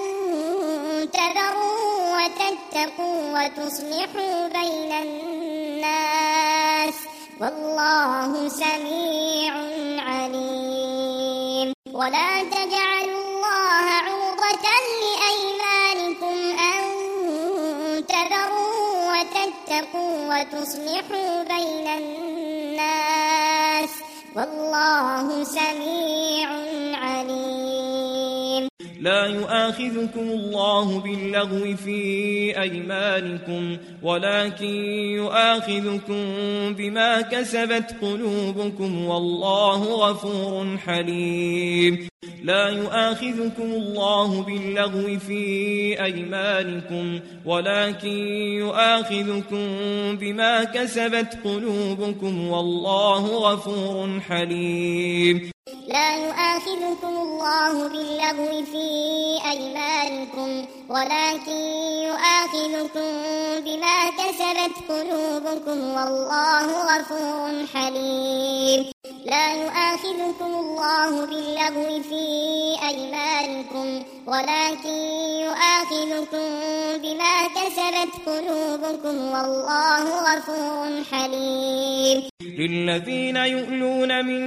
تبروا وتتقوا وتصلحوا بين الناس والله سميع عليم. ولا تجعلوا الله عرضة لأيمانكم أن تبروا وتتقوا وتصلحوا بين الناس والله سميع عليم. لا يؤاخذكم الله باللغو في أيمانكم ولكن يؤاخذكم بما كسبت قلوبكم والله غفور حليم. لا يؤاخذكم الله باللغو في أيمانكم ولكن يؤاخذكم بما كسبت قلوبكم والله غفور حليم. لا يؤاخذكم الله باللغو في أيمانكم ولكن يؤاخذكم بما كسبت قلوبكم والله غفور حليم. لا يؤاخذكم الله باللغو في أيمانكم ولكن يؤاخذكم بما كسبت قلوبكم والله غفور حليم. للذين يؤلون من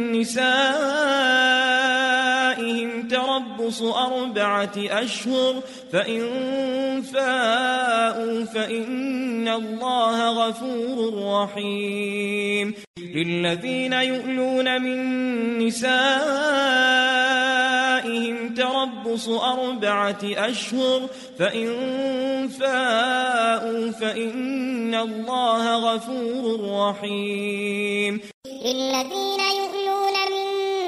نسائهم تربص أربعة أشهر فإن فاءوا فإن الله غفور رحيم. للذين يؤلون من نسائهم تربص أربعة أشهر فإن فاءوا فإن الله غفور رحيم. للذين يؤلون من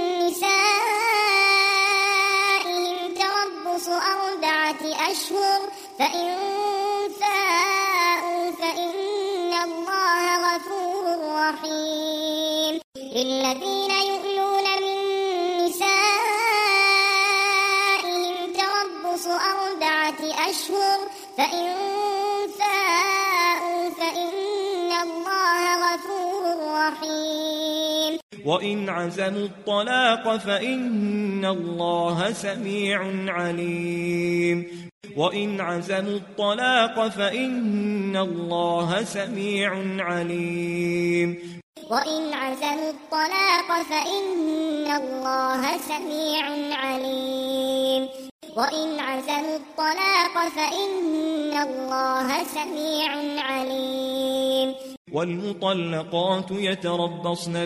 نسائهم تربص أربعة أشهر فإن فاءوا فإن الله غفور رحيم. للذين يؤلون من نسائهم تربص أربعة أشهر فإن فاءوا فإن الله غفور رحيم. وإن عزموا الطلاق فإن الله سميع عليم. وإن عزموا الطلاق فإن الله سميع عليم. وإن عزموا الطلاق فإن الله سميع عليم. وإن عزموا الطلاق فإن الله سميع عليم. والمطلقات يتربصن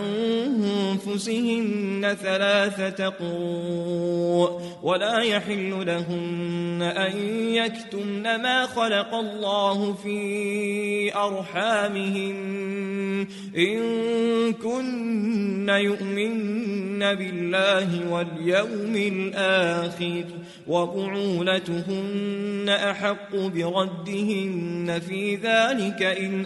بأنفسهن ثلاثة قروء ولا يحل لهن أن يكتمن ما خلق الله في أرحامهن إن كن يؤمن بالله واليوم الآخر وبعولتهن أحق بردهن في ذلك إن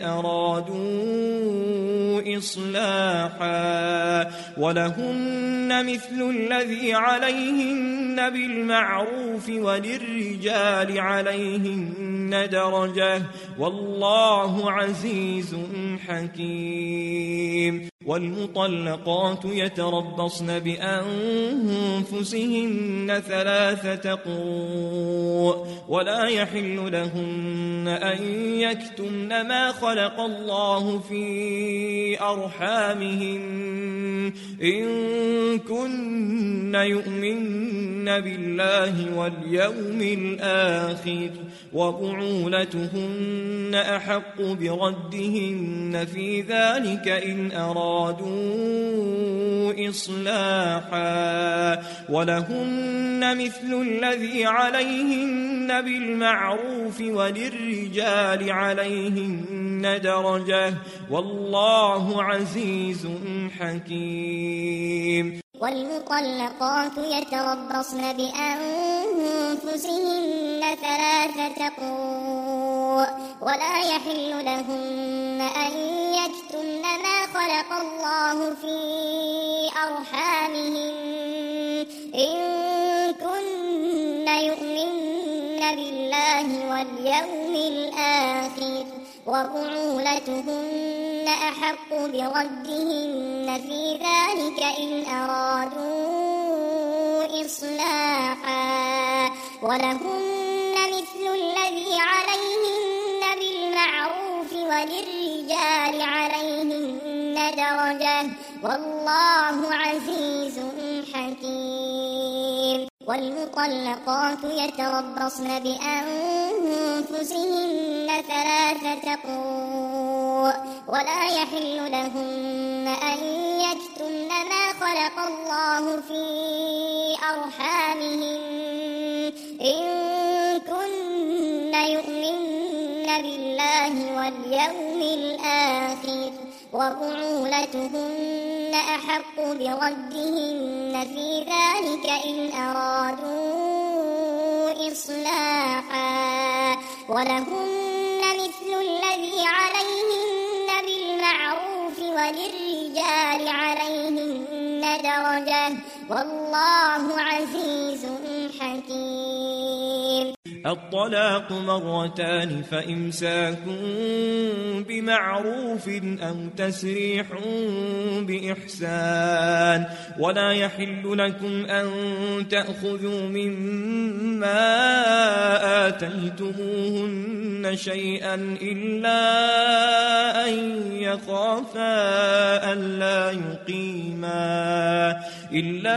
أرادوا إصلاحا ولهن مثل الذي عليهن بالمعروف وللرجال عليهن درجة والله عزيز حكيم. والمطلقات يتربصن بأنفسهن ثلاثة قروء ولا يحل لهن أن يكتمن ما خلق الله في أرحامهن إن كن يؤمن بالله واليوم الآخر وبعولتهن أحق بردهن في ذلك إن أرادوا إصلاحا ولهن مثل الذي عليهن بالمعروف وللرجال عليهن درجة والله عزيز حكيم. والمطلقات يتربصن بأنفسهن ثلاثة قروء ولا يحل لهن أن يكتمن ما خلق الله في أرحامهن إن كن يؤمن بالله واليوم الآخر وبعولتهن أحق بردهن في ذلك إن أرادوا إصلاحا ولهن مثل الذي عليهن بالمعروف وللرجال عليهن درجة والله عزيز حكيم. والمطلقات يتربصن بأنفسهن ثلاثة قروء ولا يحل لهن أن يكتمن ما خلق الله في أرحامهن إن كن يؤمن بالله واليوم الآخر وبعولتهن أحق بردهن في ذلك إن أرادوا إصلاحا ولهن مثل الذي عليهن بالمعروف وللرجال عليهن درجة والله عزيز حكيم. الطلاق مرتان فإمساك بمعروف أو تسريح بإحسان ولا يحل لكم أن تأخذوا مما آتيتموهن شيئا إلا أن يخافا ألا يقيما إلا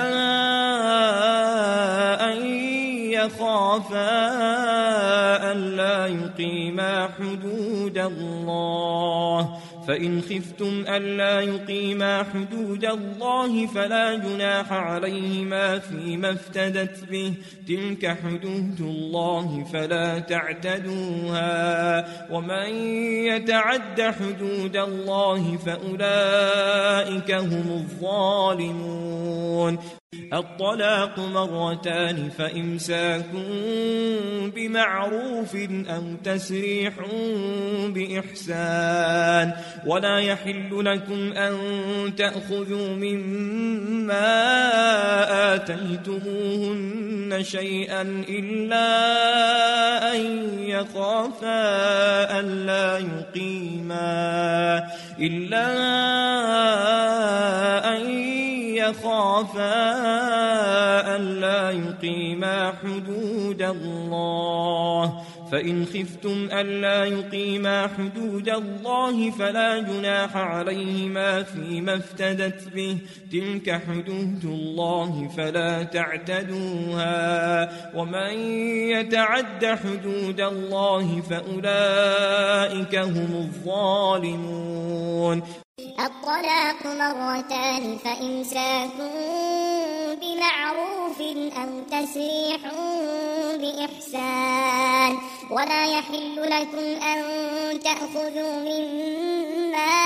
أن يخافا ألا يقيما حدود الله فإن خفتم ألا يقيما حدود الله فلا جناح عليهما فيما افتدت به تلك حدود الله فلا تعتدوها ومن يتعد حدود الله فأولئك هم الظالمون. الطلاق مرتان فإمساك بمعروف أو تسريح بإحسان ولا يحل لكم أن تأخذوا مما آتيتموهن شيئا إلا أن يخافا ألا يقيما إلا أن يخافا ألا يقيما حدود الله فإن خفتم ألا يقيما حدود الله فلا جناح عليهما فيما افتدت به تلك حدود الله فلا تعتدوها ومن يتعد حدود الله فأولئك هم الظالمون. الطلاق مرتان فإمساك بمعروف أو تسريح بإحسان ولا يحل لكم أن تأخذوا مما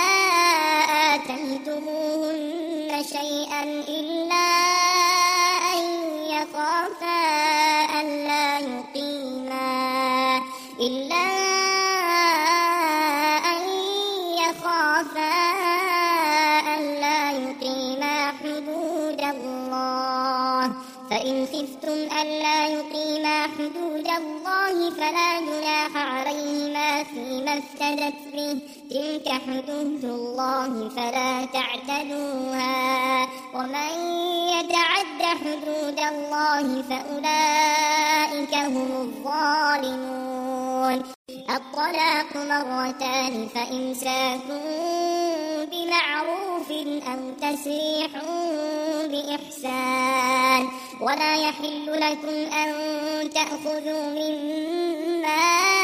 آتيتموهن شيئا إلا أن يخافا ألا يقيما إلا أن يخافا ألا يقيما حدود الله فإن خفتم ألا يقيما حدود الله فلا جناح عليهما فيما افتدت به تلك حدود الله فلا تعتدوها ومن يتعد حدود الله فأولئك هم الظالمون الطلاق مرتان فإمساك بمعروف أو تسريح بإحسان ولا يحل لكم أن تأخذوا مما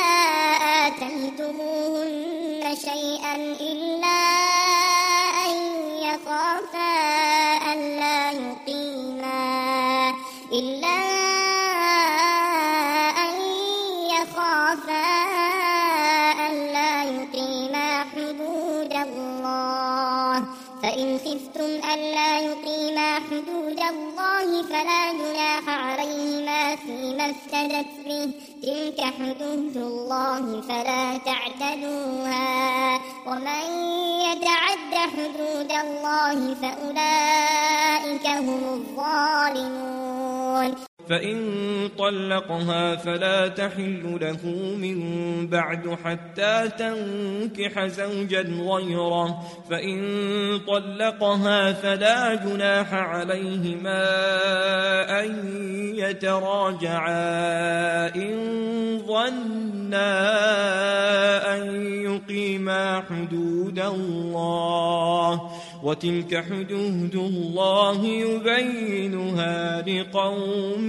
آتيتموهن شيئا إلا أن يخافا ألا يقيما إلا أن يخافا ألا يقيما حدود الله فإن خفتم ألا يقيما حدود الله فلا جناح عليهما فيما افتدت به تلك حدود الله فلا تعتدوها ومن يتعد حدود الله فأولئك هم الظالمون فإن طلقها فلا تحل له من بعد حتى تنكح زوجا غيره فإن طلقها فلا جناح عليهما أن يتراجعا إن ظنا أن يقيما حدود الله وتلك حدود الله يبينها لقوم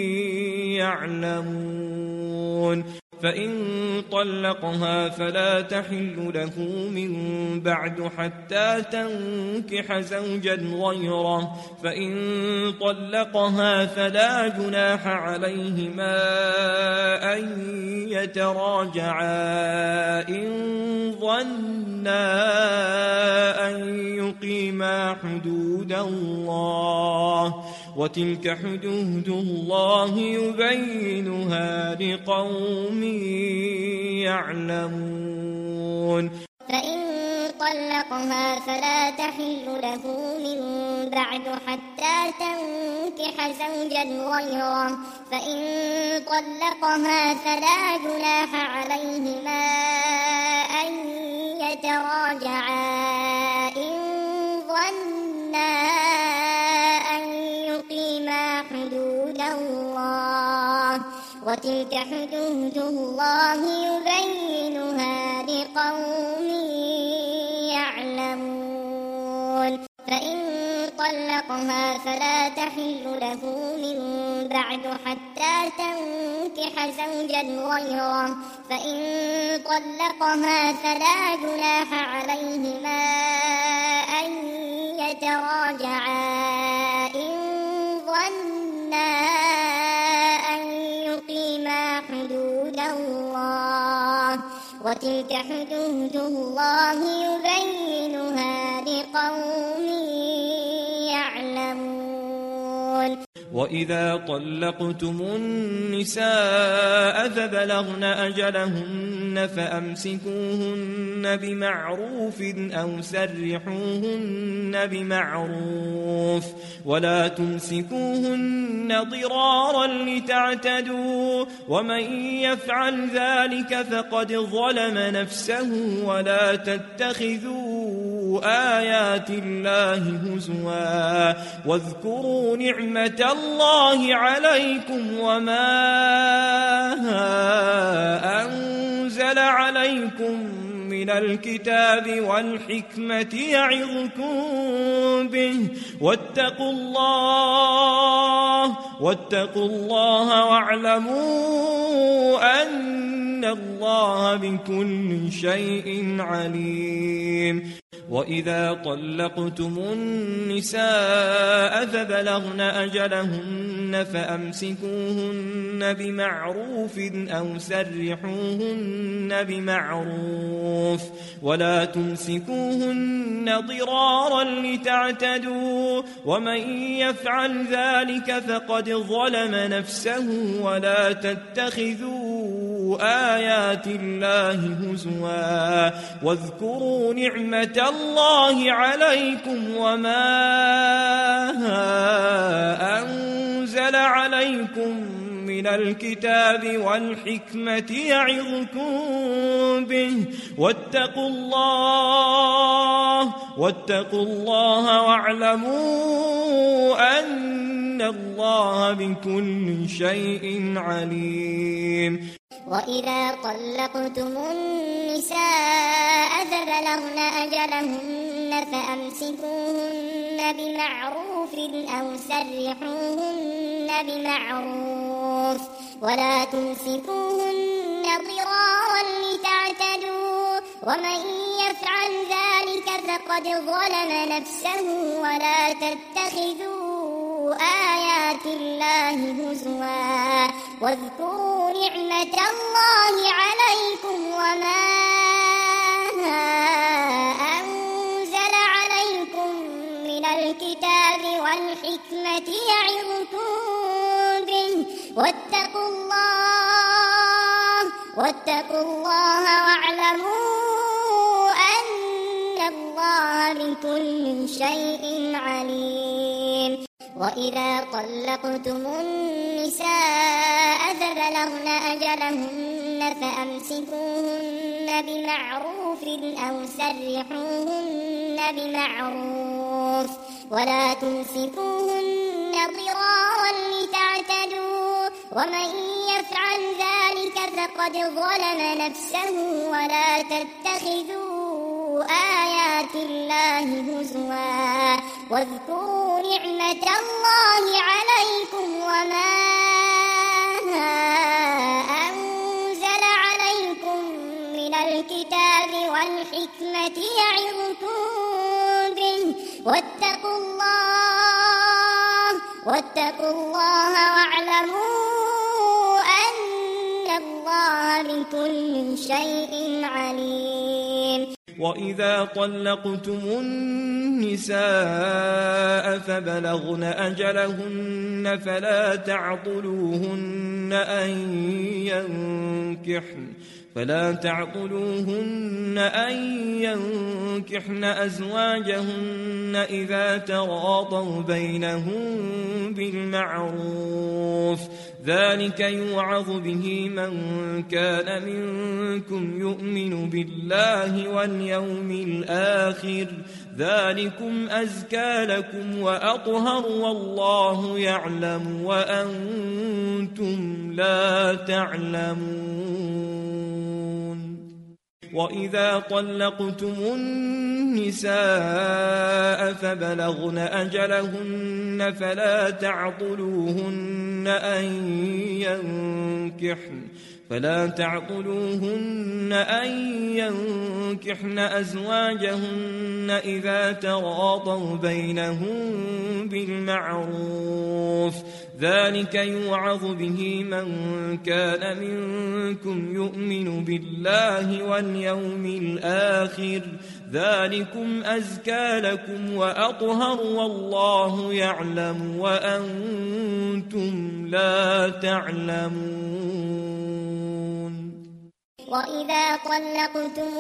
يعلمون فإن طلقها فلا تحل له من بعد حتى تنكح زوجا غيره فإن طلقها فلا جناح عليهما أن يتراجعا إن ظنا أن يقيما حدود الله وتلك حدود الله يبينها لقوم يعلمون فإن طلقها فلا تحل له من بعد حتى تنكح زوجا غيره فإن طلقها فلا جناح عليهما أن يتراجعا إن ظنا أن يقيما حدود الله وتلك حدود الله يبينها لقوم يعلمون فإن طلقها فلا تحل له من بعد حتى تنكح زوجا غيره فإن طلقها فلا جناح عليهما أن يتراجعا إن ظنا أن يقيما حدود الله وتلك حدود الله يبينها لقوم يعلمون وإذا طلقتم النساء فبلغن أجلهن فأمسكوهن بمعروف أو سرحوهن بمعروف ولا تمسكوهن ضرارا لتعتدوا ومن يفعل ذلك فقد ظلم نفسه ولا تتخذوا آيات الله هزوا واذكروا نعمة الله عليكم وما أنزل عليكم من الكتاب والحكمة يعظكم به واتقوا الله واتقوا الله واعلموا أن الله بكل شيء عليم وإذا طلقتم النساء فبلغن أجلهن فأمسكوهن بمعروف أو سرحوهن بمعروف ولا تمسكوهن ضرارا لتعتدوا ومن يفعل ذلك فقد ظلم نفسه ولا تتخذوا آيات الله هزوا واذكروا نعمة الله عليكم وما أنزل عليكم من من الكتاب والحكمة يعظكم به واتقوا الله واتقوا الله واعلموا أن الله بكل شيء عليم. وإذا طلقتم النساء فبلغن أجلهن فأمسكوهن بمعروف أو سرحوهن بمعروف ولا تمسكوهن ضرارا لتعتدوا ومن يفعل ذلك فقد ظلم نفسه ولا تتخذوا آيات الله هزوا واذكروا نعمة الله عليكم وما أنزل عليكم من الكتاب والحكمة يعظكم به واتقوا الله واتقوا الله واعلموا أن الله بكل شيء عليم. وإذا طلقتم النساء فبلغن أجلهن فأمسكوهن بمعروف أو سرحوهن بمعروف ولا تمسكوهن ضرارا لتعتدوا ومن يفعل ذلك فقد ظلم نفسه ولا تتخذوا آيات الله هزوا واذكروا نعمة الله عليكم وما أنزل عليكم من الكتاب والحكمة يعظكم به واتقوا الله واتقوا الله واعلموا أن الله بكل شيء عليم. وإذا طلقتم النساء فبلغن أجلهن فلا تعضلوهن أن ينكحن فلا تعضلوهن أن ينكحن أزواجهن إذا تراضوا بينهم بالمعروف ذلك يوعظ به من كان منكم يؤمن بالله واليوم الآخر ذلكم أزكى لكم وأطهر والله يعلم وأنتم لا تعلمون. وإذا طلقتم النساء فبلغن أجلهن فلا تعضلوهن أن ينكحن فلا تعضلوهن أن ينكحن أزواجهن إذا تراضوا بينهم بالمعروف ذلك يوعظ به من كان منكم يؤمن بالله واليوم الآخر ذلكم أزكى لكم وأطهر والله يعلم وأنتم لا تعلمون. وإذا طلقتم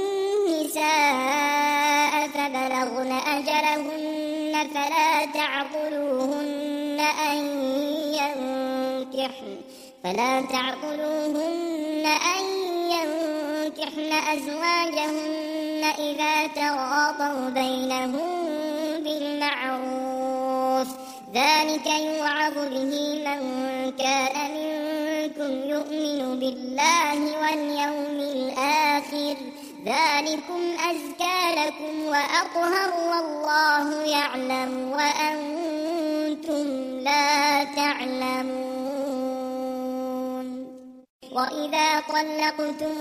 النساء فبلغن أجلهن فلا تعضلوهن أن ينكحن فلا تعضلوهن أن ينكحن أزواجهن إذا تراضوا بينهم بالمعروف ذلك يوعظ به من كان منكم يؤمن بالله واليوم الآخر ذلكم أزكى لكم وأطهر والله يعلم وأنتم لا تعلمون. وإذا طلقتم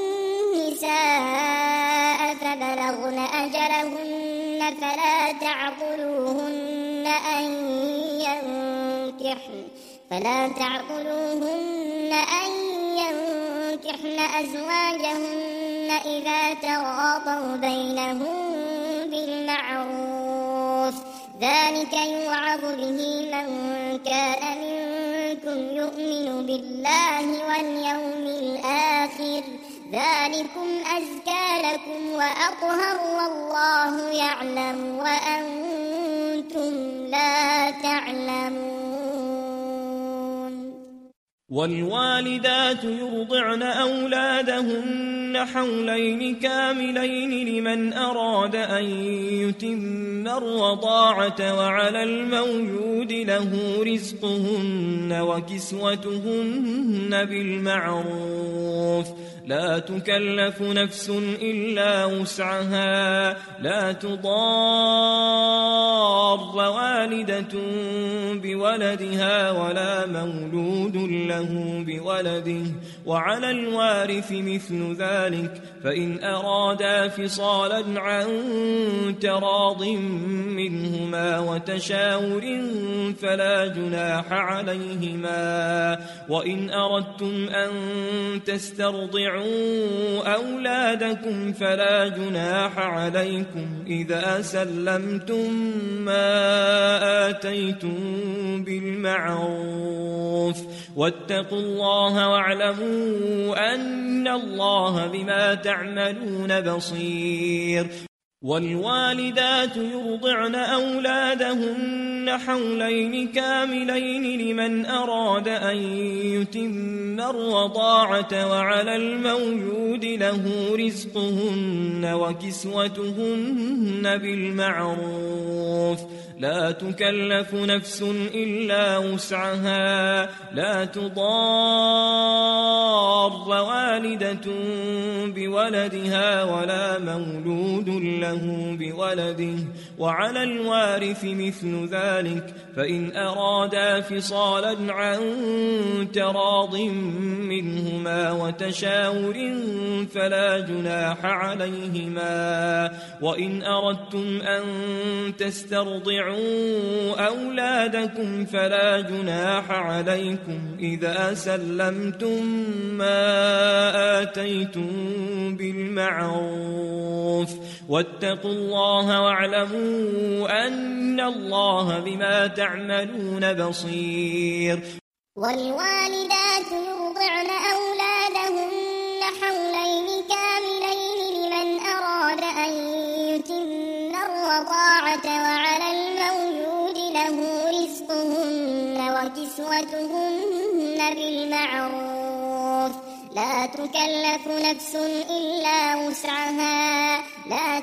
النساء فبلغن أجلهن فلا تعضلوهن أن ينكحن فلا تعضلوهن أن ينكحن أزواجهن إذا تراضوا بينهم بالمعروف ذلك يوعظ به من كان منكم يؤمن بالله واليوم الآخر ذلكم أزكى لكم وأطهر والله يعلم وأنتم لا تعلمون. والوالدات يرضعن أولادهن حولين كاملين لمن أراد أن يتم الرضاعة وعلى المولود له رزقهن وكسوتهن بالمعروف لا تكلف نفس إلا وسعها لا تضار والدة بولدها ولا مولود له بولده وعلى الوارث مثل ذلك فإن أرادا فصالا عن تراض منهما وتشاور فلا جناح عليهما وإن أردتم أن تسترضعوا أولادكم فلا جناح عليكم إذا سلمتم ما آتيتم بالمعروف واتقوا الله واعلموا أن الله بما تعملون بصير والوالدات يرضعن أولادهن حولين كاملين لمن أراد أن يتم الرضاعة وعلى المولود له رزقهن وكسوتهن بالمعروف لا تكلف نفس إلا وسعها لا تضار والدة بولدها ولا مولود له بولده وعلى الوارث مثل ذلك فإن أرادا فصالا عن تراض منهما وتشاور فلا جناح عليهما وإن أردتم أن تسترضعوا أولادكم فلا جناح عليكم إذا سلمتم ما آتيتم بالمعروف واتقوا الله واعلموا أن الله بما تعملون بصير والوالدات يرضعن أولادهن حولين كاملين لمن أراد أن يتم الرضاعة وعلى المولود له رزقهن وكسوتهن بالمعروف لا تكلف نفس إلا وسعها لا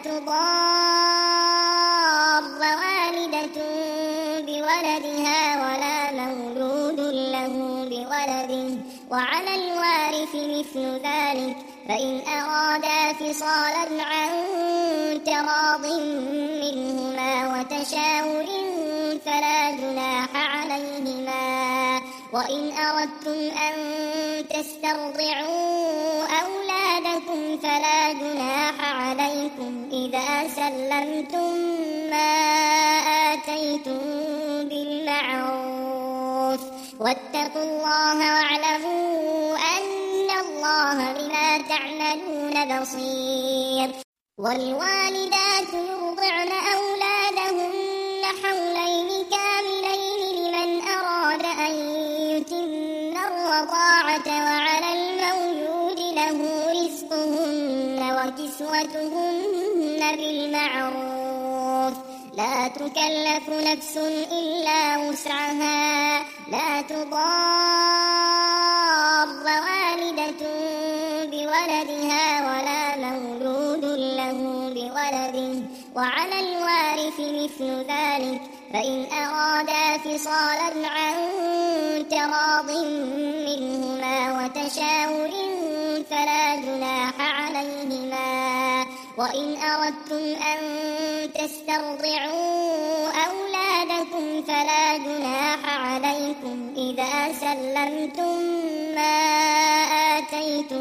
تضار والدة بولدها ولا مولود له بولده وعلى الوارث مثل ذلك فإن أرادا فصالا عن تراض منهما وتشاور فلا جناح عليهما وإن أردتم أن تسترضعوا أولادكم فلا جناح عليكم إذا سلمتم ما آتيتم بالمعروف واتقوا الله واعلموا أن الله بما تعملون بصير والوالدات يرضعن أولادهن حولين كاملين لمن أراد أن يتم الرضاعة وعلى المولود له رزقهن وكسوتهن بالمعروف لا تكلف نفس إلا وسعها لا تضار والدة بولدها ولا مولود له بولده وعلى الوارث مثل ذلك فإن أرادا فصالا عن تراض منهما وتشاور فلا جناح عليهما وإن أردتم أن تسترضعوا أولادكم فلا جناح عليكم إذا سلمتم ما آتيتم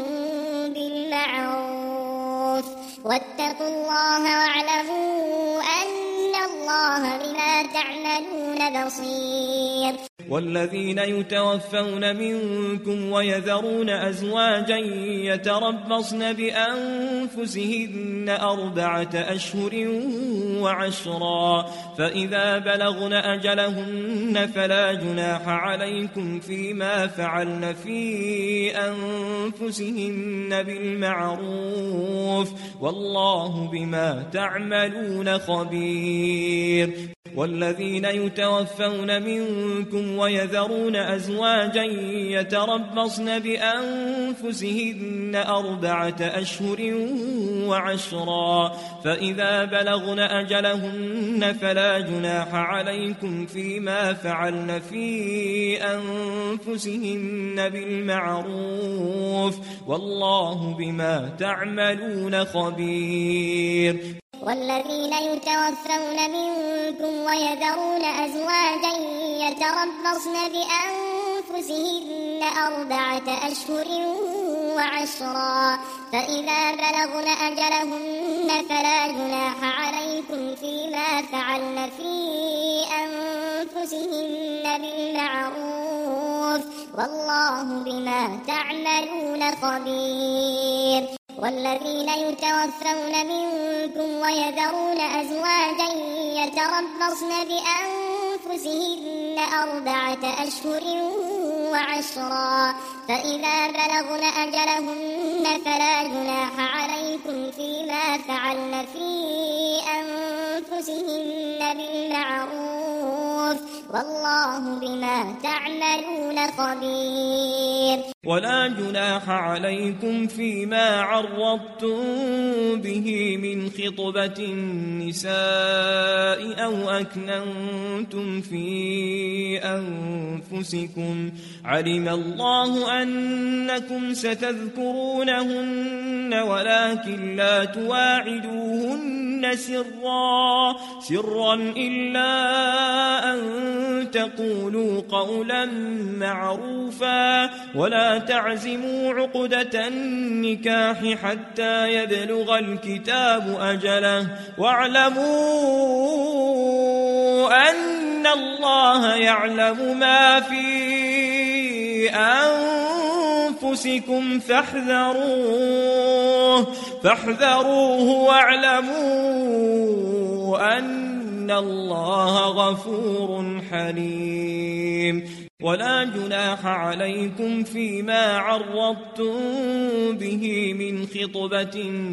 بالمعروف واتقوا الله واعلموا أن الله بما تعملون بصير والذين يتوفون منكم ويذرون أزواجا يتربصن بأنفسهن أربعة أشهر وعشرا فإذا بلغن أجلهن فلا جناح عليكم فيما فعلن في أنفسهن بالمعروف والله بما تعملون خبير خبير والذين يتوفون منكم ويذرون أزواجا يتربصن بأنفسهن أربعة أشهر وعشرا فإذا بلغن أجلهن فلا جناح عليكم فيما فعلن في أنفسهن بالمعروف والله بما تعملون خبير والذين يتوفون منكم ويذرون أزواجا يتربصن بأنفسهن أربعة أشهر وعشرا فإذا بلغن أجلهن فلا جناح عليكم فيما فعلن في أنفسهن بالمعروف والله بما تعملون خبير والذين يتوفون منكم ويذرون أزواجا يتربصن بأنفسهن أربعة أشهر وعشرا فإذا بلغن أجلهن فلا جناح عليكم فيما فعلن في أنفسهن بالمعروف والله بما تعملون خبير ولا جناح عليكم فيما عرضتم به من خطبة النساء أو أكننتم في أنفسكم علم الله أنكم ستذكرونهن ولكن لا تواعدوهن سرا سرا إلا أن تقولوا قولا معروفا ولا تعزموا عقدة النكاح حتى يبلغ الكتاب أجله واعلموا أن الله يعلم ما في أنفسكم فاحذروه فاحذروه واعلموا أن الله غفور حليم ولا جناح عليكم فيما عرضتم به من خطبة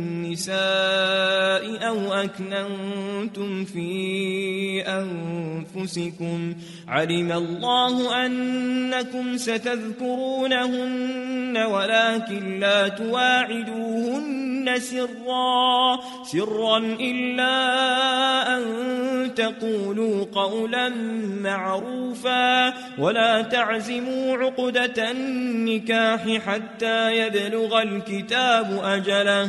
النساء أو أكننتم في أنفسكم علم الله أنكم ستذكرونهن ولكن لا تواعدوهن سرا سرا إلا أن تقولوا قولا معروفا ولا تعزموا عقدة النكاح حتى يبلغ الكتاب أجله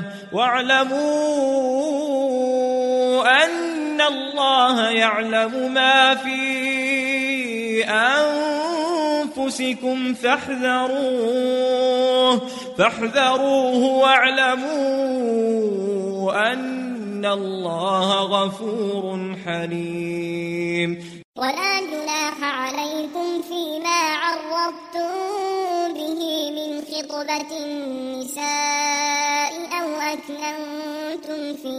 واعلموا أن الله يعلم ما في أنفسكم فاحذروه فاحذروه واعلموا أن الله غفور حليم ولا جناح عليكم فيما عرضتم به من خطبة النساء أو أكننتم في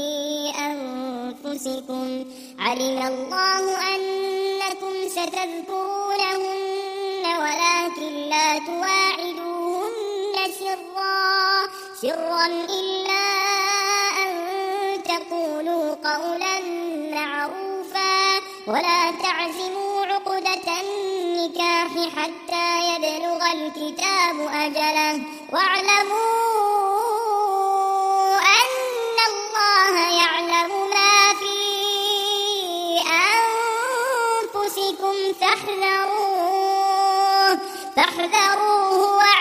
أنفسكم علم الله أنكم ستذكرونهن ولكن لا تواعدوهن سرا سرا إلا أن تقولوا قولا معروفا ولا تعزموا عقدة النكاح حتى يبلغ الكتاب أجله واعلموا أن الله يعلم ما في أنفسكم فاحذروه فاحذروه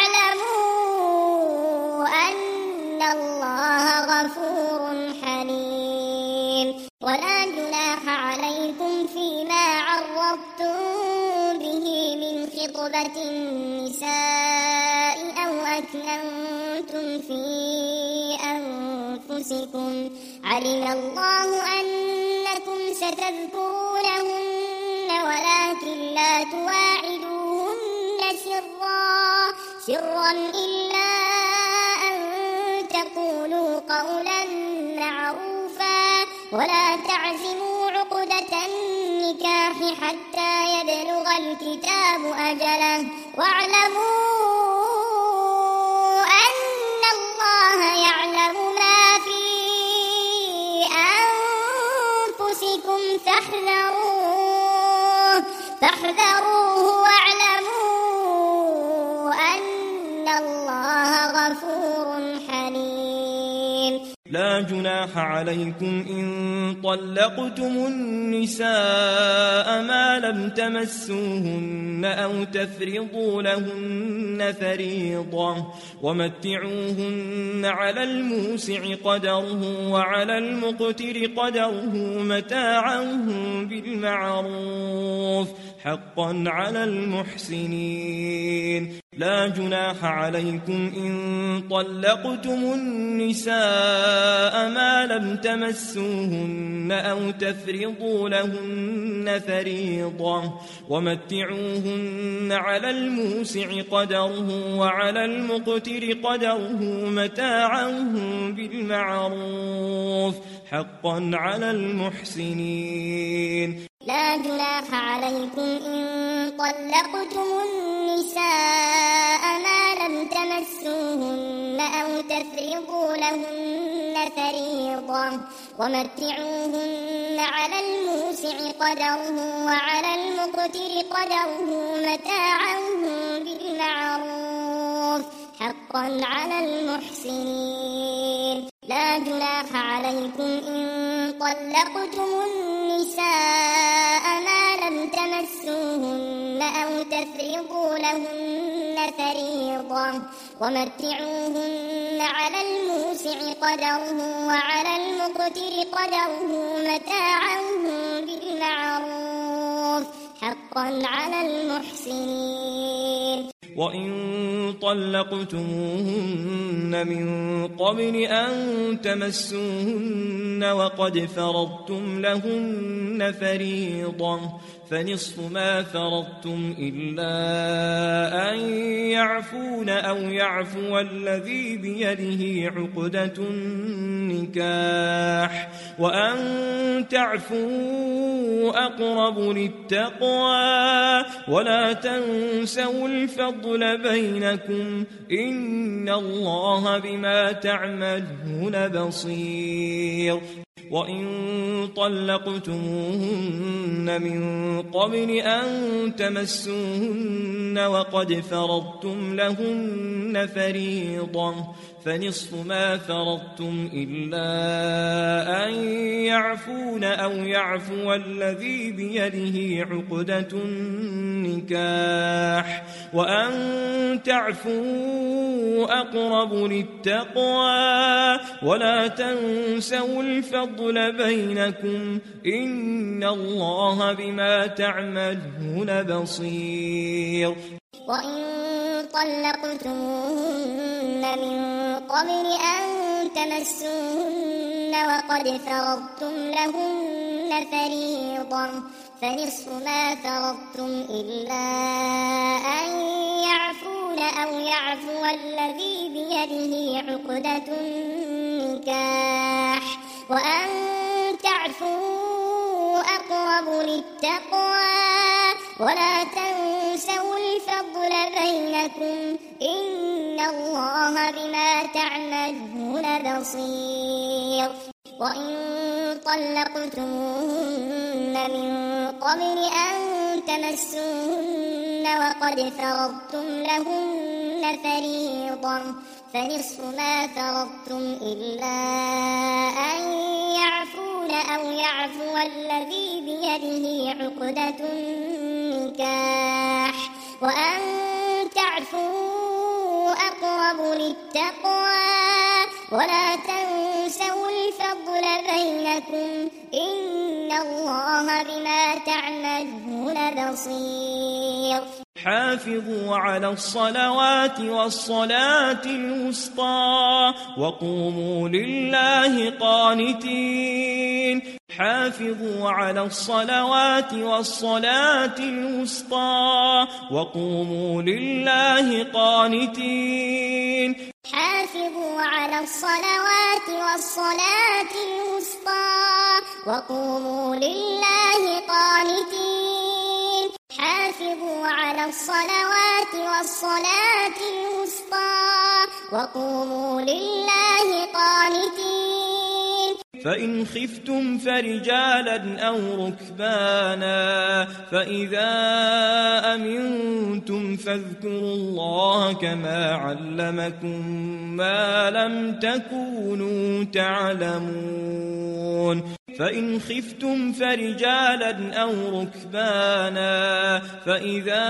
واعلموا أن الله غفور حليم ولا جناح عليكم فيما عرضتم به من خطبة النساء أو أكننتم في أنفسكم علم الله أنكم ستذكرونهن ولكن لا تواعدوهن سرا سرا إلا أن تقولوا قولا معروفا ولا تعزموا عقدة النكاح حتى يبلغ الكتاب أجله واعلموا أن الله يعلم ما في أنفسكم يَأْخُذْكُمْ فاحذروه فاحذروه واعلموا أن الله غفور حليم. لا جناح عليكم إن طلقتم النساء ما لم تمسوهن أو تفرضوا لهن فريضة ومتعوهن على الموسع قدره وعلى المقتر قدره متاعا بالمعروف حقا على المحسنين. لا جناح عليكم إن طلقتم النساء ما لم تمسوهن أو تفرضوا لهن فريضة ومتعوهن على الموسع قدره وعلى المقتر قدره متاعا بالمعروف حقا على المحسنين. لا جناح عليكم إن طلقتم النساء ما لم تمسوهن أو تفرضوا لهن فريضة ومتعوهن على الموسع قدره وعلى المقتر قدره متاعا بالمعروف حقا على المحسنين. لا جناح عليكم إن طلقتم النساء ما لم تمسوهن أو تفرضوا لهن فريضة ومتعوهن على الموسع قدره وعلى المقتر قدره متاعا بالمعروف حقا على المحسنين. وإن طلقتموهن من قبل أن تمسوهن وقد فرضتم لهن فريضة فنصف ما فرضتم إلا أن يعفون أو يعفو الذي بيده عقدة النكاح وأن تعفوا أقرب للتقوى ولا تنسوا الفضل بينكم إن الله بما تعملون بصير. وإن طلقتموهن من قبل أن تمسوهن وقد فرضتم لهن فريضة فنصف ما فرضتم إلا أن يعفون أو يعفو الذي بيده عقدة النكاح وأن تعفوا أقرب للتقوى ولا تنسوا الفضل بينكم إن الله بما تعملون بصير. وإن طلقتموهن من قبل أن تمسوهن وقد فرضتم لهن فريضة فنصف ما فرضتم إلا أن يعفون أو يعفو الذي بيده عقدة النكاح وأن تعفوا أقرب للتقوى ولا تنسوا الفضل بينكم إن الله بما تعملون بصير. وإن طلقتموهن من قبل أن تمسوهن وقد فرضتم لهن فريضة فنصف ما فرضتم إلا أن يعفون أو يعفو الذي بيده عقدة النكاح وأن تعفوا أقرب للتقوى ولا تنسوا الفضل بينكم إن الله بما تعملون بصير. حافظوا على الصلوات والصلاة الوسطى وقوموا لله قانتين. حافظوا على الصلوات والصلاة الوسطى وقوموا لله قانتين. حافظوا على الصلوات والصلاة الوسطى وقوموا لله قانتين. حافظوا على الصلوات والصلاة الوسطى وقوموا لله قانتين. فإن خفتم فرجالا أو ركبانا فإذا أمنتم فاذكروا الله كما علمكم ما لم تكونوا تعلمون فإن خفتم فرجالا أو ركبانا فإذا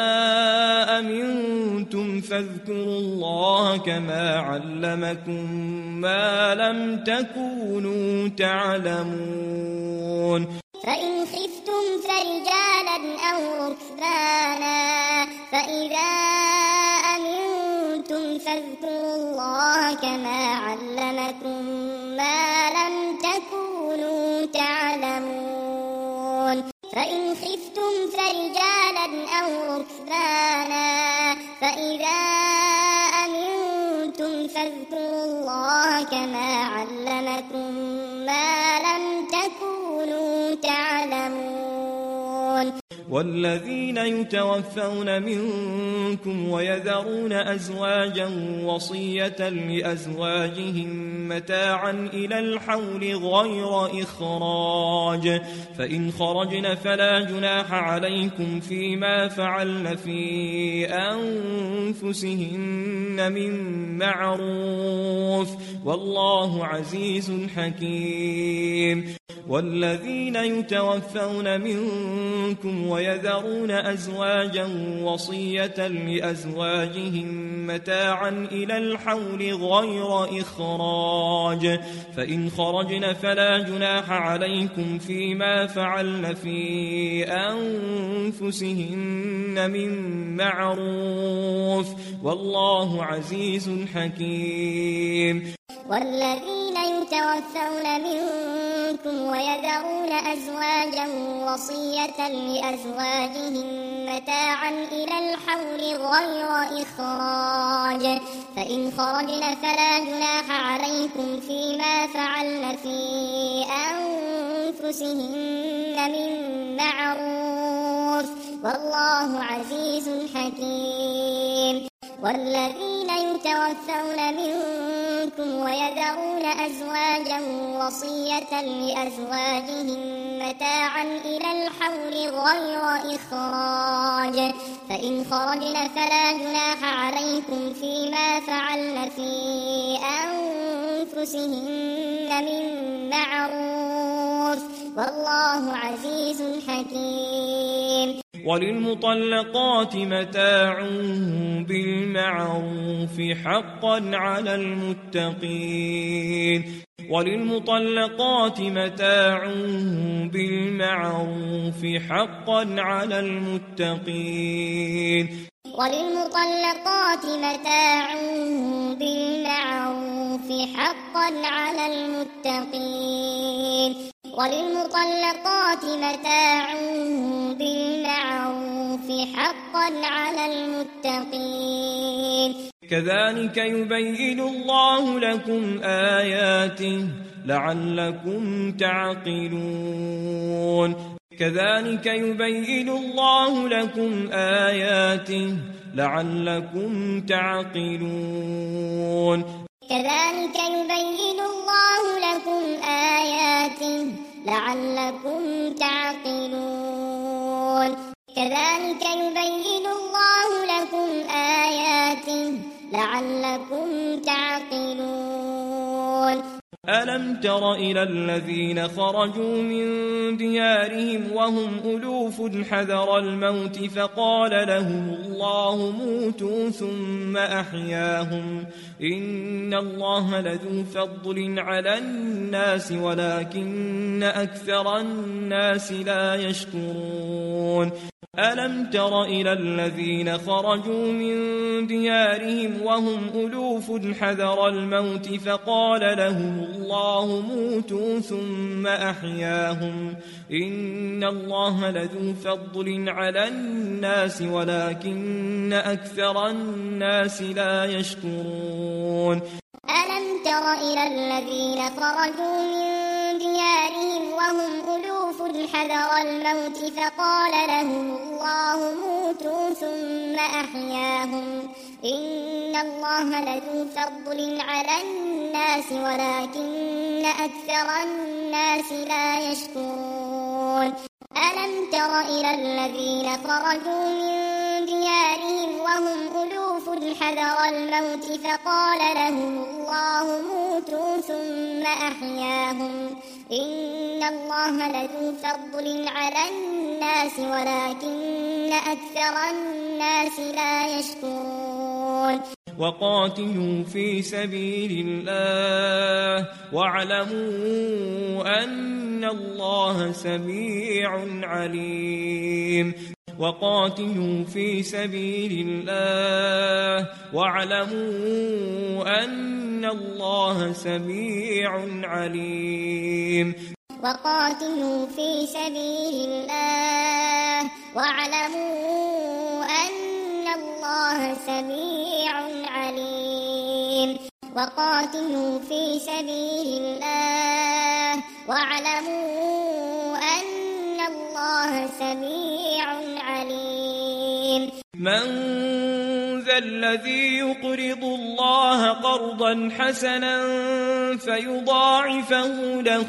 أمنتم فاذكروا الله كما علمكم ما لم تكونوا تعلمون فإن خفتم فرجالا أو ركبانا فإذا أمنتم فاذكروا الله كما علمكم ما لم تكونوا تعلمون فإن خفتم فرجالا أو ركبانا فإذا أمنتم فاذكروا الله كما علمكم ما لم تكونوا تعلمون والذين يتوفون منكم ويذرون أزواجا وصية لأزواجهم متاعا إلى الحول غير إخراج فإن خرجن فلا جناح عليكم فيما فعلن في أنفسهن من معروف والله عزيز حكيم والذين يتوفون منكم ويذرون أزواجا وصية لأزواجهم متاعا إلى الحول غير إخراج فإن خرجن فلا جناح عليكم فيما فعلن في أنفسهن من معروف والله عزيز حكيم والذين يتوفون منكم ويذرون أزواجا وصية لأزواجهم متاعا إلى الحول غير إخراج فإن خرجن فلا جناح عليكم فيما فعلن في أنفسهن من معروف والله عزيز حكيم والذين يتوفون منكم ويذرون أزواجا وصية لأزواجهم متاعا إلى الحول غير إخراج فإن خرجن فلا جناح عليكم فيما فعلن في أنفسهن من معروف والله عزيز حكيم وللمطلقات متاع بالمعروف حقا على المتقين وللمطلقات متاع بالمعروف حقا على المتقين وللمطلقات متاع بالمعروف حقا على المتقين وللمطلقات متاع بالمعروف حقا على المتقين كذلك يبين الله لكم آياته لعلكم تعقلون كذلك يبين الله لكم آياته لعلكم تعقلون كذلك يبين الله لكم آياته لعلكم تعقلون كذلك يبين الله لكم آياته لعلكم تعقلون ألم تر إلى الذين خرجوا من ديارهم وهم ألوف حذر الموت فقال لهم الله موتوا ثم أحياهم إن الله لذو فضل على الناس ولكن أكثر الناس لا يشكرون ألم تر إلى الذين خرجوا من ديارهم وهم ألوف حذر الموت فقال لهم الله موتوا ثم أحياهم إن الله لذو فضل على الناس ولكن أكثر الناس لا يشكرون ألم تر إلى الذين خرجوا من ديارهم وهم ألوف حذر الموت فقال لهم الله موتوا ثم أحياهم إن الله لذو فضل على الناس ولكن أكثر الناس لا يشكرون ألم تر إلى الذين خرجوا من ديارهم وهم ألوف حذر الموت فقال لهم الله موتوا ثم أحياهم إن الله لذو فضل على الناس ولكن أكثر الناس لا يشكرون وقاتلوا في سبيل الله واعلموا أن الله سميع عليم وقاتلوا في سبيل الله واعلموا أن الله سميع عليم وقاتلوا في سبيل الله واعلموا أن الله سميع عليم وقاتلوا في سبيل الله واعلموا أن الله سميع عليم من ذا الذي يقرض الله قرضا حسنا فيضاعفه له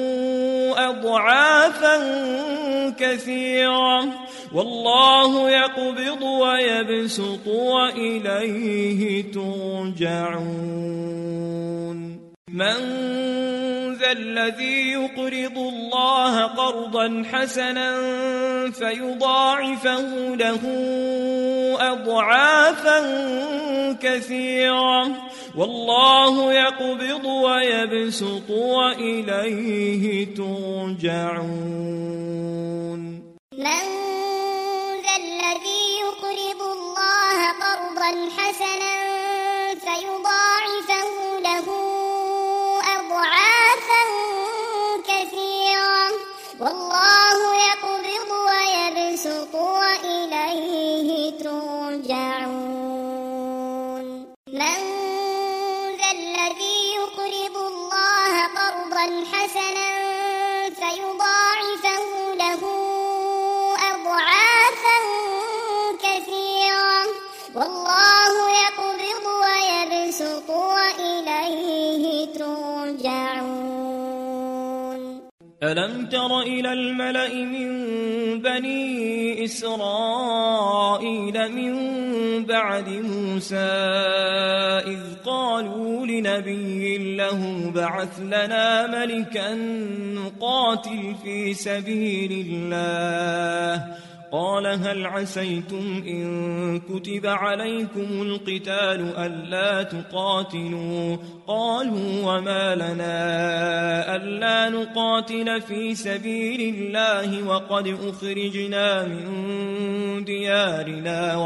أضعافا كثيرة والله يقبض ويبسط وإليه ترجعون من ذا الذي يقرض الله قرضا حسنا فيضاعفه له أضعافا كثيرة والله يقبض ويبسط وإليه ترجعون من ذا الذي يقرض الله قرضا حسنا فيضاعفه له أضعافا كثيرة والله يقبض ويبسط وإليه ترجعون من ذا الذي يقرض الله قرضا حسنا فيضاعفه له أضعافا كثيرة والله يقبض ويبسط وإليه ترجعون ألم تر إلى الملأ من بني إسرائيل من بعد موسى إذ قالوا لنبي له بعث لنا ملكا نقاتل في سبيل الله قال هل عسيتم إن كتب عليكم القتال ألا تقاتلوا قالوا وما لنا ألا نقاتل في سبيل الله وقد أخرجنا من ديارنا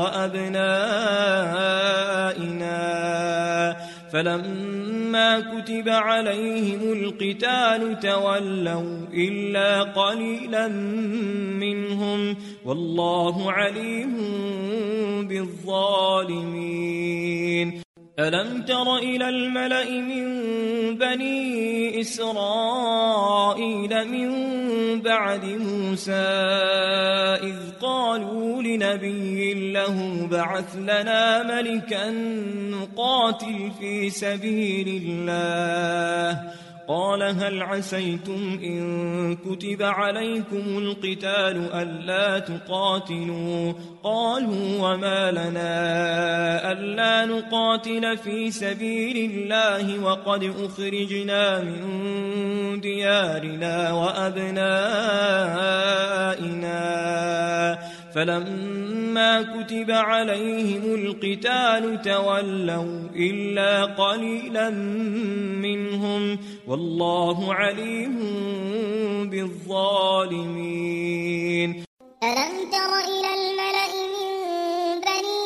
وأبنائنا فلما كتب عليهم القتال تولوا إلا قليلا منهم والله عليم بالظالمين ألم تر إلى الملأ من بني إسرائيل من بعد موسى إذ قالوا لنبي له بعث لنا ملكا نقاتل في سبيل الله قال هل عسيتم إن كتب عليكم القتال ألا تقاتلوا قالوا وما لنا ألا نقاتل في سبيل الله وقد أخرجنا من ديارنا وأبنائنا فلما كتب عليهم القتال تولوا إلا قليلا منهم والله عليم بالظالمين ألم تر إلى الملأ من بني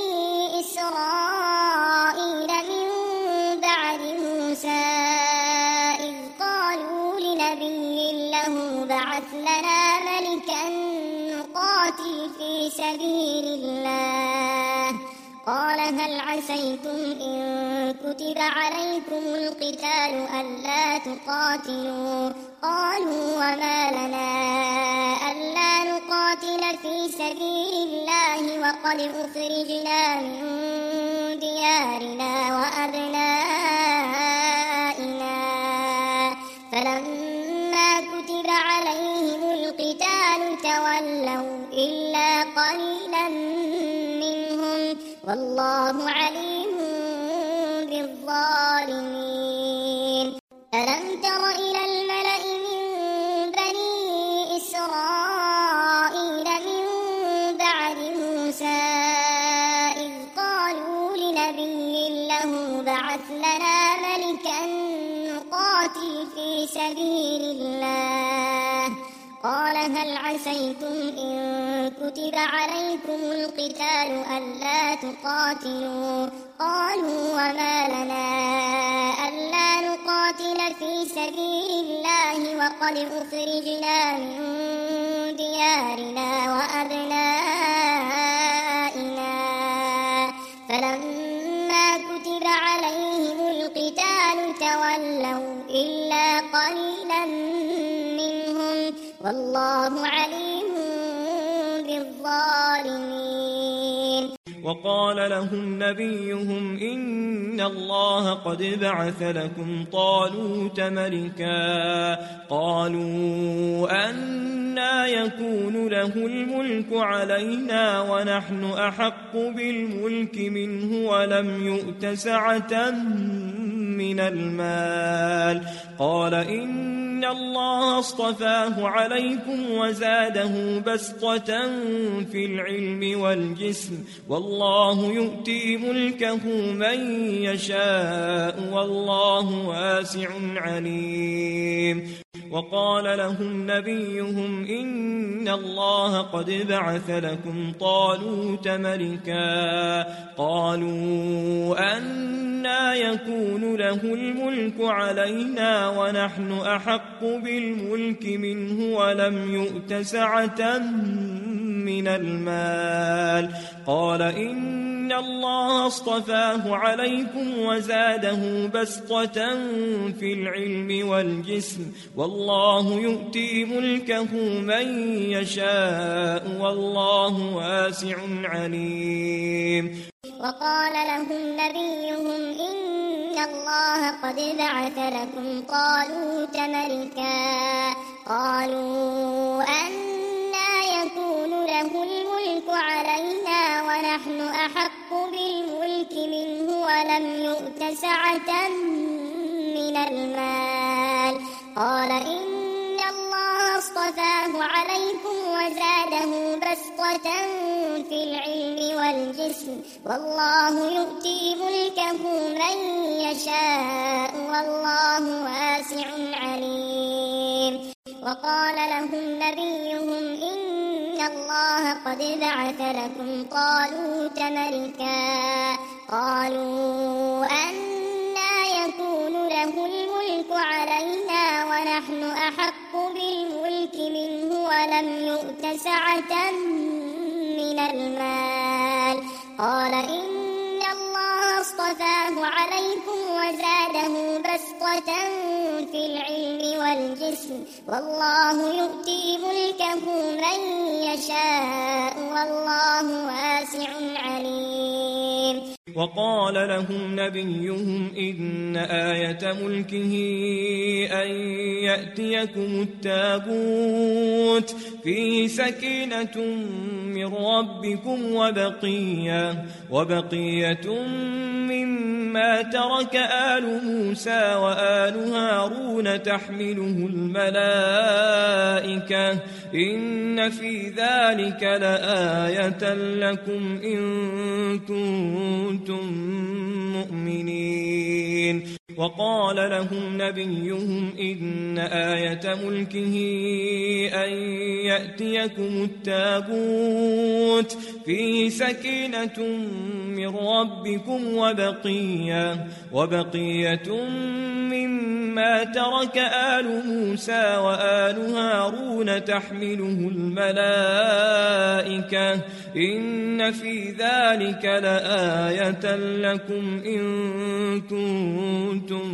إسرائيل من بعد موسى إذ قالوا لنبي له بعث لنا ملكا نقاتل في سبيل الله قال هل عسيتم إن كتب عليكم القتال ألا تقاتلوا قالوا وما لنا ألا نقاتل في سبيل الله وقد أخرجنا من ديارنا وأبنائنا فلما كتب عليهم القتال تولوا إلا قليلا منهم والله عليم بالظالمين. ألم تر إلى الملأ من بني إسرائيل من بعد موسى إذ قالوا لنبي له بعث لنا ملكا نقاتل في سبيل الله قال هل عسيتم إن كتب عليكم القتال ألا تقاتلوا قالوا وما لنا ألا نقاتل في سبيل الله وقد أخرجنا من ديارنا وأبنائنا فلما كتب عليهم القتال تولوا إلا قليلا منهم والله عليم بالظالمين. وقال لهم نبيهم إن الله قد بعث لكم طالوت ملكا قالوا أنى يكون له الملك علينا ونحن أحق بالملك منه ولم يؤت سعة من المال قال إن الله اصطفاه عليكم وزاده بسطة في العلم والجسم والله يؤتي ملكه من يشاء والله واسع عليم. وقال لهم نبيهم إن الله قد بعث لكم طالوت ملكا قالوا أنى يكون له الملك علينا ونحن أحق بالملك منه ولم يؤت سعة من المال قال إن الله اصطفاه عليكم وزاده بسطة في العلم والجسم والله يؤتي ملكه من يشاء والله واسع عليم. وقال لهم نبيهم إن الله قد بعث لكم طالوت ملكا قالوا أنى يكون له الملك علينا ونحن أحق بالملك منه ولم يؤت سعة من المال قال إن الله اصطفاه عليكم وزاده بسطة في العلم والجسم والله يؤتي ملكه من يشاء والله واسع عليم. وقال لهم نبيهم إن الله قد بعث لكم طالوت ملكا قالوا أنى يكون له الملك علينا ونحن أحق بالملك منه ولم يؤت سعة من المال قال إن الله اصطفاه عليكم وزاده بسطة في العلم والجسم والله يؤتي ملكه من يشاء والله واسع عليم. وقال لهم نبيهم إن آية ملكه أن يأتيكم التابوت فيه سكينة من ربكم وبقية, وبقية مما ترك آل موسى وآل هارون تحمله الملائكة إن في ذلك لآية لكم إن كنتم مؤمنين. وقال لهم نبيهم إن آية ملكه أن يأتيكم التابوت فيه سكينة من ربكم وبقية, وبقية مما ترك آل موسى وآل هارون تحمله الملائكة إن في ذلك لآية لكم إن كنتم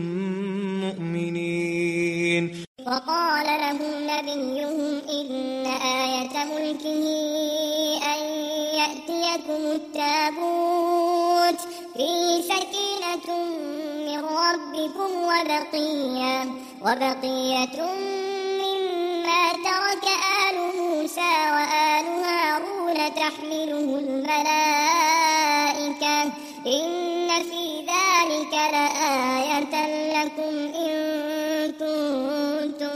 مؤمنين. وقال لهم نبيهم إن آية ملكه أن يأتيكم التابوت فيه سكينة من ربكم وبقية, وبقية مما ترك آل موسى وآل هارون تحمله الملائكة إن في ذلك لآية لكم إن كنتم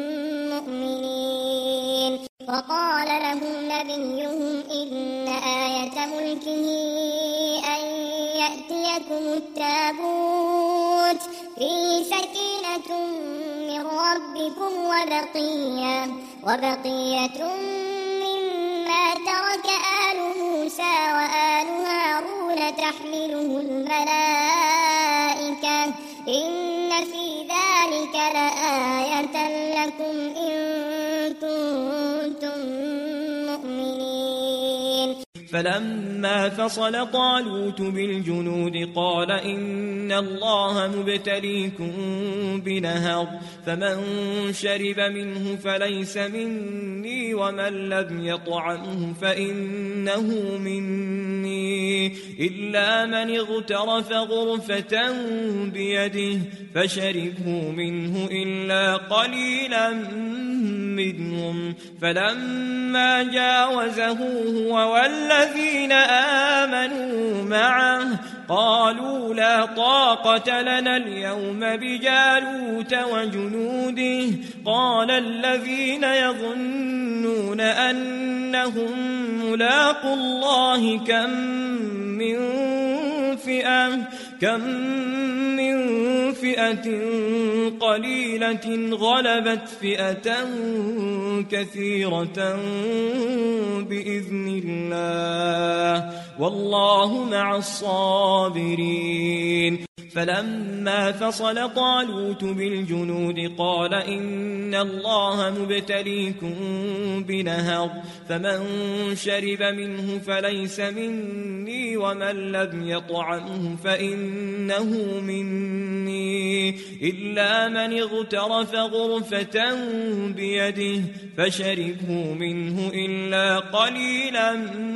مؤمنين. وقال لهم نبيهم إن آية ملكه أن يأتيكم التابوت فيه سكينة من ربكم وبقية, وبقية مما ترك آل موسى وآل هارون تحمله الملائكة إن في ذلك لآية لكم إن كنتم مؤمنين. فلما فصل طالوت بالجنود قال إن الله مبتليكم بنهر فمن شرب منه فليس مني ومن لم يطعمه فإنه مني إلا من اغترف غرفة بيده فشربه منه إلا قليلا منهم فلما جاوزه هو والذين آمنوا معه قالوا لا طاقة لنا اليوم بجالوت وجنوده قال الذين يظنون أنهم ملاقوا الله كم من فئة كم من فئة قليلة غلبت فئة كثيرة بإذن الله والله مع الصابرين. فلما فصل طالوت بالجنود قال إن الله مبتليكم بنهر فمن شرب منه فليس مني ومن لم يطعمه فإنه مني إلا من اغترف غرفة بيده فشربه منه إلا قليلا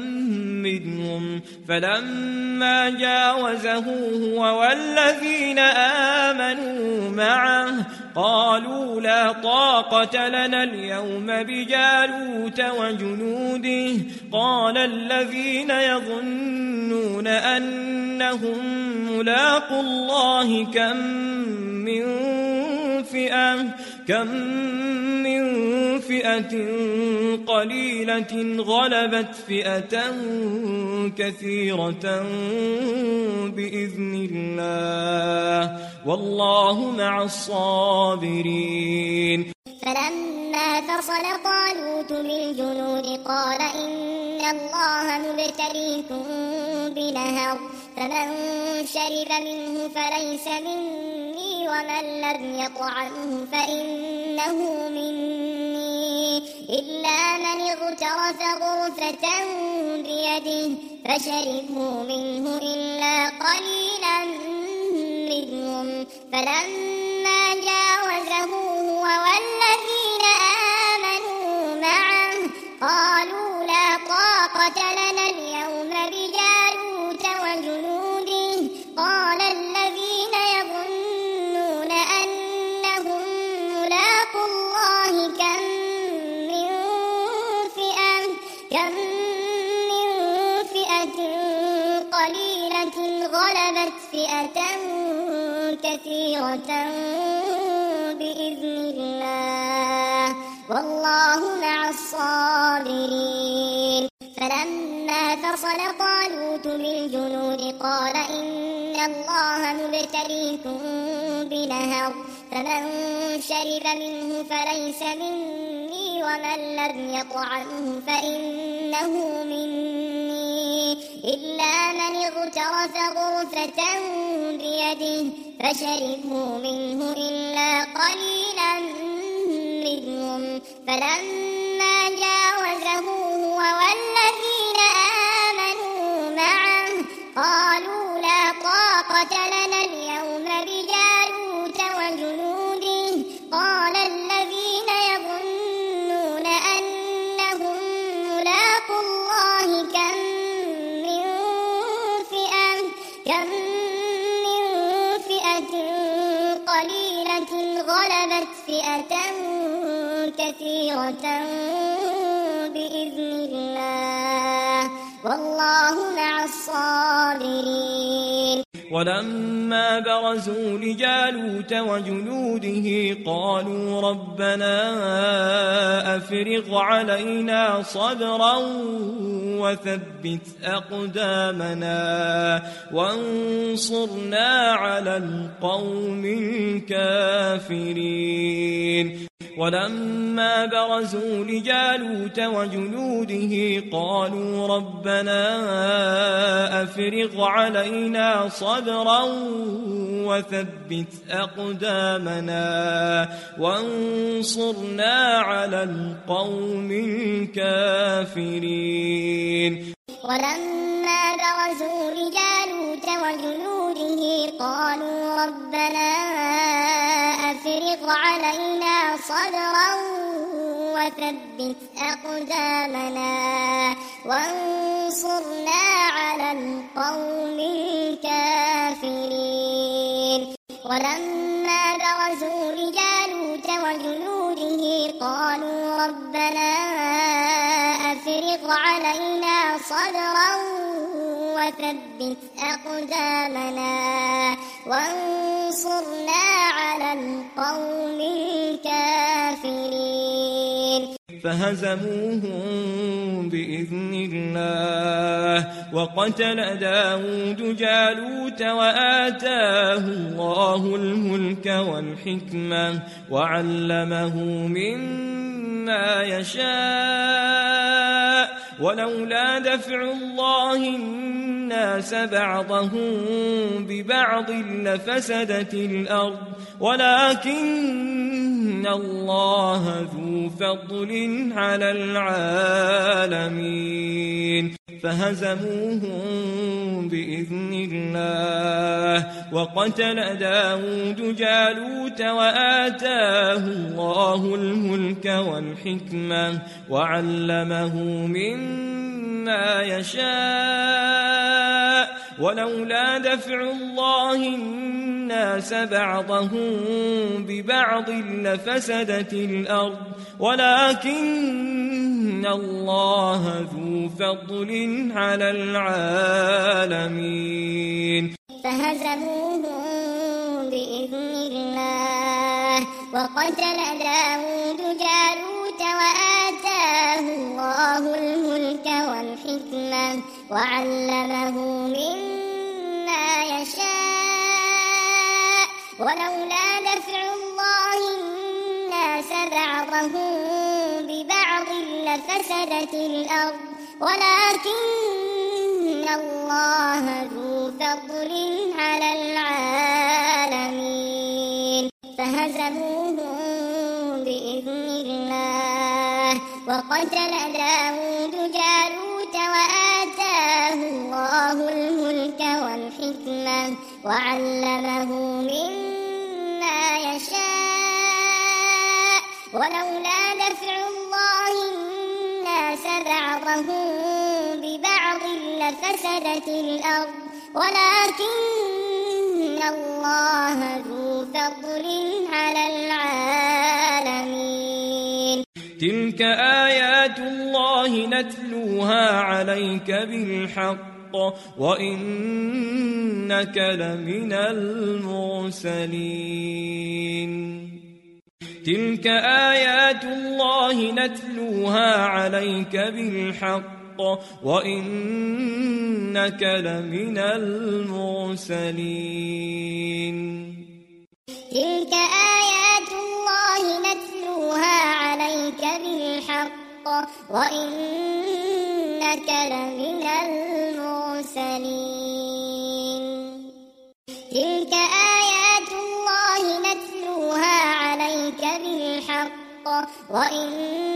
منهم فلما جاوزه هو والذين آمنوا معه قالوا لا طاقة لنا اليوم بجالوت وجنوده قال الذين يظنون أنهم ملاقوا الله كم من فئة كم من فئة قليلة غلبت فئة كثيرة بإذن الله والله مع الصابرين. فلما فصل طالوت بالجنود قال إن الله مبتليكم بنهر فمن شرب منه فليس مني ومن لم يطعمه فإنه مني إلا من اغترف غرفة بيده فشربه منه إلا قليلا منهم فلما جاوزه هو والذين آمنوا معه قالوا لا طاقة لنا اليوم بجالوت وجنوده قال الذين يظنون أنهم ملاقوا الله كم من فئة كم من فئة قليلة غلبت فئة كثيرة بإذن الله والله مع الصابرين. فلما فصل طالوت بالجنود قال إن الله مبتليكم بنهر فمن شرب منه فليس مني ومن لم يطعمه فإنه مني إلا من اغترف غرفة بيده فشربوا منه إلا قليلا منهم فلما جاوزه هو والذين آمنوا معه قالوا لا طاقة لنا اليوم بجالوت وجنوده قال الذين يظنون أنهم ملاقو الله كم من فئة كم من فئة قليلة غلبت فئة كثيرة بإذن الله والله مع الصابرين. ولما برزوا لجالوت وجنوده قالوا ربنا أفرغ علينا صبرا وثبت أقدامنا وانصرنا على القوم الكافرين. ولما برزوا لجالوت وجنوده قالوا ربنا أفرغ علينا صبرا وثبت أقدامنا وانصرنا على القوم الكافرين. ولما برزوا لجالوت وجنوده قالوا ربنا أفرغ علينا صبرا وثبت أقدامنا وانصرنا على القوم الكافرين. ولما برزوا لجالوت وجنوده قالوا ربنا أفرغ علينا صبرا وثبت أقدامنا وانصرنا على القوم الكافرين. فهزموهم بإذن الله وقتل داود جالوت وآتاه الله الملك والحكمة وعلمه مما يشاء ولولا دفع الله الناس بعضهم ببعض لفسدت الأرض ولكن الله ذو فضل على العالمين. فهزموهم بإذن الله وقتل داود جالوت وآتاه الله الملك والحكمة وعلمه مما يشاء ولولا دفع الله الناس بعضهم ببعض لفسدت الأرض ولكن الله ذو فضل على العالمين. فهزموهم بإذن الله وقتل داود جالوت وآتاه الله الملك والحكمة وعلمه مما يشاء ولولا دفع الله الناس بعضهم ببعض لفسدت الأرض ولكن الله ذو فضل على العالمين. فهزموهم بإذن الله وقتل داود جالوت وآتاه الله الملك والحكمة وعلمه مما يشاء ولولا دفع الله الناس بعضهم ببعض لفسدت الأرض ولكن الله ذو فضل على العالمين. تلك آيات الله نتلوها عليك بالحق وإنك لمن المرسلين. تلك آيات الله نتلوها عليك بالحق وإنك لمن المرسلين. تلك آيات الله نتلوها عليك بالحق وإنك لمن المرسلين. تلك آيات الله نتلوها عليك بالحق وإنك